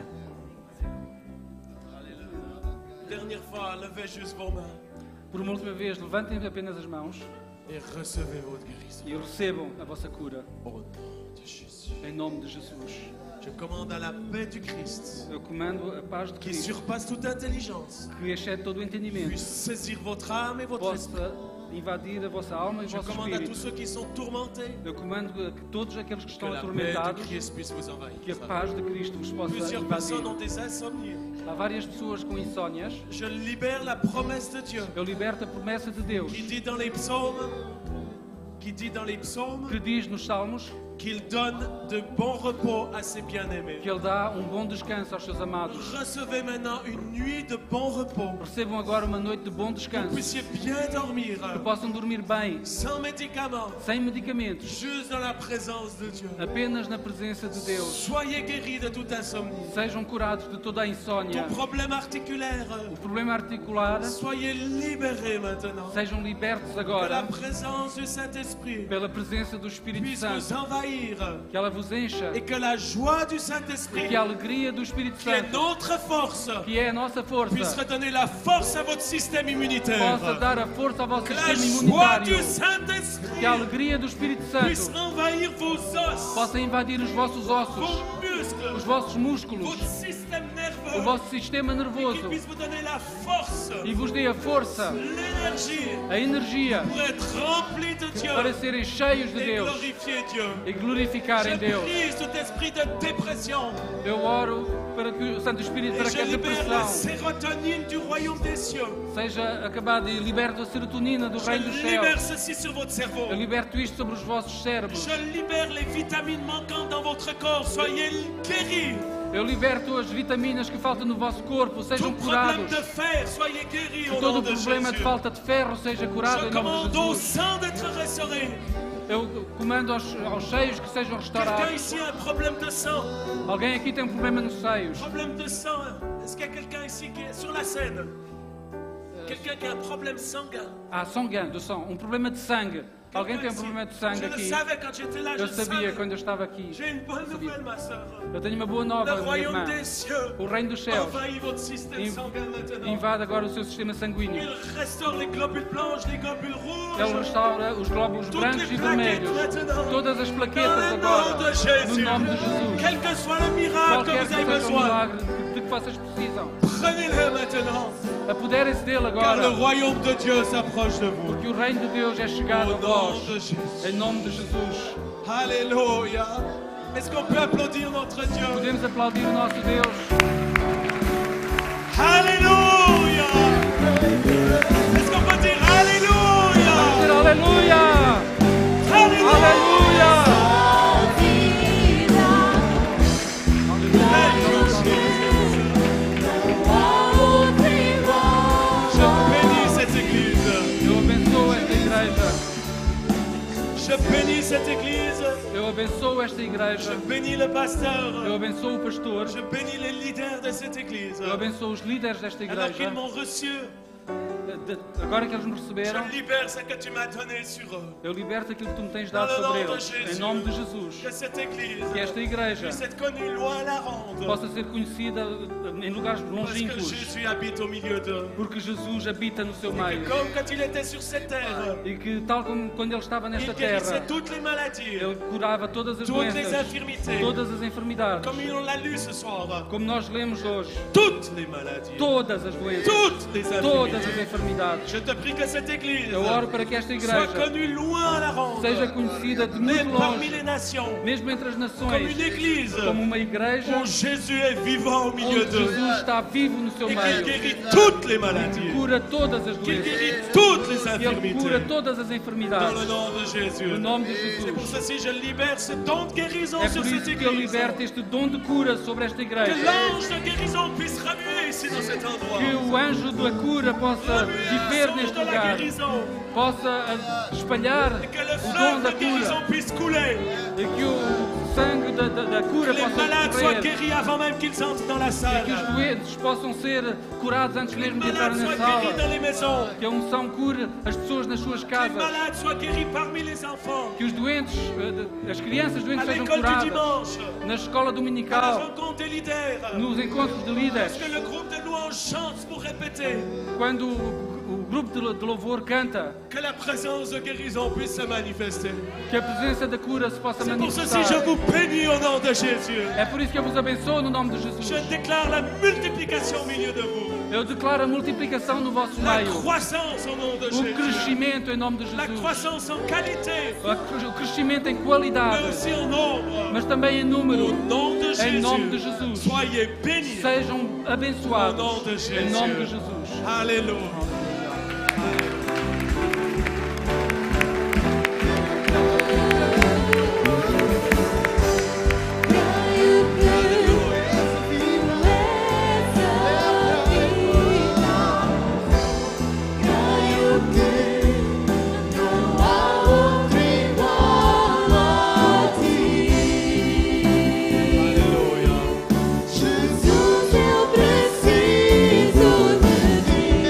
Dernière fois, levez juste vos mains.
Por uma última vez, levantem apenas as mãos.
Et recevez votre guérison.
e recebam a vossa cura.
Au nom de Jésus.
Em nome de Jesus.
Je commande à la paix du Christ,
Eu comando a paz de
qui
Cristo,
surpasse toute intelligence,
que excede todo o entendimento,
puisse saisir votre âme et votre esprit.
possa invadir a vossa alma e o
Je
vosso
commande à tous
espírito.
ceux qui sont tourmentés
Eu comando a que todos aqueles que
que
estão
la paix de
atormentados,
Christ puisse vous envahir.
que a paz de Cristo vos possa
Plusieurs personnes ont
invadir.
des insomnies.
Há várias pessoas com insónias.
Je libère la promesse de Dieu
Eu liberto a promessa de Deus,
qui dit dans les psaumes, qui dit dans les psaumes
que diz nos Salmos
qu'il donne de bons repos à ses bien-aimés.
que Ele dá um bom descanso aos seus amados.
Recevez maintenant une nuit de bon repos.
Recebam agora uma noite de bom
Que vous
descanso,
puissiez bien dormir,
que possam dormir bem,
sans médicaments,
sem medicamentos,
juste dans la présence de Dieu.
apenas na presença de Deus.
Soyez guéris de toute insomnie.
Sejam curados de toda a insónia,
Tout problème articulaire,
o problema articular.
soyez libérés maintenant.
Sejam libertos
Que la
agora
présence du Saint-Esprit
pela presença do Espírito
puisse vous
Santo,
envahir
que ela vos encha,
et que la joie du
e
Saint-Esprit,
que a alegria do Espírito
qui est
Santo,
notre force,
que é a nossa
puisse
força,
redonner la force à votre système immunitaire.
possa dar a força ao vosso
Que la
sistema
joie du
imunitário,
Saint-Esprit
que a alegria do Espírito
puisse
Santo
envahir vos os,
possa invadir os vossos ossos,
vos muscles,
os vossos músculos,
votre système
o
nerveux,
vosso sistema
et qu'il
nervoso,
puisse vous donner la force,
e vos dê a força,
l'énergie
a energia
pour être rempli de Dieu
para serem cheios de
et
Deus
glorifier Dieu.
e
Je
glorificarem Deus.
brise tout esprit de dépression.
Eu oro para que o Santo Espírito,
Et
para que
je
a
libère la
depressão
sérotonine du royaume des cieux.
seja acabada e liberto a serotonina do reino dos
Je libère
céus.
ceci sur votre cerveau.
Eu liberto isto sobre os vossos cérebros.
Je libère les vitamines manquantes dans votre corps. Soyez guéris.
Eu liberto as vitaminas que faltam no vosso corpo, sejam
Tout problème
curados.
de fer, soyez guéris au
Todo
nom
o
de
problema de
Jésus.
falta de ferro seja curado
Je
em nome
commande
de
au
Jesus.
sang d'être restauré.
Eu comando aos, aos seios que sejam
Quelqu'un
restaurados.
ici a un problème de sang.
Alguém aqui tem um problema nos seios.
Problème de sang. Est-ce qu'il y a quelqu'un ici qui est sur la scène? Quelqu'un qui a un problème sanguin.
Há sangue, do sang, um problema de sangue. Alguém tem um
Quelqu'un
problema de
ici?
sangue
Je le
aqui.
savais quand j'étais là. Je
Eu
le
sabia
savais.
quando eu estava aqui.
J'ai une bonne nouvelle, ma sœur.
Eu tenho uma boa
Le
nova, minha
royaume
irmã.
des cieux
O reino dos céus
envahit votre système
Inv-
sanguin maintenant.
invade agora o seu sistema sanguíneo.
Il restaure les globules blanches, les globules
Ele
rouges.
restaura os glóbulos
Toutes
brancos
les
e
plaquettes
vermelhos.
maintenant.
Todas as
Dans
plaquetas
le nom
agora.
de
No
Jésus.
nome de Jesus.
Quel que soit le miracle que
Qualquer
vous
que
avez
seja o
besoin,
milagre de que vocês precisam.
prenez-le maintenant.
Apoderem-se dele
Car le
agora.
royaume de Dieu s'approche de vous.
Porque o reino de Deus é chegado a
Au nom
vós.
de Jésus.
Em nome de Jesus.
Alléluia. Est-ce qu'on peut applaudir notre Dieu?
Podemos aplaudir o nosso Deus.
Alléluia. Est-ce qu'on peut dire Alléluia?
Dizer aleluia!
Alléluia.
Aleluia!
Je bénis cette église.
Eu abençoo esta igreja.
Je bénis cette église.
Eu abençoo esta
Je
igreja.
bénis le
Eu
pasteur.
abençoo o pastor.
Je bénis les leaders de cette église.
Eu abençoo os líderes desta
Alors qu'ils
igreja.
m'ont reçu,
De- Agora que eles me receberam,
je libère ce que tu m'as donné sur eux.
eu liberto aquilo que tu me tens
Dans
dado
le
sobre
nom de
eles.
Jésus.
Em nome de Jesus.
Que cette église
Que esta igreja
puisse être connue loin à la ronde.
possa ser conhecida em lugares
Parce que
longínquos.
Jésus habite au milieu d'eux.
Porque Jesus habita no seu
Et
meio.
que comme quand il était sur cette terre,
E que, tal como quando ele estava
il
nesta
guérissait
terra,
toutes les maladies,
ele curava todas as
toutes les
doenças,
infirmités.
todas as enfermidades.
Comme on l'a lu ce soir,
Como nós lemos hoje,
toutes les maladies,
todas as doenças,
toutes les
todas as
infirmités.
enfermidades.
Je te prie que cette église
Eu oro para que esta
soit
igreja
connue loin à la ronde,
seja conhecida de
mais
muito
parmi
longe,
les nations,
mesmo entre as
comme
nações,
une église
como uma igreja
où Jésus est vivant au milieu
onde
d'eux
Jesus está vivo no seu
et qu'il
meio,
guérit toutes les maladies,
cura todas as
qu'il
doenças,
guérit toutes les
e Ele cura
infirmités.
todas as
Dans le
enfermidades.
nom de Jésus.
No nome de
C'est pour
Jesus.
ceci que je libère ce don de guérison
É
sur
por
cette
isso que eu
église.
liberto este dom de cura sobre esta
Que
igreja.
l'ange de guérison puisse remuer ici dans cet endroit.
Que o anjo da cura possa viver
Remuer
neste
de la
lugar,
guérison.
possa ah, espalhar
Et que le
o dom
fleuve
da
de guérison
cura
puisse couler.
e que o sangue da, da, da
Que
cura
les
possa
malades soient
correr
guéris avant même qu'ils entrent dans la
e que os
salle.
doentes possam ser curados antes
Que les
mesmo de entrar
malades
na
soient guéris dans
sala,
les maisons.
que a unção cure as pessoas nas suas
Que les
casas,
malades soient guéris parmi les enfants.
que os doentes, ah, de- as crianças
À
doentes sejam
l'école du
curadas,
dimanche.
na escola
À la
dominical,
rencontre des leaders.
nos encontros de líderes,
Que le groupe de louanges chante pour répéter.
quando o, o grupo de, de louvor canta,
Que la présence de guérison puisse se manifester.
que a presença da cura se possa
C'est pour ceci
manifestar.
que je vous bénis au nom de Jésus.
É por isso que eu vos abençoo no nome de Jesus.
Je déclare la multiplication au milieu de vous.
Eu declaro a multiplicação no vosso
La
meio,
croissance au nom de
o
Jésus.
crescimento em nome de
La
Jesus,
croissance en qualité,
o crescimento em
mais
qualidade,
aussi en nombre.
mas também em número.
Au nom de
Em nome de
Jésus,
Jesus,
soyez bénis.
sejam
Au
abençoados
nom de Jésus.
em nome de Jesus.
Alléluia.
Jesus, eu preciso de ti.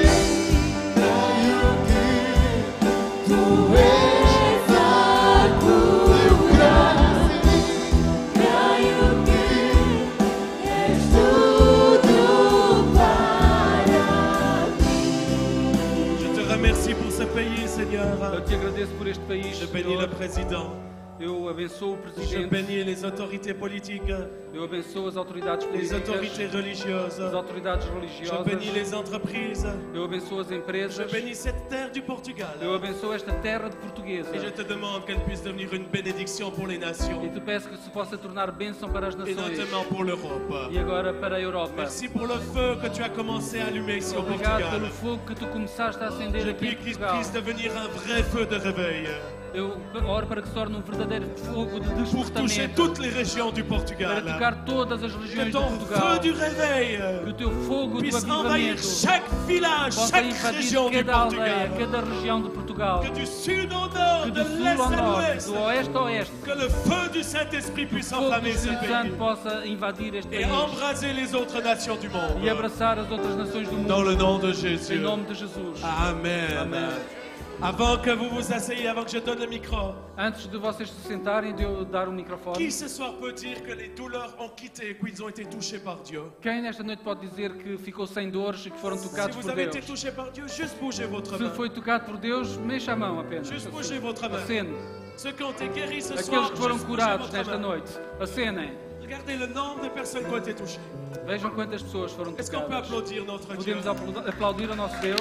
Tu és a cura. Creio que és tudo para mim.
Je te remercie pour ce pays,
Eu
Seigneur.
te agradeço por este país,
Je bénis le
Senhor.
président.
Eu abençoo o
Je
presidente,
bénis les autorités politiques,
eu abençoo as autoridades
les autorités
políticas,
religieuses.
as autoridades
Je
religiosas,
bénis les entreprises.
eu abençoo as
Je
empresas,
bénis cette terre du Portugal.
eu abençoo esta terra de portuguesa
Et je te demande qu'elle puisse devenir une bénédiction pour les nations.
e te peço que se possa tornar bênção para as
Et
nações
notamment pour l'Europe.
e agora para a Europa.
Merci pour le feu que tu as commencé à allumer ici au
Obrigado pelo
Portugal.
fogo que tu começaste a acender
Je
aqui
prie
em
qu'il
Portugal.
puisse devenir un vrai feu de réveil
Eu oro para que se torne um verdadeiro fogo de
pour toucher
despertamento
toutes les régions du
para
Portugal.
tocar todas as regiões
Que
de
ton
Portugal.
feu du réveil
Que o teu fogo do
puisse envahir
avivamento
chaque village,
possa
chaque
invadir
région du
cada aldeia,
Portugal.
cada região de Portugal.
Que du sud au nord,
Que
de
do sul
l'est
ao
à
norte,
l'ouest,
do oeste ao oeste,
que le feu du Saint-Esprit puisse
o fogo do
enflammer ce
Espírito Santo
pays
possa invadir este
et
país
embraser les autres nations du
e
monde.
abraçar as outras nações do
Dans
mundo.
le nom de
Em
Jésus.
nome de Jesus.
Amen.
Amen.
Avant que vous vous asseyez, avant que je donne le micro,
Antes de vocês se sentarem e de eu dar o microfone,
qui ce soir peut dire que les douleurs ont quitté et qu'ils ont été touchés par Dieu?
quem nesta noite pode dizer que ficou sem dores e que foram
Si
tocados
vous
por
avez
Deus?
été touché par Dieu, juste bougez votre
Se
main.
foi tocado por Deus, mexa a mão apenas.
Juste bougez votre main.
Acene.
Ceux qui ont été guéris ce
Aqueles
soir,
que foram
juste bougez
curados
votre
nesta
main.
noite, acenem.
Regardez le nombre de personnes qui ont été touchées.
Vejam quantas pessoas foram
Est-ce qu'on peut
tocadas.
applaudir notre Dieu?
Podemos apl- aplaudir ao nosso Deus.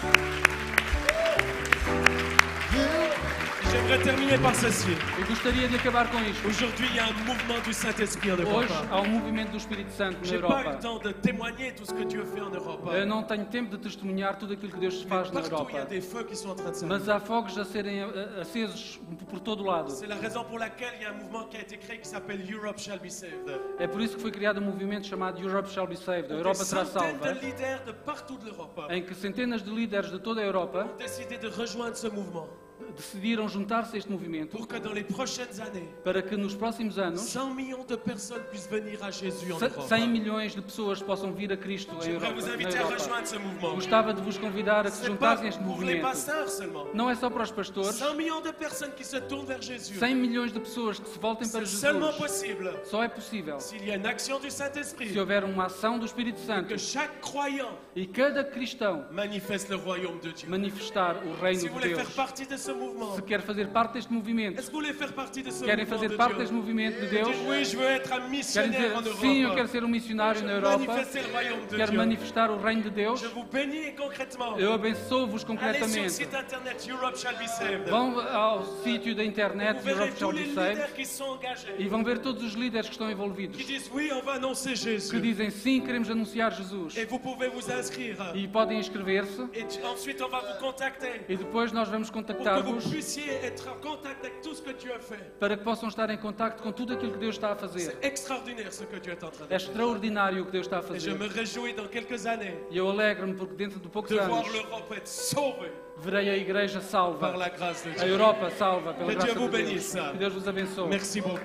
J'aimerais terminer par ceci.
Eu gostaria de acabar com isto.
Aujourd'hui, il y a un mouvement du Saint-Esprit en Europe.
Hoje há um movimento do Espírito Santo na
Je n'ai pas eu le
Europa.
temps de témoigner tout ce que Dieu fait en Europe.
Eu não tenho tempo de testemunhar tudo aquilo que Deus faz na
Partout, il y a
Europa.
des feux qui sont en train de
Mas
s'allumer.
há fogos a serem eh, acesos por todo o lado.
C'est la raison pour laquelle il y a un mouvement qui a été créé qui s'appelle Europe Shall Be Saved.
É por isso que foi criado um movimento chamado Europe Shall Be Saved, a
Des
Europa será
centaines
salva,
de leaders de partout de l'Europe
em que centenas de líderes de toda a Europa
ont décidé de rejoindre ce mouvement
decidiram juntar-se a este movimento
pour que dans les prochaines années,
para que nos próximos anos
cent millions de personnes puissent venir à Jésus en Europe.
cem milhões de pessoas possam vir a Cristo em
J'aimerais
Europa.
vous
na
inviter à
Europa.
rejoindre ce mouvement.
Gostava de vos convidar a que se
Ce n'est pas
juntassem a este
pour les
movimento.
pasteurs seulement.
Não é só para os pastores,
cent millions de personnes qui se tournent vers Jésus.
cem milhões de pessoas que se voltem para
C'est seulement
Jesus.
possible
Só é possível
s'il y a une action du Saint-Esprit,
se houver uma ação do Espírito Santo
que chaque croyant
e cada cristão
manifeste le royaume de Dieu.
manifestar o reino
Si
de
vous voulez
Deus.
faire partie de ce mouvement,
Se quer fazer parte deste movimento,
est-ce que vous voulez faire partie de ce
querem
mouvement
fazer
de
parte
Dieu?
deste movimento de Deus,
Dites, oui, je veux être un
querem
missionnaire en
dizer,
Europe.
sim, eu quero ser um missionário na Europa,
Manifester le royaume de
quero
Dieu.
manifestar o reino de Deus,
Je vous bénis concrètement.
eu abençoo-vos
Allez sur le
concretamente.
site internet Europe Shall Be Saved.
Vão ao sítio da
Vous
internet
verrez
Europe Shall
tous les
Be
leaders
Saved
qui sont engagés,
e vão ver todos os líderes que estão envolvidos,
qui disent oui, on va annoncer Jésus.
que dizem sim, queremos anunciar Jesus.
Et vous pouvez vous inscrire.
E podem inscrever-se
Et tu- ensuite, on va vous contacter
e depois nós vamos
pour que vous
contactar-vos
puissiez être en contact avec tout ce que Dieu a fait.
para que possam estar em contacto com tudo aquilo que Deus está a fazer.
C'est extraordinaire ce que Dieu est en train de
É
faire.
extraordinário o que Deus está a
Et je
fazer.
me réjouis dans quelques années
E eu alegro-me porque dentro de poucos
de voir
anos
l'Europe être sauvée
verei a Igreja
par
salva,
la grâce de
a
Dieu.
Europa salva pela
Que
graça
Dieu vous
de Deus.
bénisse.
Que Deus vos abençoe.
Merci beaucoup.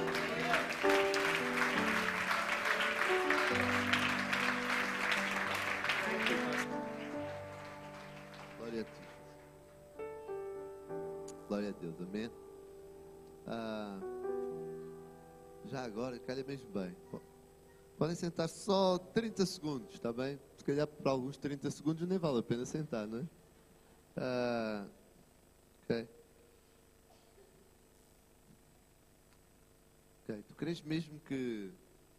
Glória a Deus. Glória a Deus, amém? Ah, já agora, calha mesmo bem. Po- Podem sentar só trinta segundos, está bem? Se calhar por alguns trinta segundos nem vale a pena sentar, não é? Ah, ok. Ok. Tu crês mesmo que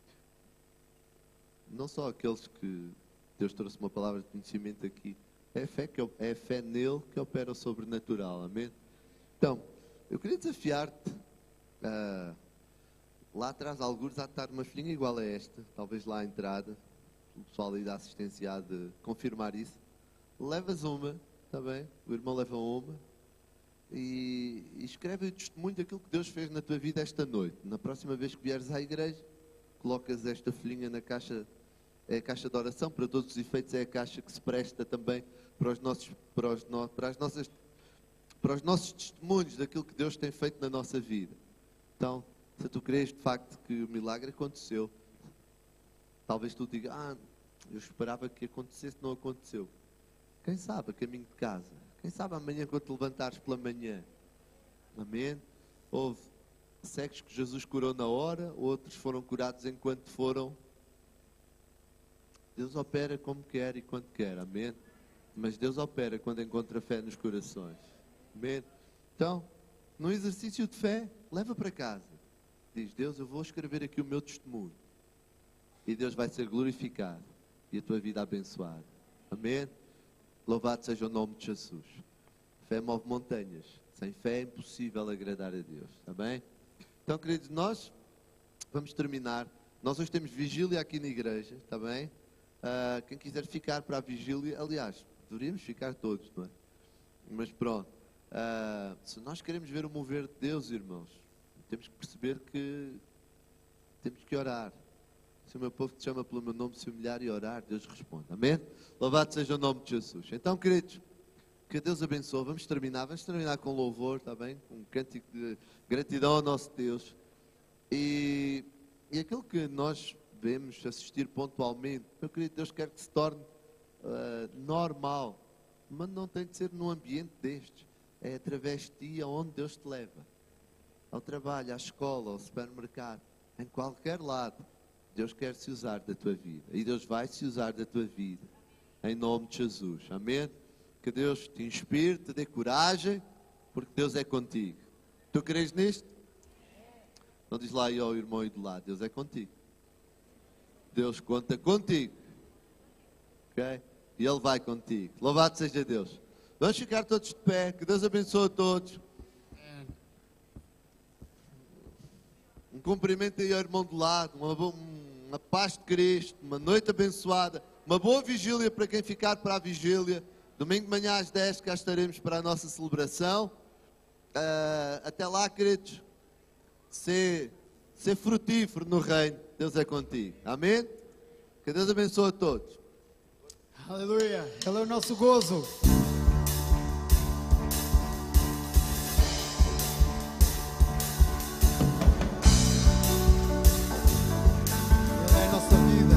não só aqueles que Deus trouxe uma palavra de conhecimento aqui, é a fé, que, é a fé nele que opera o sobrenatural, amém? Então, eu queria desafiar-te, uh, lá atrás, alguns há de estar uma filhinha igual a esta, talvez lá à entrada, o pessoal aí da assistência há de confirmar isso. Levas uma, está bem? O irmão leva uma, e, e escreve o testemunho daquilo que Deus fez na tua vida esta noite. Na próxima vez que vieres à igreja, colocas esta folhinha na caixa. É a caixa de oração, para todos os efeitos é a caixa que se presta também para os nossos, para os, no, para as nossas, para os nossos testemunhos daquilo que Deus tem feito na nossa vida. Então, se tu crês de facto que o milagre aconteceu, talvez tu digas, ah, eu esperava que acontecesse, não aconteceu. Quem sabe a caminho de casa? Quem sabe amanhã quando te levantares pela manhã? Amém? Houve cegos que Jesus curou na hora, outros foram curados enquanto foram. Deus opera como quer e quando quer, amém? Mas Deus opera quando encontra fé nos corações, amém? Então, num exercício de fé, leva para casa. Diz, Deus, eu vou escrever aqui o meu testemunho. E Deus vai ser glorificado e a tua vida abençoada, amém? Louvado seja o nome de Jesus. Fé move montanhas. Sem fé é impossível agradar a Deus, está bem? Então, queridos, nós vamos terminar. Nós hoje temos vigília aqui na igreja, está bem? Uh, quem quiser ficar para a vigília, aliás, deveríamos ficar todos, não é? Mas pronto, uh, se nós queremos ver o mover de Deus, irmãos, temos que perceber que temos que orar. Se o meu povo te chama pelo meu nome, se humilhar e orar, Deus responde, amém? Louvado seja o nome de Jesus. Então, queridos, que Deus abençoe. Vamos terminar, vamos terminar com louvor, está bem? Um cântico de gratidão ao nosso Deus. E, e aquilo que nós devemos assistir pontualmente, meu querido, Deus quer que se torne uh, normal, mas não tem de ser num ambiente destes, é através de ti aonde Deus te leva, ao trabalho, à escola, ao supermercado, em qualquer lado, Deus quer se usar da tua vida, e Deus vai se usar da tua vida, em nome de Jesus, amém? Que Deus te inspire, te dê coragem, porque Deus é contigo. Tu crês nisto? Não diz lá aí ao irmão e do lado, Deus é contigo. Deus conta contigo, ok? E Ele vai contigo. Louvado seja Deus. Vamos ficar todos de pé. Que Deus abençoe a todos. Um cumprimento aí ao irmão do lado. Uma, boa, uma paz de Cristo. Uma noite abençoada. Uma boa vigília para quem ficar para a vigília. Domingo de manhã às dez cá estaremos para a nossa celebração. Uh, até lá, queridos. Ser, ser frutífero no reino. Deus é contigo. Amém? Que Deus abençoe a todos.
Aleluia. Ele é o nosso gozo. Ele é a nossa vida.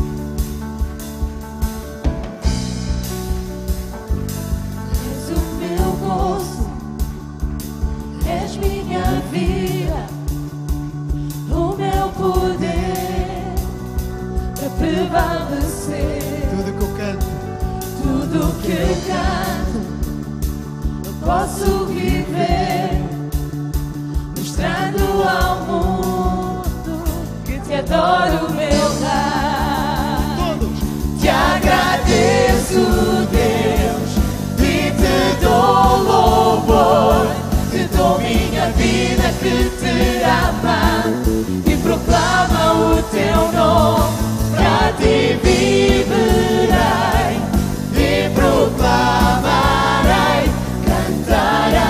És o meu gozo, és minha vida, o meu poder para prevalecer.
Tudo que eu canto,
Tudo que eu canto, eu posso viver, mostrando ao mundo que te adoro, meu Pai.
todos.
Te agradeço, Deus, e te dou louvor. Te dou minha vida que te ama e proclama o teu nome. Pra ti viverei e proclamarei, cantarei.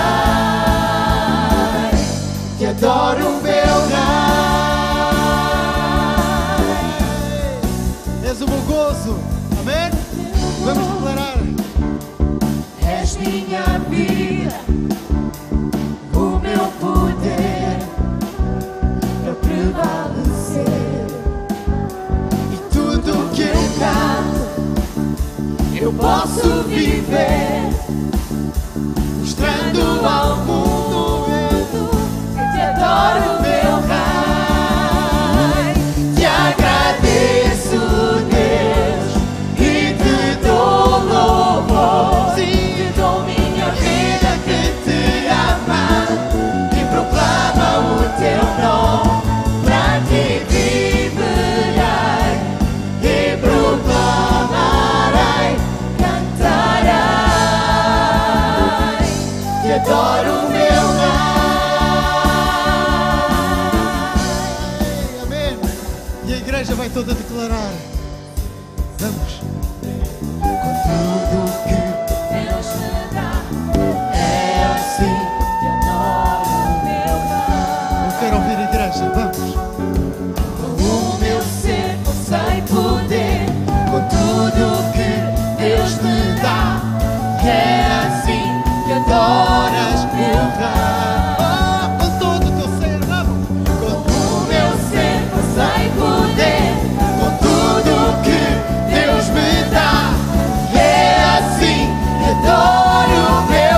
Te adoro, meu Rei.
És o meu gozo. Amém? Vamos declarar.
És minha vida, o meu poder para prevalecer. E tudo que eu canto, eu posso viver, mostrando ao mundo que te adoro, meu Rei. Te agradeço, Deus, e te dou louvor. Te dou minha adoro o meu
Rei. Amém. E a igreja vai toda declarar. Vamos.
Com tudo que Deus me dá, é assim que adoro o meu Rei.
Eu quero ouvir a igreja. Vamos.
Com o meu ser, força e poder, com tudo que Deus me dá, é assim que adoras meu Rei.
Ah, com todo o teu ser. Vamos.
Com o meu ser, força e poder, com tudo que Deus me dá, é assim que adoro o meu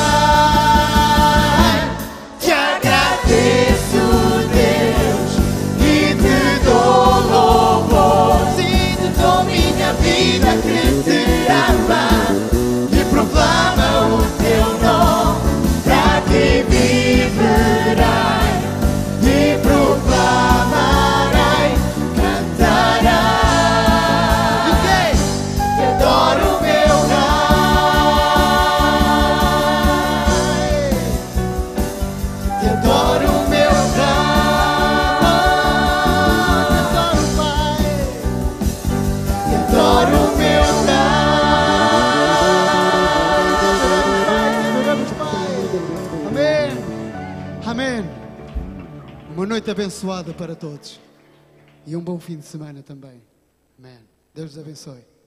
Rei. Te agradeço, Deus, e te dou louvor. Sim, te dou minha vida que te ama e proclama o teu nome. Para que viverei e proclamarei, cantarei. Que adoro o meu Rei. Que adoro o meu Rei. Que adoro o meu
Amém. Amém. Uma noite abençoada para todos. E um bom fim de semana também. Amém. Deus os abençoe.